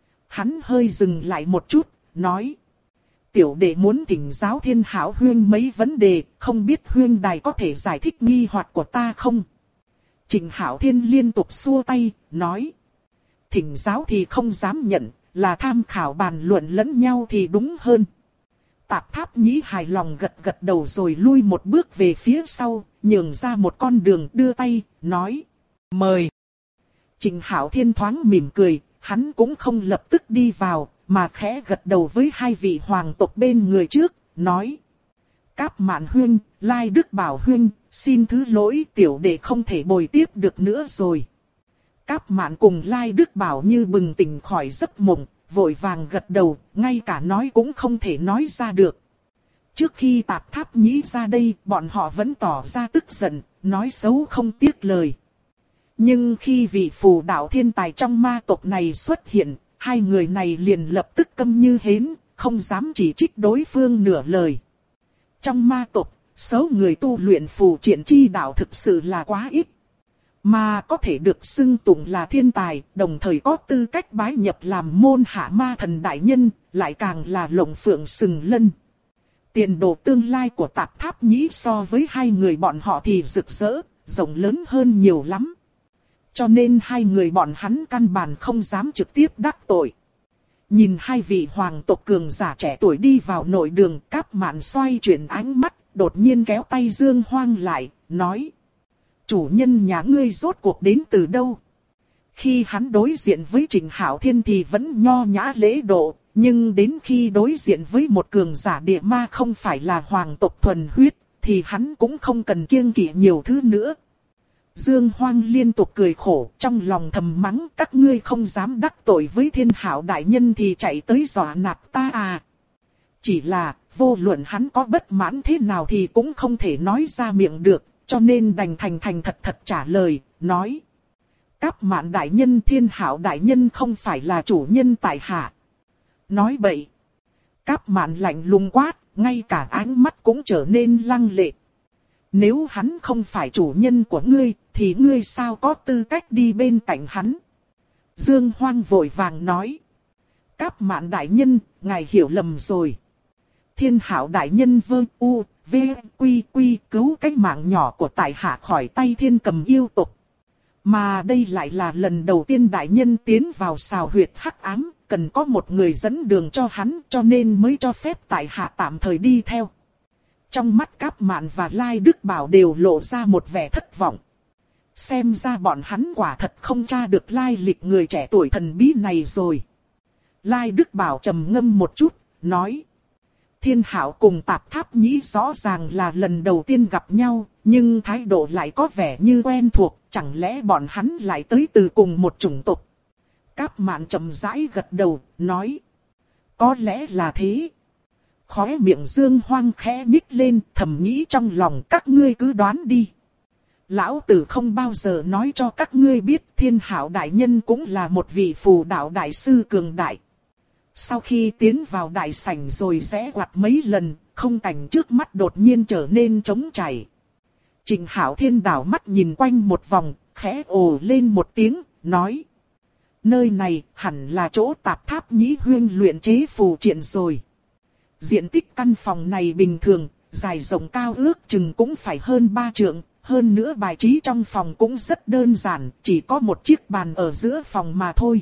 Hắn hơi dừng lại một chút, nói: tiểu đệ muốn thỉnh giáo Thiên Hạo huynh mấy vấn đề, không biết huynh đài có thể giải thích nghi hoặc của ta không? Trình Hạo Thiên liên tục xua tay, nói: thỉnh giáo thì không dám nhận, là tham khảo bàn luận lẫn nhau thì đúng hơn. Tạp Tháp Nhĩ hài lòng gật đầu rồi lui một bước về phía sau, nhường ra một con đường, đưa tay, nói: mời. Trình Hạo Thiên thoáng mỉm cười, hắn cũng không lập tức đi vào, mà khẽ gật đầu với hai vị hoàng tộc bên người trước, nói: Cáp Mạn huynh, Lai Đức Bảo huynh, xin thứ lỗi, tiểu đệ không thể bồi tiếp được nữa rồi. Cáp Mạn cùng Lai Đức Bảo như bừng tỉnh khỏi giấc mộng, vội vàng gật đầu, ngay cả nói cũng không thể nói ra được. Trước khi Tạp Tháp Nhĩ ra đây, bọn họ vẫn tỏ ra tức giận, nói xấu không tiếc lời. Nhưng khi vị phù đạo thiên tài trong ma tộc này xuất hiện, hai người này liền lập tức câm như hến, không dám chỉ trích đối phương nửa lời. Trong ma tộc, số người tu luyện phù triện chi đạo thực sự là quá ít. Mà có thể được xưng tụng là thiên tài, đồng thời có tư cách bái nhập làm môn hạ ma thần đại nhân, lại càng là lộng phượng sừng lân. Tiền đồ tương lai của Tạp Tháp Nhĩ so với hai người bọn họ thì rực rỡ, rộng lớn hơn nhiều lắm. Cho nên hai người bọn hắn căn bản không dám trực tiếp đắc tội. Nhìn hai vị hoàng tộc cường giả trẻ tuổi đi vào nội đường, Cáp Mạn xoay chuyển ánh mắt, đột nhiên kéo tay Dương Hoang lại, nói: chủ nhân nhà ngươi rốt cuộc đến từ đâu? Khi hắn đối diện với Trình Hạo Thiên thì vẫn nho nhã lễ độ, nhưng đến khi đối diện với một cường giả địa ma không phải là hoàng tộc thuần huyết, thì hắn cũng không cần kiêng kỵ nhiều thứ nữa. Dương Hoang liên tục cười khổ, trong lòng thầm mắng: các ngươi không dám đắc tội với Thiên Hạo đại nhân thì chạy tới dọa nạt ta à. Chỉ là, vô luận hắn có bất mãn thế nào thì cũng không thể nói ra miệng được, cho nên đành thành thật trả lời, nói: Cáp Mạn đại nhân, Thiên Hạo đại nhân không phải là chủ nhân tại hạ. Nói bậy. Cáp Mạn lạnh lùng quát, ngay cả ánh mắt cũng trở nên lăng lệ. Nếu hắn không phải chủ nhân của ngươi, thì ngươi sao có tư cách đi bên cạnh hắn? Dương Hoang vội vàng nói: Cáp Mạn đại nhân, ngài hiểu lầm rồi. Thiên Hạo đại nhân cứu cái mạng nhỏ của tại hạ khỏi tay thiên cầm yêu tộc. Mà đây lại là lần đầu tiên đại nhân tiến vào xào huyệt hắc ám, cần có một người dẫn đường cho hắn, cho nên mới cho phép tại hạ tạm thời đi theo. Trong mắt Cáp Mạn và Lai Đức Bảo đều lộ ra một vẻ thất vọng. Xem ra bọn hắn quả thật không tra được lai lịch người trẻ tuổi thần bí này rồi. Lai Đức Bảo trầm ngâm một chút, nói. Thiên Hạo cùng Tạp Tháp Nhĩ rõ ràng là lần đầu tiên gặp nhau, nhưng thái độ lại có vẻ như quen thuộc, chẳng lẽ bọn hắn lại tới từ cùng một chủng tộc. Cáp Mạn chậm rãi gật đầu, nói. Có lẽ là thế. Khóe miệng Dương Hoang khẽ nhích lên, thầm nghĩ trong lòng các ngươi cứ đoán đi. Lão tử không bao giờ nói cho các ngươi biết Thiên Hạo đại nhân cũng là một vị phù đạo đại sư cường đại. Sau khi tiến vào đại sảnh rồi rẽ quạt mấy lần, không cảnh trước mắt đột nhiên trở nên trống trải. Trình Hạo Thiên đảo mắt nhìn quanh một vòng, khẽ ồ lên một tiếng, nói. Nơi này hẳn là chỗ Tạp Tháp Nhĩ Huyên luyện chế phù triện rồi. Diện tích căn phòng này bình thường, dài rộng cao ước chừng cũng phải hơn 3 trượng. Hơn nữa bài trí trong phòng cũng rất đơn giản, chỉ có một chiếc bàn ở giữa phòng mà thôi.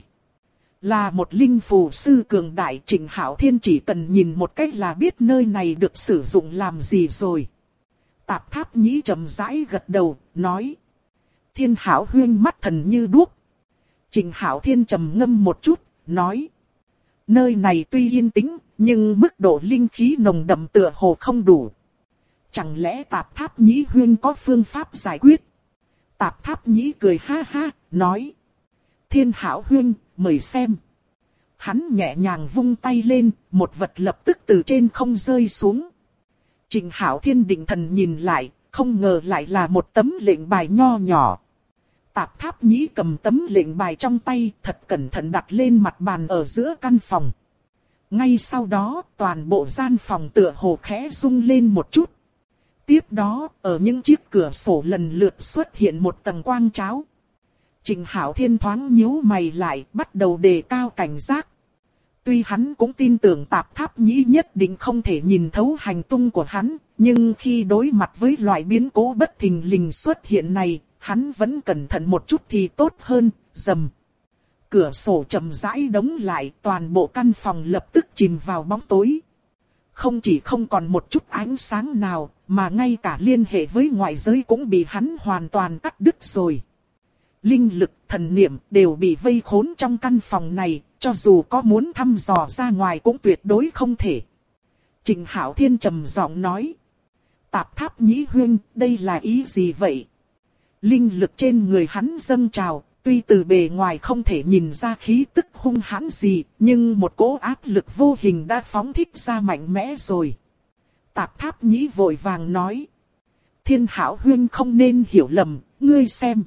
Là một linh phù sư cường đại, Trình Hạo Thiên chỉ cần nhìn một cách là biết nơi này được sử dụng làm gì rồi. Tạp Tháp Nhĩ trầm rãi gật đầu, nói. Thiên Hạo Huyên mắt thần như đuốc. Trình Hạo Thiên trầm ngâm một chút, nói. Nơi này tuy yên tĩnh, nhưng mức độ linh khí nồng đậm tựa hồ không đủ. Chẳng lẽ Tạp Tháp Nhĩ Huyên có phương pháp giải quyết? Tạp Tháp Nhĩ cười ha ha, nói. Thiên Hạo Huyên, mời xem. Hắn nhẹ nhàng vung tay lên, một vật lập tức từ trên không rơi xuống. Trình Hạo Thiên định thần nhìn lại, không ngờ lại là một tấm lệnh bài nho nhỏ. Tạp Tháp Nhĩ cầm tấm lệnh bài trong tay, thật cẩn thận đặt lên mặt bàn ở giữa căn phòng. Ngay sau đó, toàn bộ gian phòng tựa hồ khẽ rung lên một chút. Tiếp đó, ở những chiếc cửa sổ lần lượt xuất hiện một tầng quang cháo. Trình Hạo Thiên thoáng nhíu mày lại, bắt đầu đề cao cảnh giác. Tuy hắn cũng tin tưởng Tạp Tháp Nhĩ nhất định không thể nhìn thấu hành tung của hắn, nhưng khi đối mặt với loại biến cố bất thình lình xuất hiện này, hắn vẫn cẩn thận một chút thì tốt hơn. Rầm. Cửa sổ chậm rãi đóng lại, toàn bộ căn phòng lập tức chìm vào bóng tối. Không chỉ không còn một chút ánh sáng nào, mà ngay cả liên hệ với ngoại giới cũng bị hắn hoàn toàn cắt đứt rồi. Linh lực, thần niệm đều bị vây khốn trong căn phòng này, cho dù có muốn thăm dò ra ngoài cũng tuyệt đối không thể. Trình Hạo Thiên trầm giọng nói. Tạp Tháp Nhĩ Huyên, đây là ý gì vậy? Linh lực trên người hắn dâng trào, tuy từ bề ngoài không thể nhìn ra khí tức hung hãn gì, nhưng một cỗ áp lực vô hình đã phóng thích ra mạnh mẽ rồi. Tạp Tháp Nhĩ vội vàng nói. Thiên Hạo Huyên không nên hiểu lầm, ngươi xem.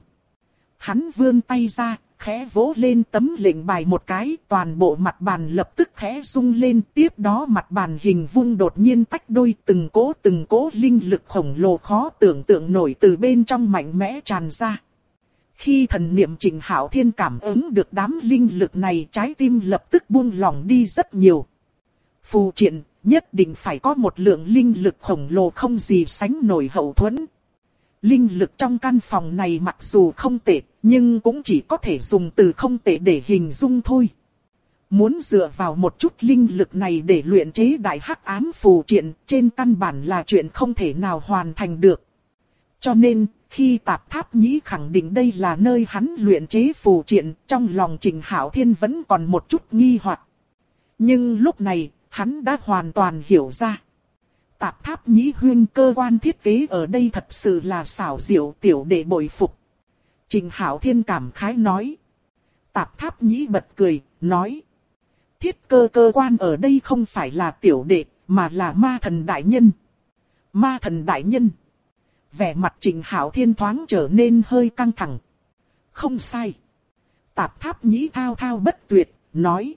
Hắn vươn tay ra, khẽ vỗ lên tấm lệnh bài một cái, toàn bộ mặt bàn lập tức khẽ rung lên. Tiếp đó mặt bàn hình vuông đột nhiên tách đôi, từng cỗ linh lực khổng lồ khó tưởng tượng nổi từ bên trong mạnh mẽ tràn ra. Khi thần niệm Trình Hạo Thiên cảm ứng được đám linh lực này, trái tim lập tức buông lỏng đi rất nhiều. Phù triện, nhất định phải có một lượng linh lực khổng lồ không gì sánh nổi hậu thuẫn. Linh lực trong căn phòng này mặc dù không tệ, nhưng cũng chỉ có thể dùng từ không tệ để hình dung thôi. Muốn dựa vào một chút linh lực này để luyện chế đại hắc ám phù triện, trên căn bản là chuyện không thể nào hoàn thành được. Cho nên, khi Tạp Tháp Nhĩ khẳng định đây là nơi hắn luyện chế phù triện, trong lòng Trình Hạo Thiên vẫn còn một chút nghi hoặc. Nhưng lúc này, hắn đã hoàn toàn hiểu ra. Tạp Tháp Nhĩ Huyên cơ quan thiết kế ở đây thật sự là xảo diệu, tiểu đệ bội phục. Trình Hạo Thiên cảm khái nói. Tạp Tháp Nhĩ bật cười, nói. Thiết cơ quan ở đây không phải là tiểu đệ, mà là ma thần đại nhân. Ma thần đại nhân. Vẻ mặt Trình Hạo Thiên thoáng trở nên hơi căng thẳng. Không sai. Tạp Tháp Nhĩ thao thao bất tuyệt, nói.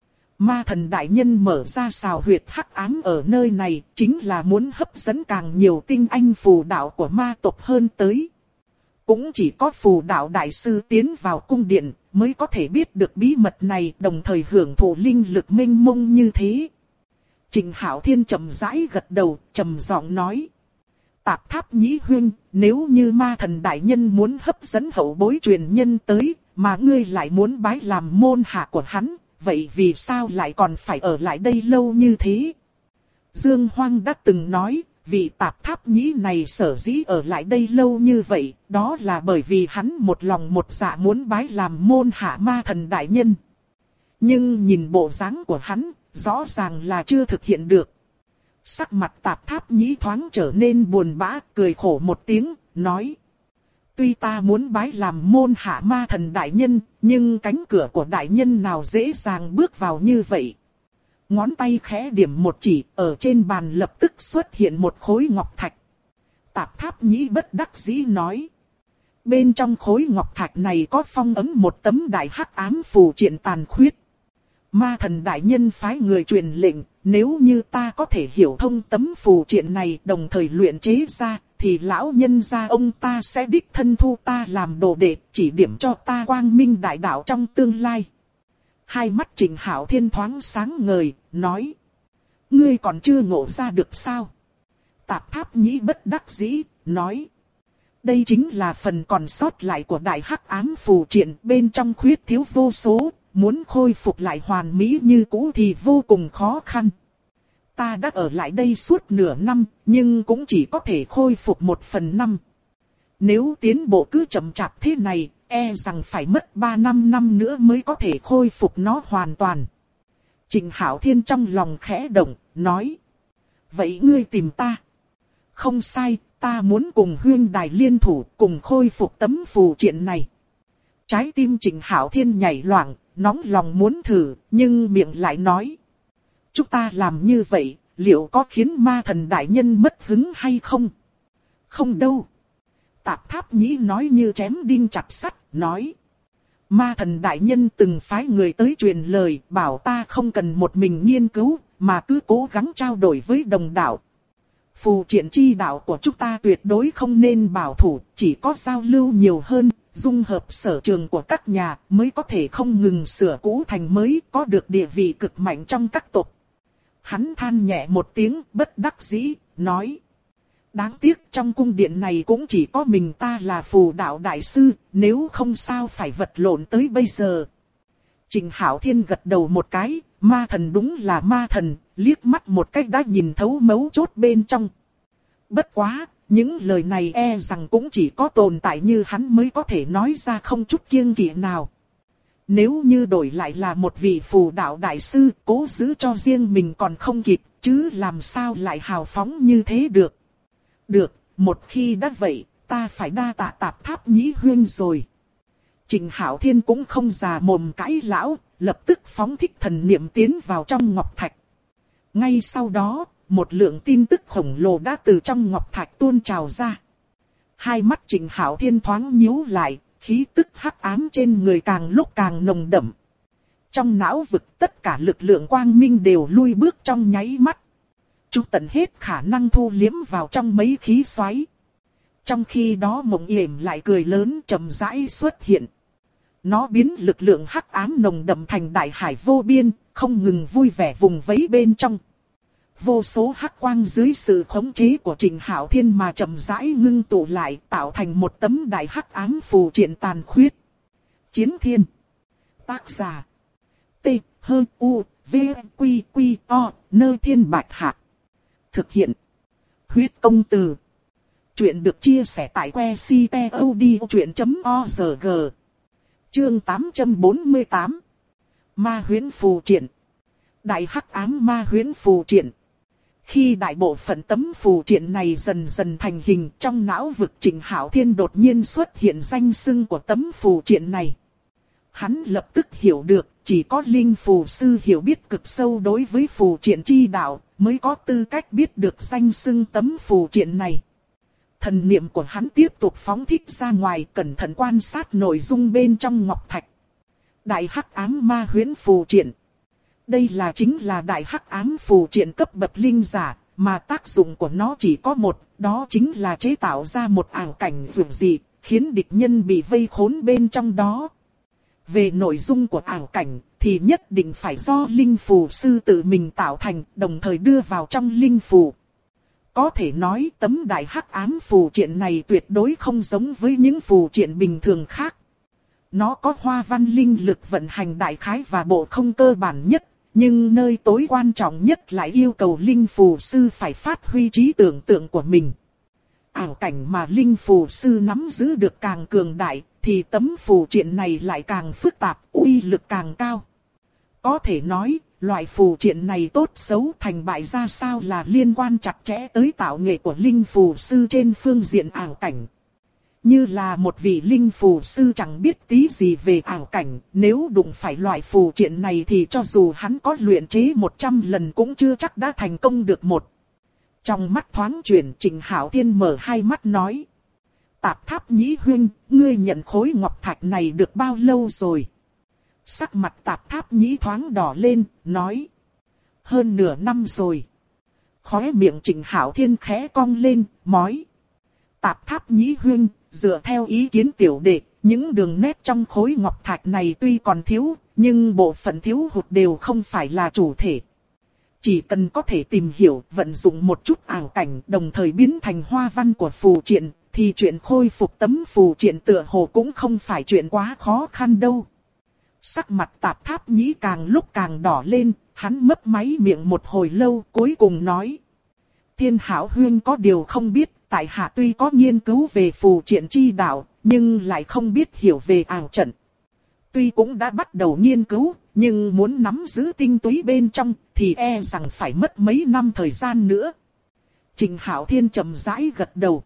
Ma thần đại nhân mở ra xào huyệt hắc ám ở nơi này, chính là muốn hấp dẫn càng nhiều tinh anh phù đạo của ma tộc hơn tới. Cũng chỉ có phù đạo đại sư tiến vào cung điện, mới có thể biết được bí mật này, đồng thời hưởng thụ linh lực mênh mông như thế. Trình Hạo Thiên chậm rãi gật đầu, trầm giọng nói. Tạp Tháp Nhĩ Huyên, nếu như ma thần đại nhân muốn hấp dẫn hậu bối truyền nhân tới, mà ngươi lại muốn bái làm môn hạ của hắn, vậy vì sao lại còn phải ở lại đây lâu như thế? Dương Hoang đã từng nói, vị tạp tháp nhĩ này sở dĩ ở lại đây lâu như vậy, đó là bởi vì hắn một lòng một dạ muốn bái làm môn hạ ma thần đại nhân. Nhưng nhìn bộ dáng của hắn, rõ ràng là chưa thực hiện được. Sắc mặt tạp tháp nhĩ thoáng trở nên buồn bã, cười khổ một tiếng, nói. Tuy ta muốn bái làm môn hạ ma thần đại nhân, nhưng cánh cửa của đại nhân nào dễ dàng bước vào như vậy. Ngón tay khẽ điểm một chỉ, ở trên bàn lập tức xuất hiện một khối ngọc thạch. Tạp tháp nhĩ bất đắc dĩ nói. Bên trong khối ngọc thạch này có phong ấn một tấm đại hắc ám phù triện tàn khuyết. Ma thần đại nhân phái người truyền lệnh, nếu như ta có thể hiểu thông tấm phù triện này đồng thời luyện chế ra, thì lão nhân gia ông ta sẽ đích thân thu ta làm đồ đệ, chỉ điểm cho ta quang minh đại đạo trong tương lai. Hai mắt Trịnh Hạo Thiên thoáng sáng ngời, nói. Ngươi còn chưa ngộ ra được sao? Tạp tháp nhĩ bất đắc dĩ, nói. Đây chính là phần còn sót lại của đại hắc ám phù triện, bên trong khuyết thiếu vô số, muốn khôi phục lại hoàn mỹ như cũ thì vô cùng khó khăn. Ta đã ở lại đây suốt nửa năm, nhưng cũng chỉ có thể khôi phục 1/5. Nếu tiến bộ cứ chậm chạp thế này, e rằng phải mất 3-5 năm nữa mới có thể khôi phục nó hoàn toàn. Trịnh Hạo Thiên trong lòng khẽ động, nói. Vậy ngươi tìm ta? Không sai, ta muốn cùng huyên đài liên thủ, cùng khôi phục tấm phù triện này. Trái tim Trịnh Hạo Thiên nhảy loạn, nóng lòng muốn thử, nhưng miệng lại nói. Chúng ta làm như vậy, liệu có khiến ma thần đại nhân mất hứng hay không? Không đâu. Tạp tháp nhĩ nói như chém đinh chặt sắt, nói. Ma thần đại nhân từng phái người tới truyền lời, bảo ta không cần một mình nghiên cứu, mà cứ cố gắng trao đổi với đồng đạo. Phù triện chi đạo của chúng ta tuyệt đối không nên bảo thủ, chỉ có giao lưu nhiều hơn, dung hợp sở trường của các nhà mới có thể không ngừng sửa cũ thành mới, có được địa vị cực mạnh trong các tộc. Hắn than nhẹ một tiếng, bất đắc dĩ, nói. Đáng tiếc trong cung điện này cũng chỉ có mình ta là phù đạo đại sư, nếu không sao phải vật lộn tới bây giờ. Trịnh Hạo Thiên gật đầu một cái, ma thần đúng là ma thần, liếc mắt một cách đã nhìn thấu mấu chốt bên trong. Bất quá, những lời này e rằng cũng chỉ có tồn tại như hắn mới có thể nói ra không chút kiêng kỵ nào. Nếu như đổi lại là một vị phù đạo đại sư, cố giữ cho riêng mình còn không kịp, chứ làm sao lại hào phóng như thế được. Được, một khi đã vậy, ta phải đa tạ tạp tháp nhĩ huyên rồi. Trịnh Hạo Thiên cũng không già mồm cãi lão, lập tức phóng thích thần niệm tiến vào trong ngọc thạch. Ngay sau đó, một lượng tin tức khổng lồ đã từ trong ngọc thạch tuôn trào ra. Hai mắt Trịnh Hạo Thiên thoáng nhíu lại, khí tức hắc ám trên người càng lúc càng nồng đậm. Trong não vực tất cả lực lượng quang minh đều lui bước trong nháy mắt. Chúng tận hết khả năng thu liếm vào trong mấy khí xoáy. Trong khi đó Mộng Yểm lại cười lớn chậm rãi xuất hiện. Nó biến lực lượng hắc ám nồng đậm thành đại hải vô biên, không ngừng vui vẻ vùng vẫy bên trong. Vô số hắc quang dưới sự khống chế của Trịnh Hạo Thiên mà chậm rãi ngưng tụ lại, tạo thành một tấm đại hắc ám phù triện tàn khuyết. Chiến Thiên. Tác giả. T. H. U. V. Q. Q. O. Nơ Thiên Bạch Hạc. Thực hiện. Huyết Công Từ. Chuyện được chia sẻ tại website.odchuyện.org. Chương 848. Ma huyễn phù triện. Đại hắc ám ma huyễn phù triện. Khi đại bộ phận tấm phù triện này dần dần thành hình, trong não vực Trịnh Hạo Thiên đột nhiên xuất hiện danh xưng của tấm phù triện này. Hắn lập tức hiểu được, chỉ có linh phù sư hiểu biết cực sâu đối với phù triện chi đạo, mới có tư cách biết được danh xưng tấm phù triện này. Thần niệm của hắn tiếp tục phóng thích ra ngoài, cẩn thận quan sát nội dung bên trong ngọc thạch. Đại hắc ám ma huyễn phù triện. Đây chính là đại hắc ám phù triện cấp bậc linh giả, mà tác dụng của nó chỉ có một, đó chính là chế tạo ra một ảo cảnh dường dị, khiến địch nhân bị vây khốn bên trong đó. Về nội dung của ảo cảnh, thì nhất định phải do linh phù sư tự mình tạo thành, đồng thời đưa vào trong linh phù. Có thể nói tấm đại hắc ám phù triện này tuyệt đối không giống với những phù triện bình thường khác. Nó có hoa văn linh lực vận hành đại khái và bộ không cơ bản nhất, Nhưng nơi tối quan trọng nhất lại yêu cầu linh phù sư phải phát huy trí tưởng tượng của mình. Ảo cảnh mà linh phù sư nắm giữ được càng cường đại, thì tấm phù triện này lại càng phức tạp, uy lực càng cao. Có thể nói, loại phù triện này tốt xấu thành bại ra sao là liên quan chặt chẽ tới tạo nghệ của linh phù sư trên phương diện ảo cảnh. Như là một vị linh phù sư chẳng biết tí gì về ảo cảnh, nếu đụng phải loại phù triện này thì cho dù hắn có luyện chế 100 lần cũng chưa chắc đã thành công được một. Trong mắt thoáng chuyển, Trịnh Hạo Thiên mở hai mắt nói. Tạp Tháp Nhĩ huynh, ngươi nhận khối ngọc thạch này được bao lâu rồi? Sắc mặt Tạp Tháp Nhĩ thoáng đỏ lên, nói. Hơn nửa năm rồi. Khóe miệng Trịnh Hạo Thiên khẽ cong lên, mói. Tạp Tháp Nhĩ huynh, dựa theo ý kiến tiểu đệ, những đường nét trong khối ngọc thạch này tuy còn thiếu, nhưng bộ phận thiếu hụt đều không phải là chủ thể. Chỉ cần có thể tìm hiểu, vận dụng một chút ảo cảnh, đồng thời biến thành hoa văn của phù triện, thì chuyện khôi phục tấm phù triện tựa hồ cũng không phải chuyện quá khó khăn đâu. Sắc mặt Tạp Tháp Nhĩ càng lúc càng đỏ lên, hắn mấp máy miệng một hồi lâu, cuối cùng nói. Thiên Hảo huynh có điều không biết, tại hạ tuy có nghiên cứu về phù triện chi đạo, nhưng lại không biết hiểu về ảo trận. Tuy cũng đã bắt đầu nghiên cứu, nhưng muốn nắm giữ tinh túy bên trong, thì e rằng phải mất mấy năm thời gian nữa. Trịnh Hạo Thiên chậm rãi gật đầu.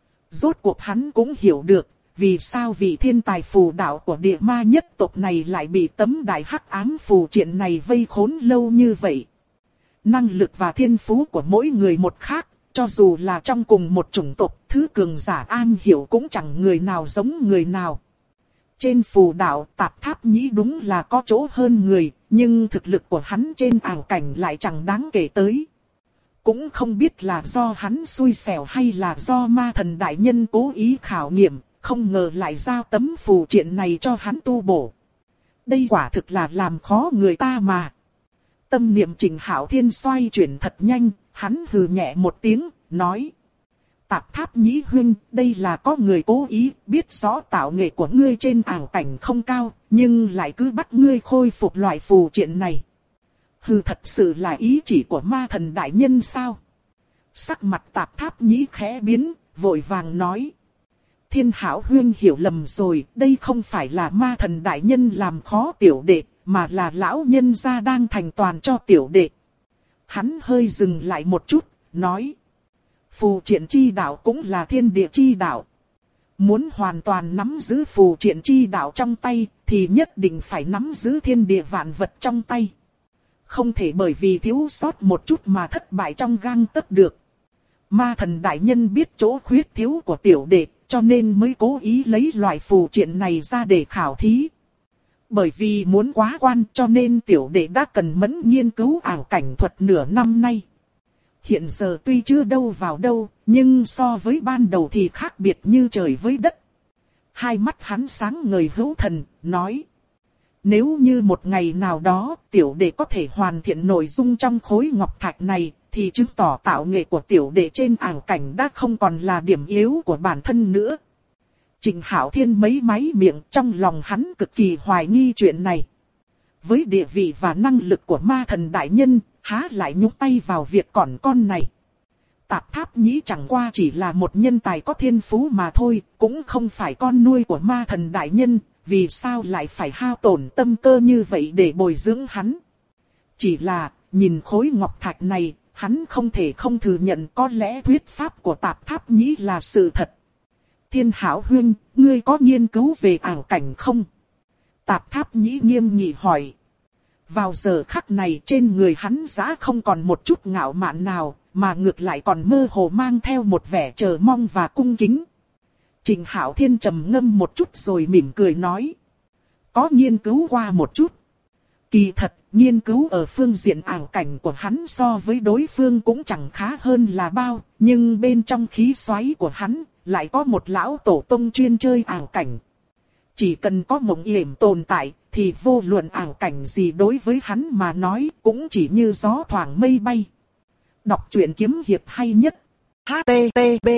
Rốt cuộc hắn cũng hiểu được, vì sao vị thiên tài phù đạo của địa ma nhất tộc này lại bị tấm đại hắc ám phù triện này vây khốn lâu như vậy. Năng lực và thiên phú của mỗi người một khác, cho dù là trong cùng một chủng tộc, thứ cường giả an hiểu cũng chẳng người nào giống người nào. Trên phù đạo Tạp Tháp Nhĩ đúng là có chỗ hơn người, nhưng thực lực của hắn trên ảo cảnh lại chẳng đáng kể tới. Cũng không biết là do hắn xui xẻo hay là do ma thần đại nhân cố ý khảo nghiệm, không ngờ lại giao tấm phù triện này cho hắn tu bổ. Đây quả thực là làm khó người ta mà. Tâm niệm Trịnh Hạo Thiên xoay chuyển thật nhanh, hắn hừ nhẹ một tiếng, nói. Tạp Tháp Nhĩ huynh, đây là có người cố ý, biết rõ tạo nghệ của ngươi trên ảo cảnh không cao, nhưng lại cứ bắt ngươi khôi phục loại phù triện này. Hừ, thật sự là ý chỉ của ma thần đại nhân sao? Sắc mặt Tạp Tháp Nhĩ khẽ biến, vội vàng nói. Thiên Hảo huynh hiểu lầm rồi, đây không phải là ma thần đại nhân làm khó tiểu đệ, mà là lão nhân gia đang thành toàn cho tiểu đệ. Hắn hơi dừng lại một chút, nói. Phù triện chi đạo cũng là thiên địa chi đạo. Muốn hoàn toàn nắm giữ phù triện chi đạo trong tay, thì nhất định phải nắm giữ thiên địa vạn vật trong tay. Không thể bởi vì thiếu sót một chút mà thất bại trong gang tấc được. Ma thần đại nhân biết chỗ khuyết thiếu của tiểu đệ, cho nên mới cố ý lấy loại phù triện này ra để khảo thí. Bởi vì muốn quá quan cho nên tiểu đệ đã cần mẫn nghiên cứu ảo cảnh thuật nửa năm nay. Hiện giờ tuy chưa đâu vào đâu, nhưng so với ban đầu thì khác biệt như trời với đất. Hai mắt hắn sáng ngời hữu thần, nói. Nếu như một ngày nào đó tiểu đệ có thể hoàn thiện nội dung trong khối ngọc thạch này, thì chứng tỏ tạo nghệ của tiểu đệ trên ảo cảnh đã không còn là điểm yếu của bản thân nữa. Trịnh Hạo Thiên mấy máy miệng, trong lòng hắn cực kỳ hoài nghi chuyện này. Với địa vị và năng lực của ma thần đại nhân, há lại nhúc tay vào việc còn con này. Tạp Tháp Nhĩ chẳng qua chỉ là một nhân tài có thiên phú mà thôi, cũng không phải con nuôi của ma thần đại nhân, vì sao lại phải hao tổn tâm cơ như vậy để bồi dưỡng hắn. Chỉ là, nhìn khối ngọc thạch này, hắn không thể không thừa nhận có lẽ thuyết pháp của Tạp Tháp Nhĩ là sự thật. Thiên Hảo huynh, ngươi có nghiên cứu về ảo cảnh không? Tạp Tháp Nhĩ nghiêm nghị hỏi. Vào giờ khắc này trên người hắn giá không còn một chút ngạo mạn nào, mà ngược lại còn mơ hồ mang theo một vẻ chờ mong và cung kính. Trịnh Hạo Thiên trầm ngâm một chút rồi mỉm cười nói. Có nghiên cứu qua một chút. Kỳ thật, nghiên cứu ở phương diện ảo cảnh của hắn so với đối phương cũng chẳng khá hơn là bao, nhưng bên trong khí xoáy của hắn lại có một lão tổ tông chuyên chơi ảo cảnh. Chỉ cần có mộng yểm tồn tại, thì vô luận ảo cảnh gì đối với hắn mà nói cũng chỉ như gió thoảng mây bay. Đọc truyện kiếm hiệp hay nhất. HTTP.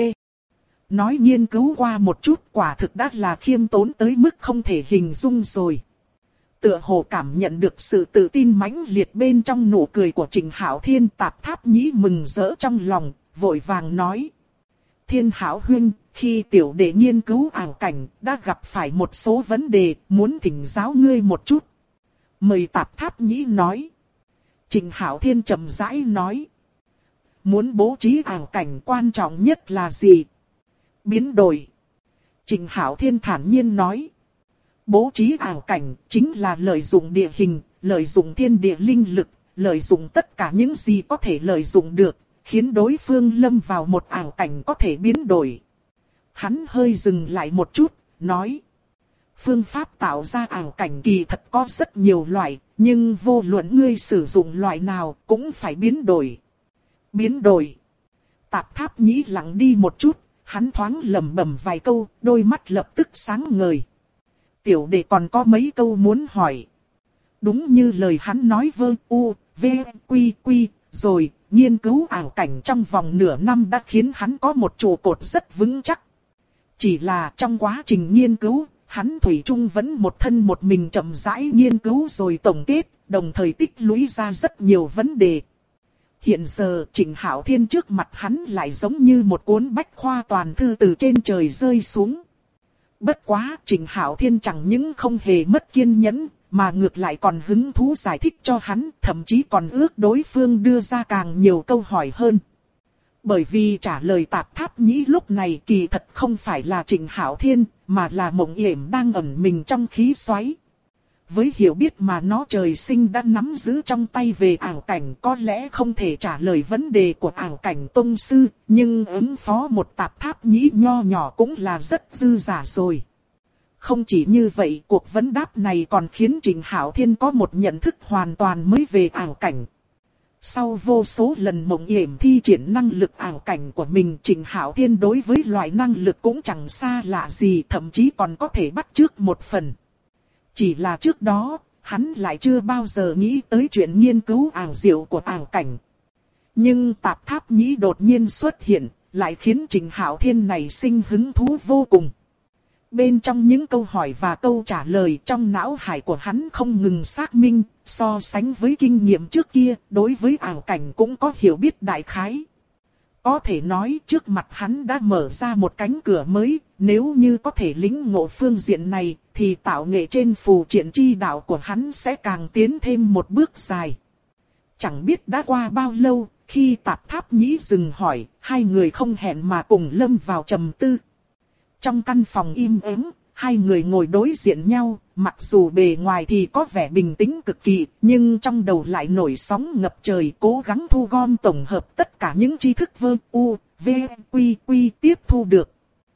Nói nghiên cứu qua một chút quả thực đã là khiêm tốn tới mức không thể hình dung rồi. Tựa hồ cảm nhận được sự tự tin mãnh liệt bên trong nụ cười của Trịnh Hạo Thiên, Tạp Tháp Nhĩ mừng rỡ trong lòng, vội vàng nói. Thiên Hảo huynh, khi tiểu đệ nghiên cứu ảo cảnh, đã gặp phải một số vấn đề, muốn thỉnh giáo ngươi một chút. Mời Tạp Tháp Nhĩ nói. Trịnh Hạo Thiên trầm rãi nói. Muốn bố trí ảo cảnh quan trọng nhất là gì? Biến đổi. Trịnh Hạo Thiên thản nhiên nói. Bố trí ảo cảnh chính là lợi dụng địa hình, lợi dụng thiên địa linh lực, lợi dụng tất cả những gì có thể lợi dụng được, khiến đối phương lâm vào một ảo cảnh có thể biến đổi. Hắn hơi dừng lại một chút, nói. Phương pháp tạo ra ảo cảnh kỳ thật có rất nhiều loại, nhưng vô luận ngươi sử dụng loại nào cũng phải biến đổi. Biến đổi. Tạp Tháp Nhĩ lặng đi một chút, hắn thoáng lẩm bẩm vài câu, đôi mắt lập tức sáng ngời. Tiểu đệ còn có mấy câu muốn hỏi. Đúng như lời hắn nói vơ u, v, quy quy, rồi, nghiên cứu ảo cảnh trong vòng nửa năm đã khiến hắn có một trụ cột rất vững chắc. Chỉ là trong quá trình nghiên cứu, hắn thủy chung vẫn một thân một mình chậm rãi nghiên cứu rồi tổng kết, đồng thời tích lũy ra rất nhiều vấn đề. Hiện giờ Trịnh Hạo Thiên trước mặt hắn lại giống như một cuốn bách khoa toàn thư từ trên trời rơi xuống. Bất quá Trịnh Hạo Thiên chẳng những không hề mất kiên nhẫn, mà ngược lại còn hứng thú giải thích cho hắn, thậm chí còn ước đối phương đưa ra càng nhiều câu hỏi hơn. Bởi vì trả lời Tạp Tháp Nhĩ lúc này kỳ thật không phải là Trịnh Hạo Thiên, mà là Mộng Yểm đang ẩn mình trong khí xoáy. Với hiểu biết mà nó trời sinh đã nắm giữ trong tay về ảo cảnh, có lẽ không thể trả lời vấn đề của ảo cảnh tông sư, nhưng ứng phó một Tạp Tháp Nhĩ nho nhỏ cũng là rất dư giả rồi. Không chỉ như vậy, cuộc vấn đáp này còn khiến Trịnh Hạo Thiên có một nhận thức hoàn toàn mới về ảo cảnh. Sau vô số lần Mộng Yểm thi triển năng lực ảo cảnh của mình, Trịnh Hạo Thiên đối với loại năng lực cũng chẳng xa lạ gì, thậm chí còn có thể bắt chước một phần. Chỉ là trước đó, hắn lại chưa bao giờ nghĩ tới chuyện nghiên cứu ảo diệu của ảo cảnh. Nhưng Tạp Tháp Nhĩ đột nhiên xuất hiện, lại khiến Trịnh Hạo Thiên này sinh hứng thú vô cùng. Bên trong những câu hỏi và câu trả lời trong não hải của hắn không ngừng xác minh, so sánh với kinh nghiệm trước kia, đối với ảo cảnh cũng có hiểu biết đại khái. Có thể nói trước mặt hắn đã mở ra một cánh cửa mới, nếu như có thể lĩnh ngộ phương diện này, thì tạo nghệ trên phù triện chi đạo của hắn sẽ càng tiến thêm một bước dài. Chẳng biết đã qua bao lâu, khi Tạp Tháp Nhĩ dừng hỏi, hai người không hẹn mà cùng lâm vào trầm tư. Trong căn phòng im ắng, hai người ngồi đối diện nhau, mặc dù bề ngoài thì có vẻ bình tĩnh cực kỳ, nhưng trong đầu lại nổi sóng ngập trời, cố gắng thu gom tổng hợp tất cả những tri thức vơ u, v, quy quy tiếp thu được.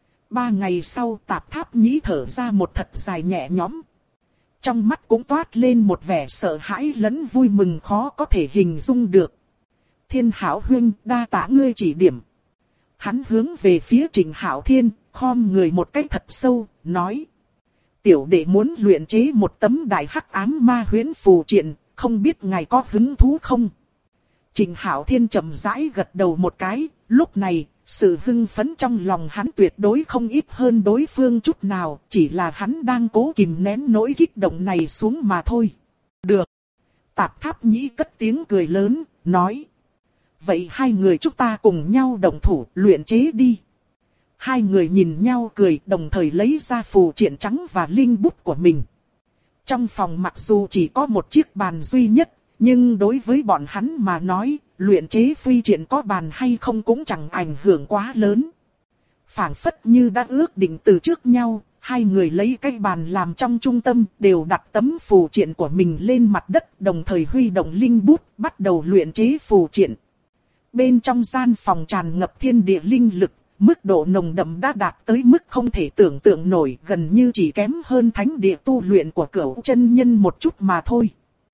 3 ngày sau Tạp Tháp Nhĩ thở ra một thật dài nhẹ nhõm. Trong mắt cũng toát lên một vẻ sợ hãi lẫn vui mừng khó có thể hình dung được. Thiên Hảo huynh, đa tạ ngươi chỉ điểm. Hắn hướng về phía Trịnh Hạo Thiên, khom người một cách thật sâu, nói. Tiểu đệ muốn luyện chế một tấm đại hắc ám ma huyễn phù triện, không biết ngài có hứng thú không? Trịnh Hạo Thiên chậm rãi gật đầu một cái, lúc này, sự hưng phấn trong lòng hắn tuyệt đối không ít hơn đối phương chút nào, chỉ là hắn đang cố kìm nén nỗi kích động này xuống mà thôi. Được. Tạp Tháp Nhĩ cất tiếng cười lớn, nói. Vậy hai người chúng ta cùng nhau đồng thủ luyện chế đi. Hai người nhìn nhau cười, đồng thời lấy ra phù triện trắng và linh bút của mình. Trong phòng mặc dù chỉ có một chiếc bàn duy nhất, nhưng đối với bọn hắn mà nói, luyện chế phi triện có bàn hay không cũng chẳng ảnh hưởng quá lớn. Phảng phất như đã ước định từ trước nhau, hai người lấy cái bàn làm trong trung tâm, đều đặt tấm phù triện của mình lên mặt đất, đồng thời huy động linh bút, bắt đầu luyện chế phù triện. Bên trong gian phòng tràn ngập thiên địa linh lực, mức độ nồng đậm đã đạt tới mức không thể tưởng tượng nổi, gần như chỉ kém hơn thánh địa tu luyện của Cửu chân nhân một chút mà thôi.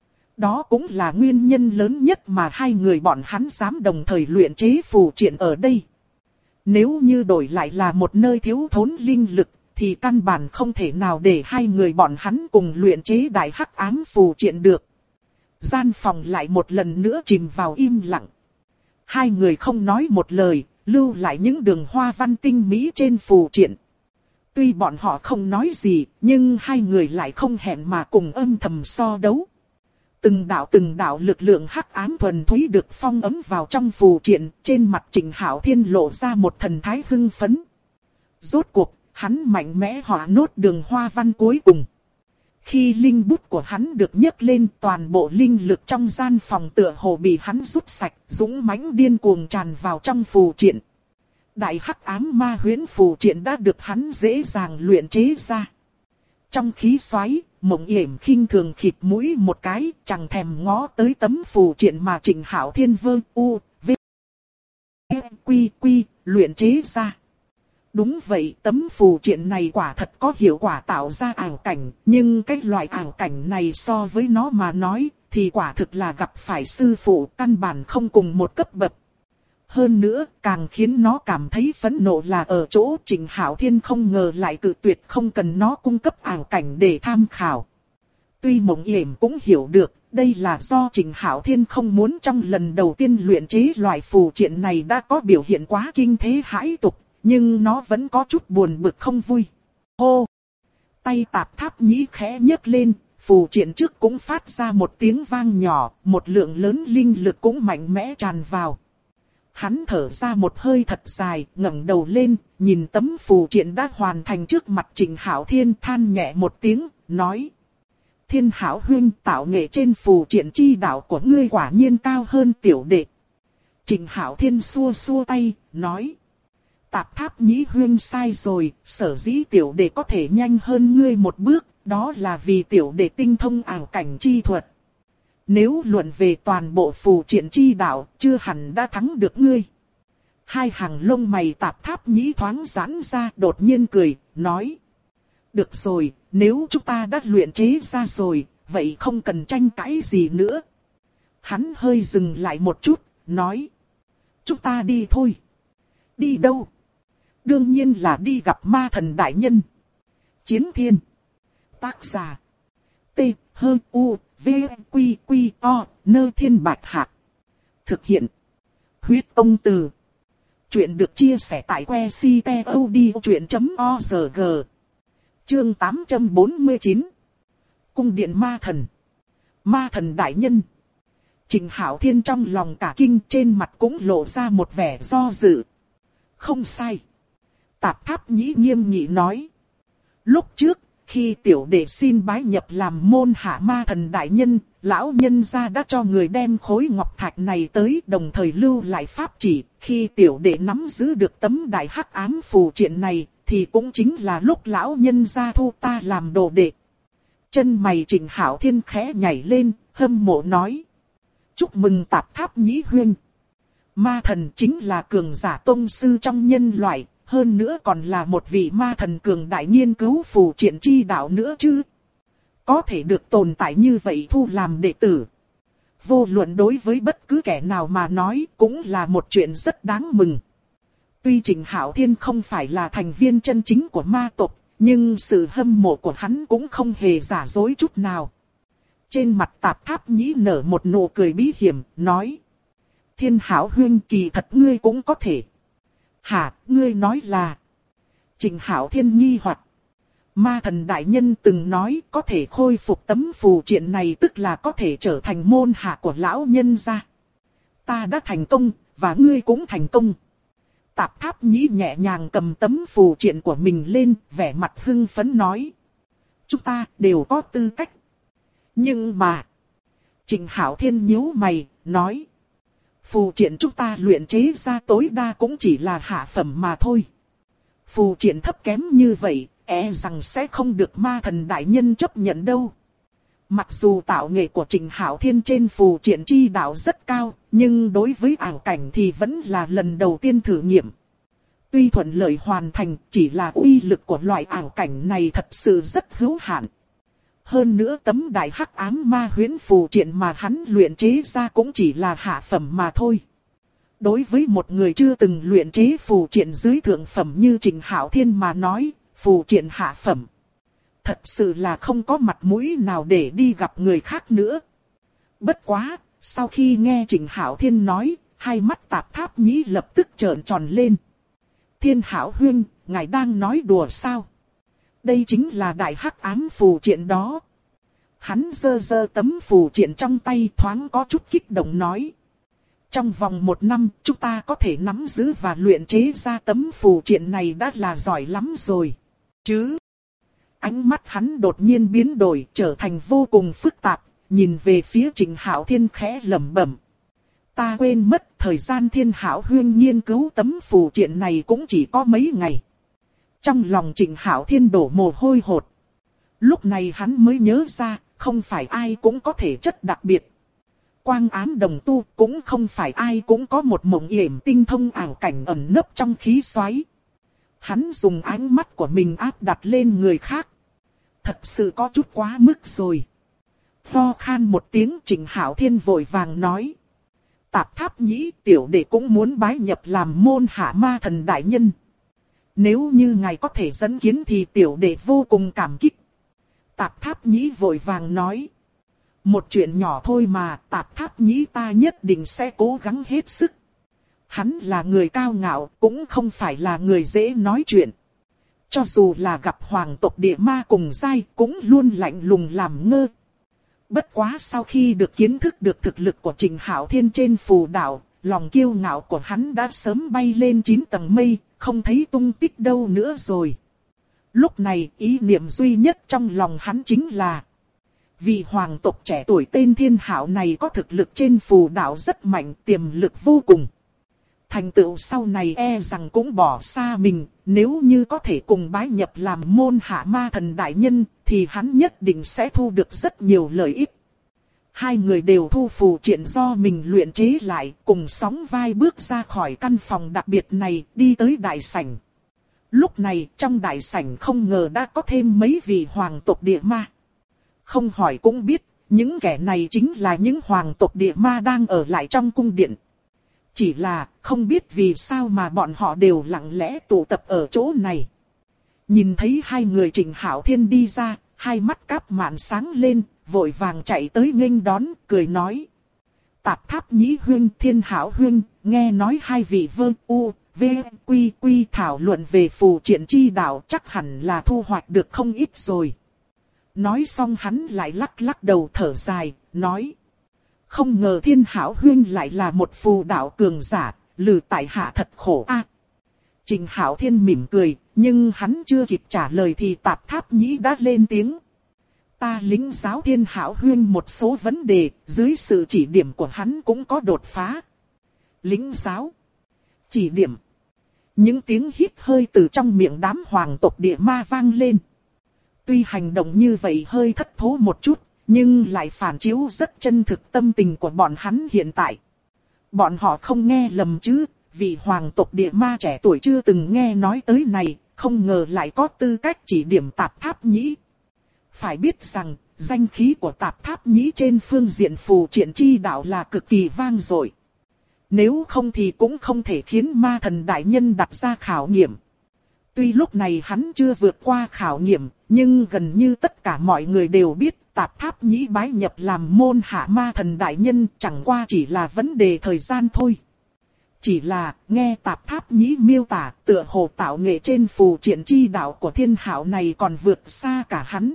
Đó cũng là nguyên nhân lớn nhất mà hai người bọn hắn dám đồng thời luyện chế phù triện ở đây. Nếu như đổi lại là một nơi thiếu thốn linh lực, thì căn bản không thể nào để hai người bọn hắn cùng luyện chế đại hắc ám phù triện được. Gian phòng lại một lần nữa chìm vào im lặng. Hai người không nói một lời, lưu lại những đường hoa văn tinh mỹ trên phù triện. Tuy bọn họ không nói gì, nhưng hai người lại không hẹn mà cùng âm thầm so đấu. Từng đạo lực lượng hắc ám thuần túy được phong ấm vào trong phù triện, trên mặt Trịnh Hạo Thiên lộ ra một thần thái hưng phấn. Rốt cuộc, hắn mạnh mẽ họa nốt đường hoa văn cuối cùng. Khi linh bút của hắn được nhấc lên, toàn bộ linh lực trong gian phòng tựa hồ bị hắn rút sạch, dũng mãnh điên cuồng tràn vào trong phù triện. Đại hắc ám ma huyễn phù triện đã được hắn dễ dàng luyện chế ra. Trong khí xoáy, Mộng Yểm khinh thường khịt mũi một cái, chẳng thèm ngó tới tấm phù triện mà Trịnh Hạo Thiên quy luyện chế ra. Đúng vậy, tấm phù triện này quả thật có hiệu quả tạo ra ảo cảnh, nhưng cái loại ảo cảnh này so với nó mà nói, thì quả thực là gặp phải sư phụ, căn bản không cùng một cấp bậc. Hơn nữa, càng khiến nó cảm thấy phẫn nộ là ở chỗ Trịnh Hạo Thiên không ngờ lại cự tuyệt không cần nó cung cấp ảo cảnh để tham khảo. Tuy Mộng Yểm cũng hiểu được, đây là do Trịnh Hạo Thiên không muốn trong lần đầu tiên luyện chế loại phù triện này đã có biểu hiện quá kinh thế hãi tục, nhưng nó vẫn có chút buồn bực không vui. Hô! Tay Tạp Tháp Nhĩ khẽ nhấc lên, phù triện trước cũng phát ra một tiếng vang nhỏ, một lượng lớn linh lực cũng mạnh mẽ tràn vào. Hắn thở ra một hơi thật dài, ngẩng đầu lên, nhìn tấm phù triện đã hoàn thành trước mặt Trịnh Hạo Thiên, than nhẹ một tiếng, nói: Thiên Hảo huynh, tạo nghệ trên phù triện chi đạo của ngươi quả nhiên cao hơn tiểu đệ. Trịnh Hạo Thiên xua xua tay, nói: Tạp Tháp Nhĩ huynh sai rồi, sở dĩ tiểu đệ có thể nhanh hơn ngươi một bước, đó là vì tiểu đệ tinh thông ảo cảnh chi thuật. Nếu luận về toàn bộ phù triện chi đạo, chưa hẳn đã thắng được ngươi. Hai hàng lông mày Tạp Tháp Nhĩ thoáng giãn ra, đột nhiên cười, nói: Được rồi, nếu chúng ta đã luyện chế ra rồi, vậy không cần tranh cãi gì nữa. Hắn hơi dừng lại một chút, nói: Chúng ta đi thôi. Đi đâu? Đương nhiên là đi gặp ma thần đại nhân. Chiến Thiên. Tác giả: T-H-U-V-Q-Q-O, Nơ Thiên Bạch Hạc. Thực hiện: Huyết Tông Từ. Chuyện được chia sẻ tại website.odchuyện.org. Chương 849. Cung điện ma thần. Ma thần đại nhân. Trịnh Hạo Thiên trong lòng cả kinh, trên mặt cũng lộ ra một vẻ do dự. Không sai. Tạp Tháp Nhĩ nghiêm nghị nói: Lúc trước, khi tiểu đệ xin bái nhập làm môn hạ ma thần đại nhân, lão nhân gia đã cho người đem khối ngọc thạch này tới, đồng thời lưu lại pháp chỉ. Khi tiểu đệ nắm giữ được tấm đại hắc ám phù triện này, thì cũng chính là lúc lão nhân gia thu ta làm đồ đệ. Chân mày Trịnh Hạo Thiên khẽ nhảy lên, hâm mộ nói: Chúc mừng Tạp Tháp Nhĩ huynh. Ma thần chính là cường giả tông sư trong nhân loại, hơn nữa còn là một vị ma thần cường đại nghiên cứu phù triện chi đạo nữa chứ. Có thể được tồn tại như vậy thu làm đệ tử, vô luận đối với bất cứ kẻ nào mà nói cũng là một chuyện rất đáng mừng. Tuy Trịnh Hạo Thiên không phải là thành viên chân chính của ma tộc, nhưng sự hâm mộ của hắn cũng không hề giả dối chút nào. Trên mặt Tạp Tháp Nhĩ nở một nụ cười bí hiểm, nói: Thiên Hảo huynh, kỳ thật ngươi cũng có thể. Hả, ngươi nói là? Trịnh Hạo Thiên nghi hoặc. Ma thần đại nhân từng nói có thể khôi phục tấm phù triện này, tức là có thể trở thành môn hạ của lão nhân gia. Ta đã thành công, và ngươi cũng thành công. Tạp Tháp Nhĩ nhẹ nhàng cầm tấm phù triện của mình lên, vẻ mặt hưng phấn nói: Chúng ta đều có tư cách. Nhưng mà... Trịnh Hạo Thiên nhíu mày, nói: Phù triện chúng ta luyện chế ra tối đa cũng chỉ là hạ phẩm mà thôi. Phù triện thấp kém như vậy, rằng sẽ không được ma thần đại nhân chấp nhận đâu. Mặc dù tạo nghệ của Trịnh Hạo Thiên trên phù triện chi đạo rất cao, nhưng đối với ảo cảnh thì vẫn là lần đầu tiên thử nghiệm. Tuy thuận lợi hoàn thành, chỉ là uy lực của loại ảo cảnh này thật sự rất hữu hạn. Hơn nữa tấm đại hắc ám ma huyễn phù triện mà hắn luyện chế ra cũng chỉ là hạ phẩm mà thôi. Đối với một người chưa từng luyện chế phù triện dưới thượng phẩm như Trịnh Hạo Thiên mà nói, phù triện hạ phẩm thật sự là không có mặt mũi nào để đi gặp người khác nữa. Bất quá, sau khi nghe Trịnh Hạo Thiên nói, hai mắt Tạp Tháp Nhĩ lập tức trợn tròn lên. Thiên Hảo huynh, ngài đang nói đùa sao? Đây chính là đại hắc ám phù triện đó. Hắn giơ giơ tấm phù triện trong tay thoáng có chút kích động nói. Trong vòng 1 năm chúng ta có thể nắm giữ và luyện chế ra tấm phù triện này đã là giỏi lắm rồi. Chứ? Ánh mắt hắn đột nhiên biến đổi trở thành vô cùng phức tạp, nhìn về phía Trịnh Hạo Thiên khẽ lẩm bẩm. Ta quên mất thời gian Thiên Hạo Huyên nghiên cứu tấm phù triện này cũng chỉ có mấy ngày. Trong lòng Trịnh Hạo Thiên đổ mồ hôi hột. Lúc này hắn mới nhớ ra, không phải ai cũng có thể chất đặc biệt. Quang Ám Đồng Tu cũng không phải ai cũng có một mộng yểm tinh thông ảo cảnh ẩn nấp trong khí xoáy. Hắn dùng ánh mắt của mình áp đặt lên người khác. Thật sự có chút quá mức rồi. Ho khan một tiếng Trịnh Hạo Thiên vội vàng nói. Tạp Tháp Nhĩ tiểu đệ cũng muốn bái nhập làm môn hạ ma thần đại nhân. Nếu như ngài có thể dẫn kiến thì tiểu đệ vô cùng cảm kích. Tạp Tháp Nhĩ vội vàng nói. Một chuyện nhỏ thôi mà Tạp Tháp Nhĩ ta nhất định sẽ cố gắng hết sức. Hắn là người cao ngạo cũng không phải là người dễ nói chuyện. Cho dù là gặp hoàng tộc địa ma cùng giai cũng luôn lạnh lùng làm ngơ. Bất quá sau khi được kiến thức được thực lực của Trịnh Hạo Thiên trên phù đảo, lòng kiêu ngạo của hắn đã sớm bay lên 9 tầng mây, không thấy tung tích đâu nữa rồi. Lúc này ý niệm duy nhất trong lòng hắn chính là vị hoàng tộc trẻ tuổi tên Thiên Hạo này có thực lực trên phù đảo rất mạnh, tiềm lực vô cùng. Thành tựu sau này e rằng cũng bỏ xa mình, nếu như có thể cùng bái nhập làm môn hạ ma thần đại nhân, thì hắn nhất định sẽ thu được rất nhiều lợi ích. Hai người đều thu phù triện do mình luyện chế lại, cùng sóng vai bước ra khỏi căn phòng đặc biệt này, đi tới đại sảnh. Lúc này trong đại sảnh không ngờ đã có thêm mấy vị hoàng tộc địa ma. Không hỏi cũng biết, những kẻ này chính là những hoàng tộc địa ma đang ở lại trong cung điện. Chỉ là không biết vì sao mà bọn họ đều lặng lẽ tụ tập ở chỗ này. Nhìn thấy hai người Trịnh Hạo Thiên đi ra, hai mắt Cáp Mạn sáng lên, vội vàng chạy tới nghênh đón, cười nói. Tạp Tháp Nhĩ huynh, Thiên Hạo huynh, nghe nói hai vị Vương U, V, Quy Quy thảo luận về phù triện chi đạo chắc hẳn là thu hoạch được không ít rồi. Nói xong hắn lại lắc lắc đầu thở dài, nói. Không ngờ Thiên Hạo huynh lại là một phù đạo cường giả, lừ tại hạ thật khổ a. Trịnh Hạo Thiên mỉm cười, nhưng hắn chưa kịp trả lời thì Tạp Tháp Nhĩ đã lên tiếng. Ta lĩnh giáo Thiên Hạo huynh một số vấn đề, dưới sự chỉ điểm của hắn cũng có đột phá. Lĩnh giáo, chỉ điểm. Những tiếng hít hơi từ trong miệng đám hoàng tộc địa ma vang lên. Tuy hành động như vậy hơi thất thố một chút, nhưng lại phản chiếu rất chân thực tâm tình của bọn hắn hiện tại. Bọn họ không nghe lầm chứ, vị hoàng tộc địa ma trẻ tuổi chưa từng nghe nói tới này, không ngờ lại có tư cách chỉ điểm Tạp Tháp Nhĩ. Phải biết rằng, danh khí của Tạp Tháp Nhĩ trên phương diện phù triện chi đạo là cực kỳ vang dội. Nếu không thì cũng không thể khiến ma thần đại nhân đặt ra khảo nghiệm. Tuy lúc này hắn chưa vượt qua khảo nghiệm, nhưng gần như tất cả mọi người đều biết Tạp Tháp Nhĩ bái nhập làm môn hạ ma thần đại nhân chẳng qua chỉ là vấn đề thời gian thôi. Chỉ là nghe Tạp Tháp Nhĩ miêu tả tựa hồ tạo nghệ trên phù triện chi đạo của Thiên Hạo này còn vượt xa cả hắn.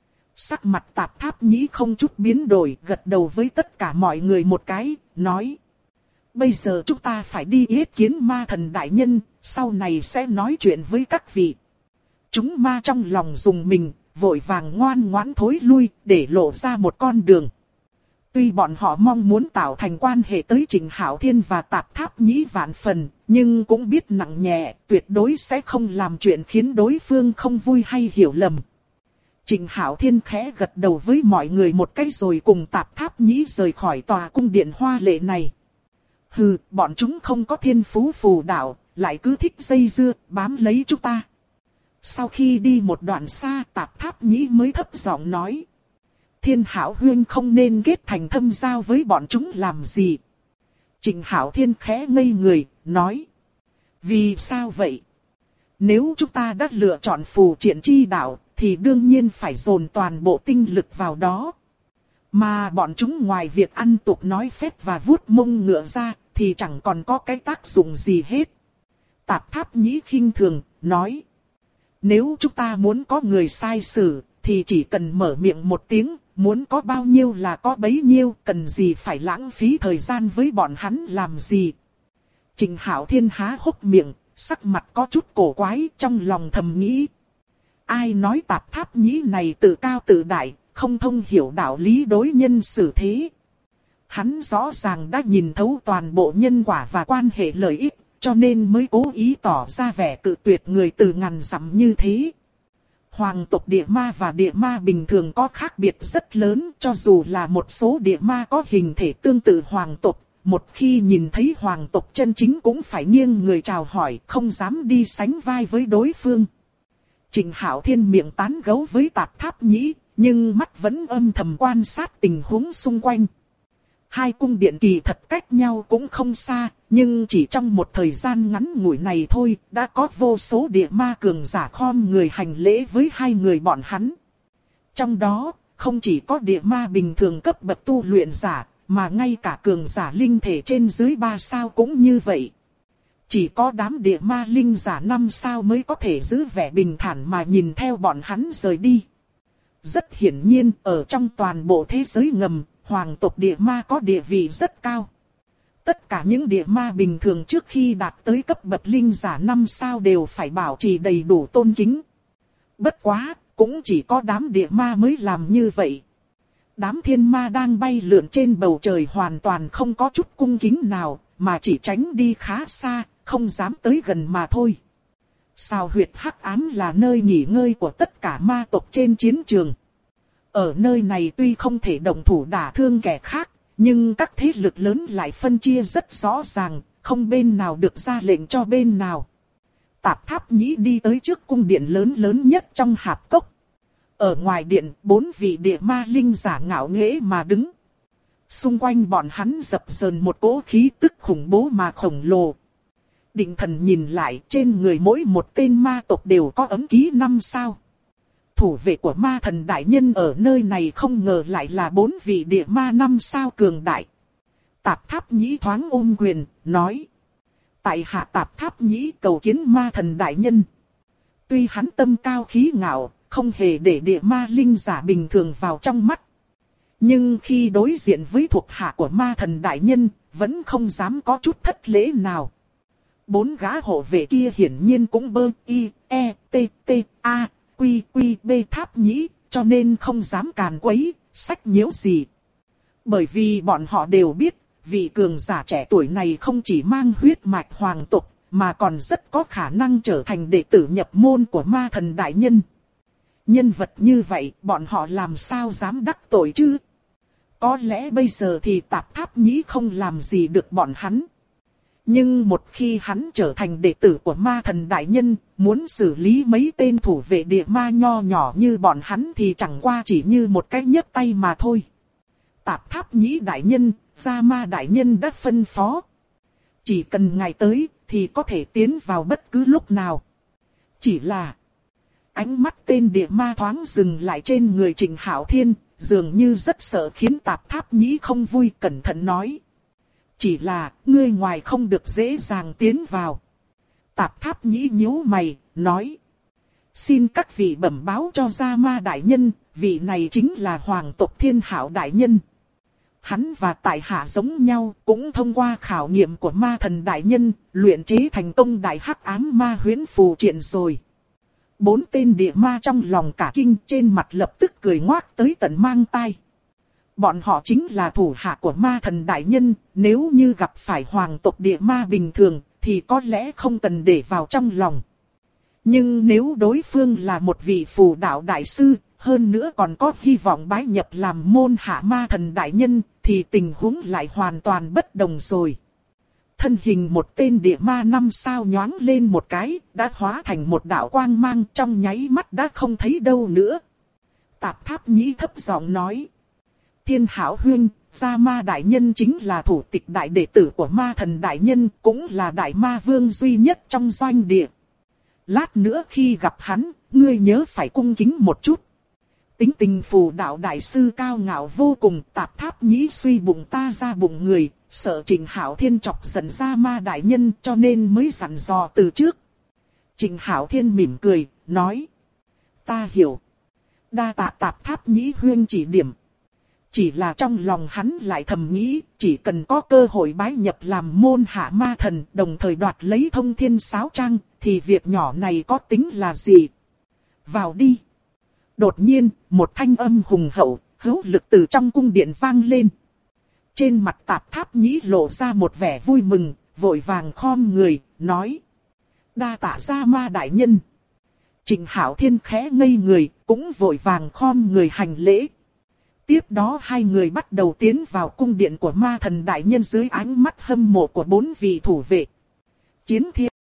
Sắc mặt Tạp Tháp Nhĩ không chút biến đổi, gật đầu với tất cả mọi người một cái, nói. Bây giờ chúng ta phải đi yết kiến ma thần đại nhân, sau này sẽ nói chuyện với các vị. Chúng ma trong lòng dùng mình, vội vàng ngoan ngoãn thối lui, để lộ ra một con đường. Tuy bọn họ mong muốn tạo thành quan hệ tới Trịnh Hạo Thiên và Tạp Tháp Nhĩ vạn phần, nhưng cũng biết nặng nhẹ, tuyệt đối sẽ không làm chuyện khiến đối phương không vui hay hiểu lầm. Trịnh Hạo Thiên khẽ gật đầu với mọi người một cái rồi cùng Tạp Tháp Nhĩ rời khỏi tòa cung điện hoa lệ này. Hừ, bọn chúng không có thiên phú phù đạo, lại cứ thích dây dưa, bám lấy chúng ta. Sau khi đi một đoạn xa, Tạp Tháp Nhĩ mới thấp giọng nói. Thiên Hạo huynh không nên kết thành thâm giao với bọn chúng làm gì. Trịnh Hạo Thiên khẽ ngây người, nói. Vì sao vậy? Nếu chúng ta đã lựa chọn phù triện chi đạo, thì đương nhiên phải dồn toàn bộ tinh lực vào đó. Mà bọn chúng ngoài việc ăn tục nói phét và vuốt mông ngựa ra, thì chẳng còn có cái tác dụng gì hết. Tạp Tháp Nhĩ khinh thường, nói. Nếu chúng ta muốn có người sai xử, thì chỉ cần mở miệng một tiếng, muốn có bao nhiêu là có bấy nhiêu, cần gì phải lãng phí thời gian với bọn hắn làm gì. Trịnh Hạo Thiên há hốc miệng, sắc mặt có chút cổ quái, trong lòng thầm nghĩ. Ai nói Tạp Tháp Nhĩ này tự cao tự đại, không thông hiểu đạo lý đối nhân xử thế. Hắn rõ ràng đã nhìn thấu toàn bộ nhân quả và quan hệ lợi ích, cho nên mới cố ý tỏ ra vẻ cự tuyệt người từ ngàn dặm như thế. Hoàng tộc địa ma và địa ma bình thường có khác biệt rất lớn, cho dù là một số địa ma có hình thể tương tự hoàng tộc, một khi nhìn thấy hoàng tộc chân chính cũng phải nghiêng người chào hỏi, không dám đi sánh vai với đối phương. Trịnh Hạo Thiên miệng tán gẫu với Tạp Tháp Nhĩ, nhưng mắt vẫn âm thầm quan sát tình huống xung quanh. Hai cung điện kỳ thật cách nhau cũng không xa, nhưng chỉ trong một thời gian ngắn ngủi này thôi, đã có vô số địa ma cường giả khom người hành lễ với hai người bọn hắn. Trong đó, không chỉ có địa ma bình thường cấp bậc tu luyện giả, mà ngay cả cường giả linh thể trên dưới 3 sao cũng như vậy. Chỉ có đám địa ma linh giả 5 sao mới có thể giữ vẻ bình thản mà nhìn theo bọn hắn rời đi. Rất hiển nhiên, ở trong toàn bộ thế giới ngầm, hoàng tộc địa ma có địa vị rất cao. Tất cả những địa ma bình thường trước khi đạt tới cấp bậc linh giả 5 sao đều phải bảo trì đầy đủ tôn kính. Bất quá, cũng chỉ có đám địa ma mới làm như vậy. Đám thiên ma đang bay lượn trên bầu trời hoàn toàn không có chút cung kính nào, mà chỉ tránh đi khá xa, không dám tới gần mà thôi. Sao huyệt hắc ám là nơi nghỉ ngơi của tất cả ma tộc trên chiến trường. Ở nơi này tuy không thể động thủ đả thương kẻ khác, nhưng các thế lực lớn lại phân chia rất rõ ràng, không bên nào được ra lệnh cho bên nào. Tạp Tháp Nhĩ đi tới trước cung điện lớn nhất trong hạp cốc. Ở ngoài điện, 4 vị địa ma linh giả ngạo nghễ mà đứng. Xung quanh bọn hắn dập dờn một cỗ khí tức khủng bố mà khổng lồ. Định Thần nhìn lại, trên người mỗi một tên ma tộc đều có ấm ký 5 sao. Thủ vệ của ma thần đại nhân ở nơi này không ngờ lại là 4 vị địa ma 5 sao cường đại. Tạp Tháp Nhĩ thoáng ôm quyền, nói. Tại hạ Tạp Tháp Nhĩ cầu kiến ma thần đại nhân. Tuy hắn tâm cao khí ngạo, không hề để địa ma linh giả bình thường vào trong mắt. Nhưng khi đối diện với thuộc hạ của ma thần đại nhân, vẫn không dám có chút thất lễ nào. 4 gã hộ vệ kia hiển nhiên cũng bơ y, e, t, t, a, quy, quy, b Tháp Nhĩ, cho nên không dám càn quấy, sách nhiễu gì. Bởi vì bọn họ đều biết, vị cường giả trẻ tuổi này không chỉ mang huyết mạch hoàng tộc, mà còn rất có khả năng trở thành đệ tử nhập môn của ma thần đại nhân. Nhân vật như vậy, bọn họ làm sao dám đắc tội chứ? Có lẽ bây giờ thì Tạp Tháp Nhĩ không làm gì được bọn hắn. Nhưng một khi hắn trở thành đệ tử của ma thần đại nhân, muốn xử lý mấy tên thủ vệ địa ma nho nhỏ như bọn hắn thì chẳng qua chỉ như một cái nhấc tay mà thôi. Tạp Tháp Nhĩ đại nhân, Gia Ma đại nhân đã phân phó. Chỉ cần ngài tới, thì có thể tiến vào bất cứ lúc nào. Chỉ là... Ánh mắt tên địa ma thoáng dừng lại trên người Trịnh Hạo Thiên, dường như rất sợ khiến Tạp Tháp Nhĩ không vui, cẩn thận nói. Chỉ là, ngươi ngoài không được dễ dàng tiến vào. Tạp Tháp Nhĩ nhíu mày, nói. Xin các vị bẩm báo cho Gia Ma đại nhân, vị này chính là Hoàng tộc Thiên Hạo đại nhân. Hắn và tại hạ giống nhau, cũng thông qua khảo nghiệm của ma thần đại nhân, luyện chế thành công đại hắc ám ma huyễn phù triện rồi. 4 tên địa ma trong lòng cả kinh, trên mặt lập tức cười ngoác tới tận mang tai. Bọn họ chính là thủ hạ của ma thần đại nhân, nếu như gặp phải hoàng tộc địa ma bình thường, thì có lẽ không cần để vào trong lòng. Nhưng nếu đối phương là một vị phù đạo đại sư, hơn nữa còn có hy vọng bái nhập làm môn hạ ma thần đại nhân, thì tình huống lại hoàn toàn bất đồng rồi. Thân hình một tên địa ma 5 sao nhoáng lên một cái, đã hóa thành một đạo quang mang, trong nháy mắt đã không thấy đâu nữa. Tạp Tháp Nhĩ thấp giọng nói. Thiên Hảo huynh, Gia Ma đại nhân chính là thủ tịch đại đệ tử của ma thần đại nhân, cũng là đại ma vương duy nhất trong doanh địa. Lát nữa khi gặp hắn, ngươi nhớ phải cung kính một chút. Tính tình phù đạo đại sư cao ngạo vô cùng, Tạp Tháp Nhĩ suy bụng ta ra bụng người, sợ Trịnh Hạo Thiên chọc giận Gia Ma đại nhân cho nên mới dặn dò từ trước. Trịnh Hạo Thiên mỉm cười, nói. Ta hiểu. Đa tạ Tạp Tháp Nhĩ Huyên chỉ điểm. Chỉ là trong lòng hắn lại thầm nghĩ, chỉ cần có cơ hội bái nhập làm môn hạ ma thần, đồng thời đoạt lấy thông thiên sáo trang, thì việc nhỏ này có tính là gì? Vào đi. Đột nhiên, một thanh âm hùng hậu, hữu lực từ trong cung điện vang lên. Trên mặt Tạp Tháp Nhĩ lộ ra một vẻ vui mừng, vội vàng khom người, nói. Đa tạ Gia Ma đại nhân. Trịnh Hạo Thiên khẽ ngây người, cũng vội vàng khom người hành lễ. Tiếp đó hai người bắt đầu tiến vào cung điện của ma thần đại nhân dưới ánh mắt hâm mộ của 4 vị thủ vệ. Chiến thiên.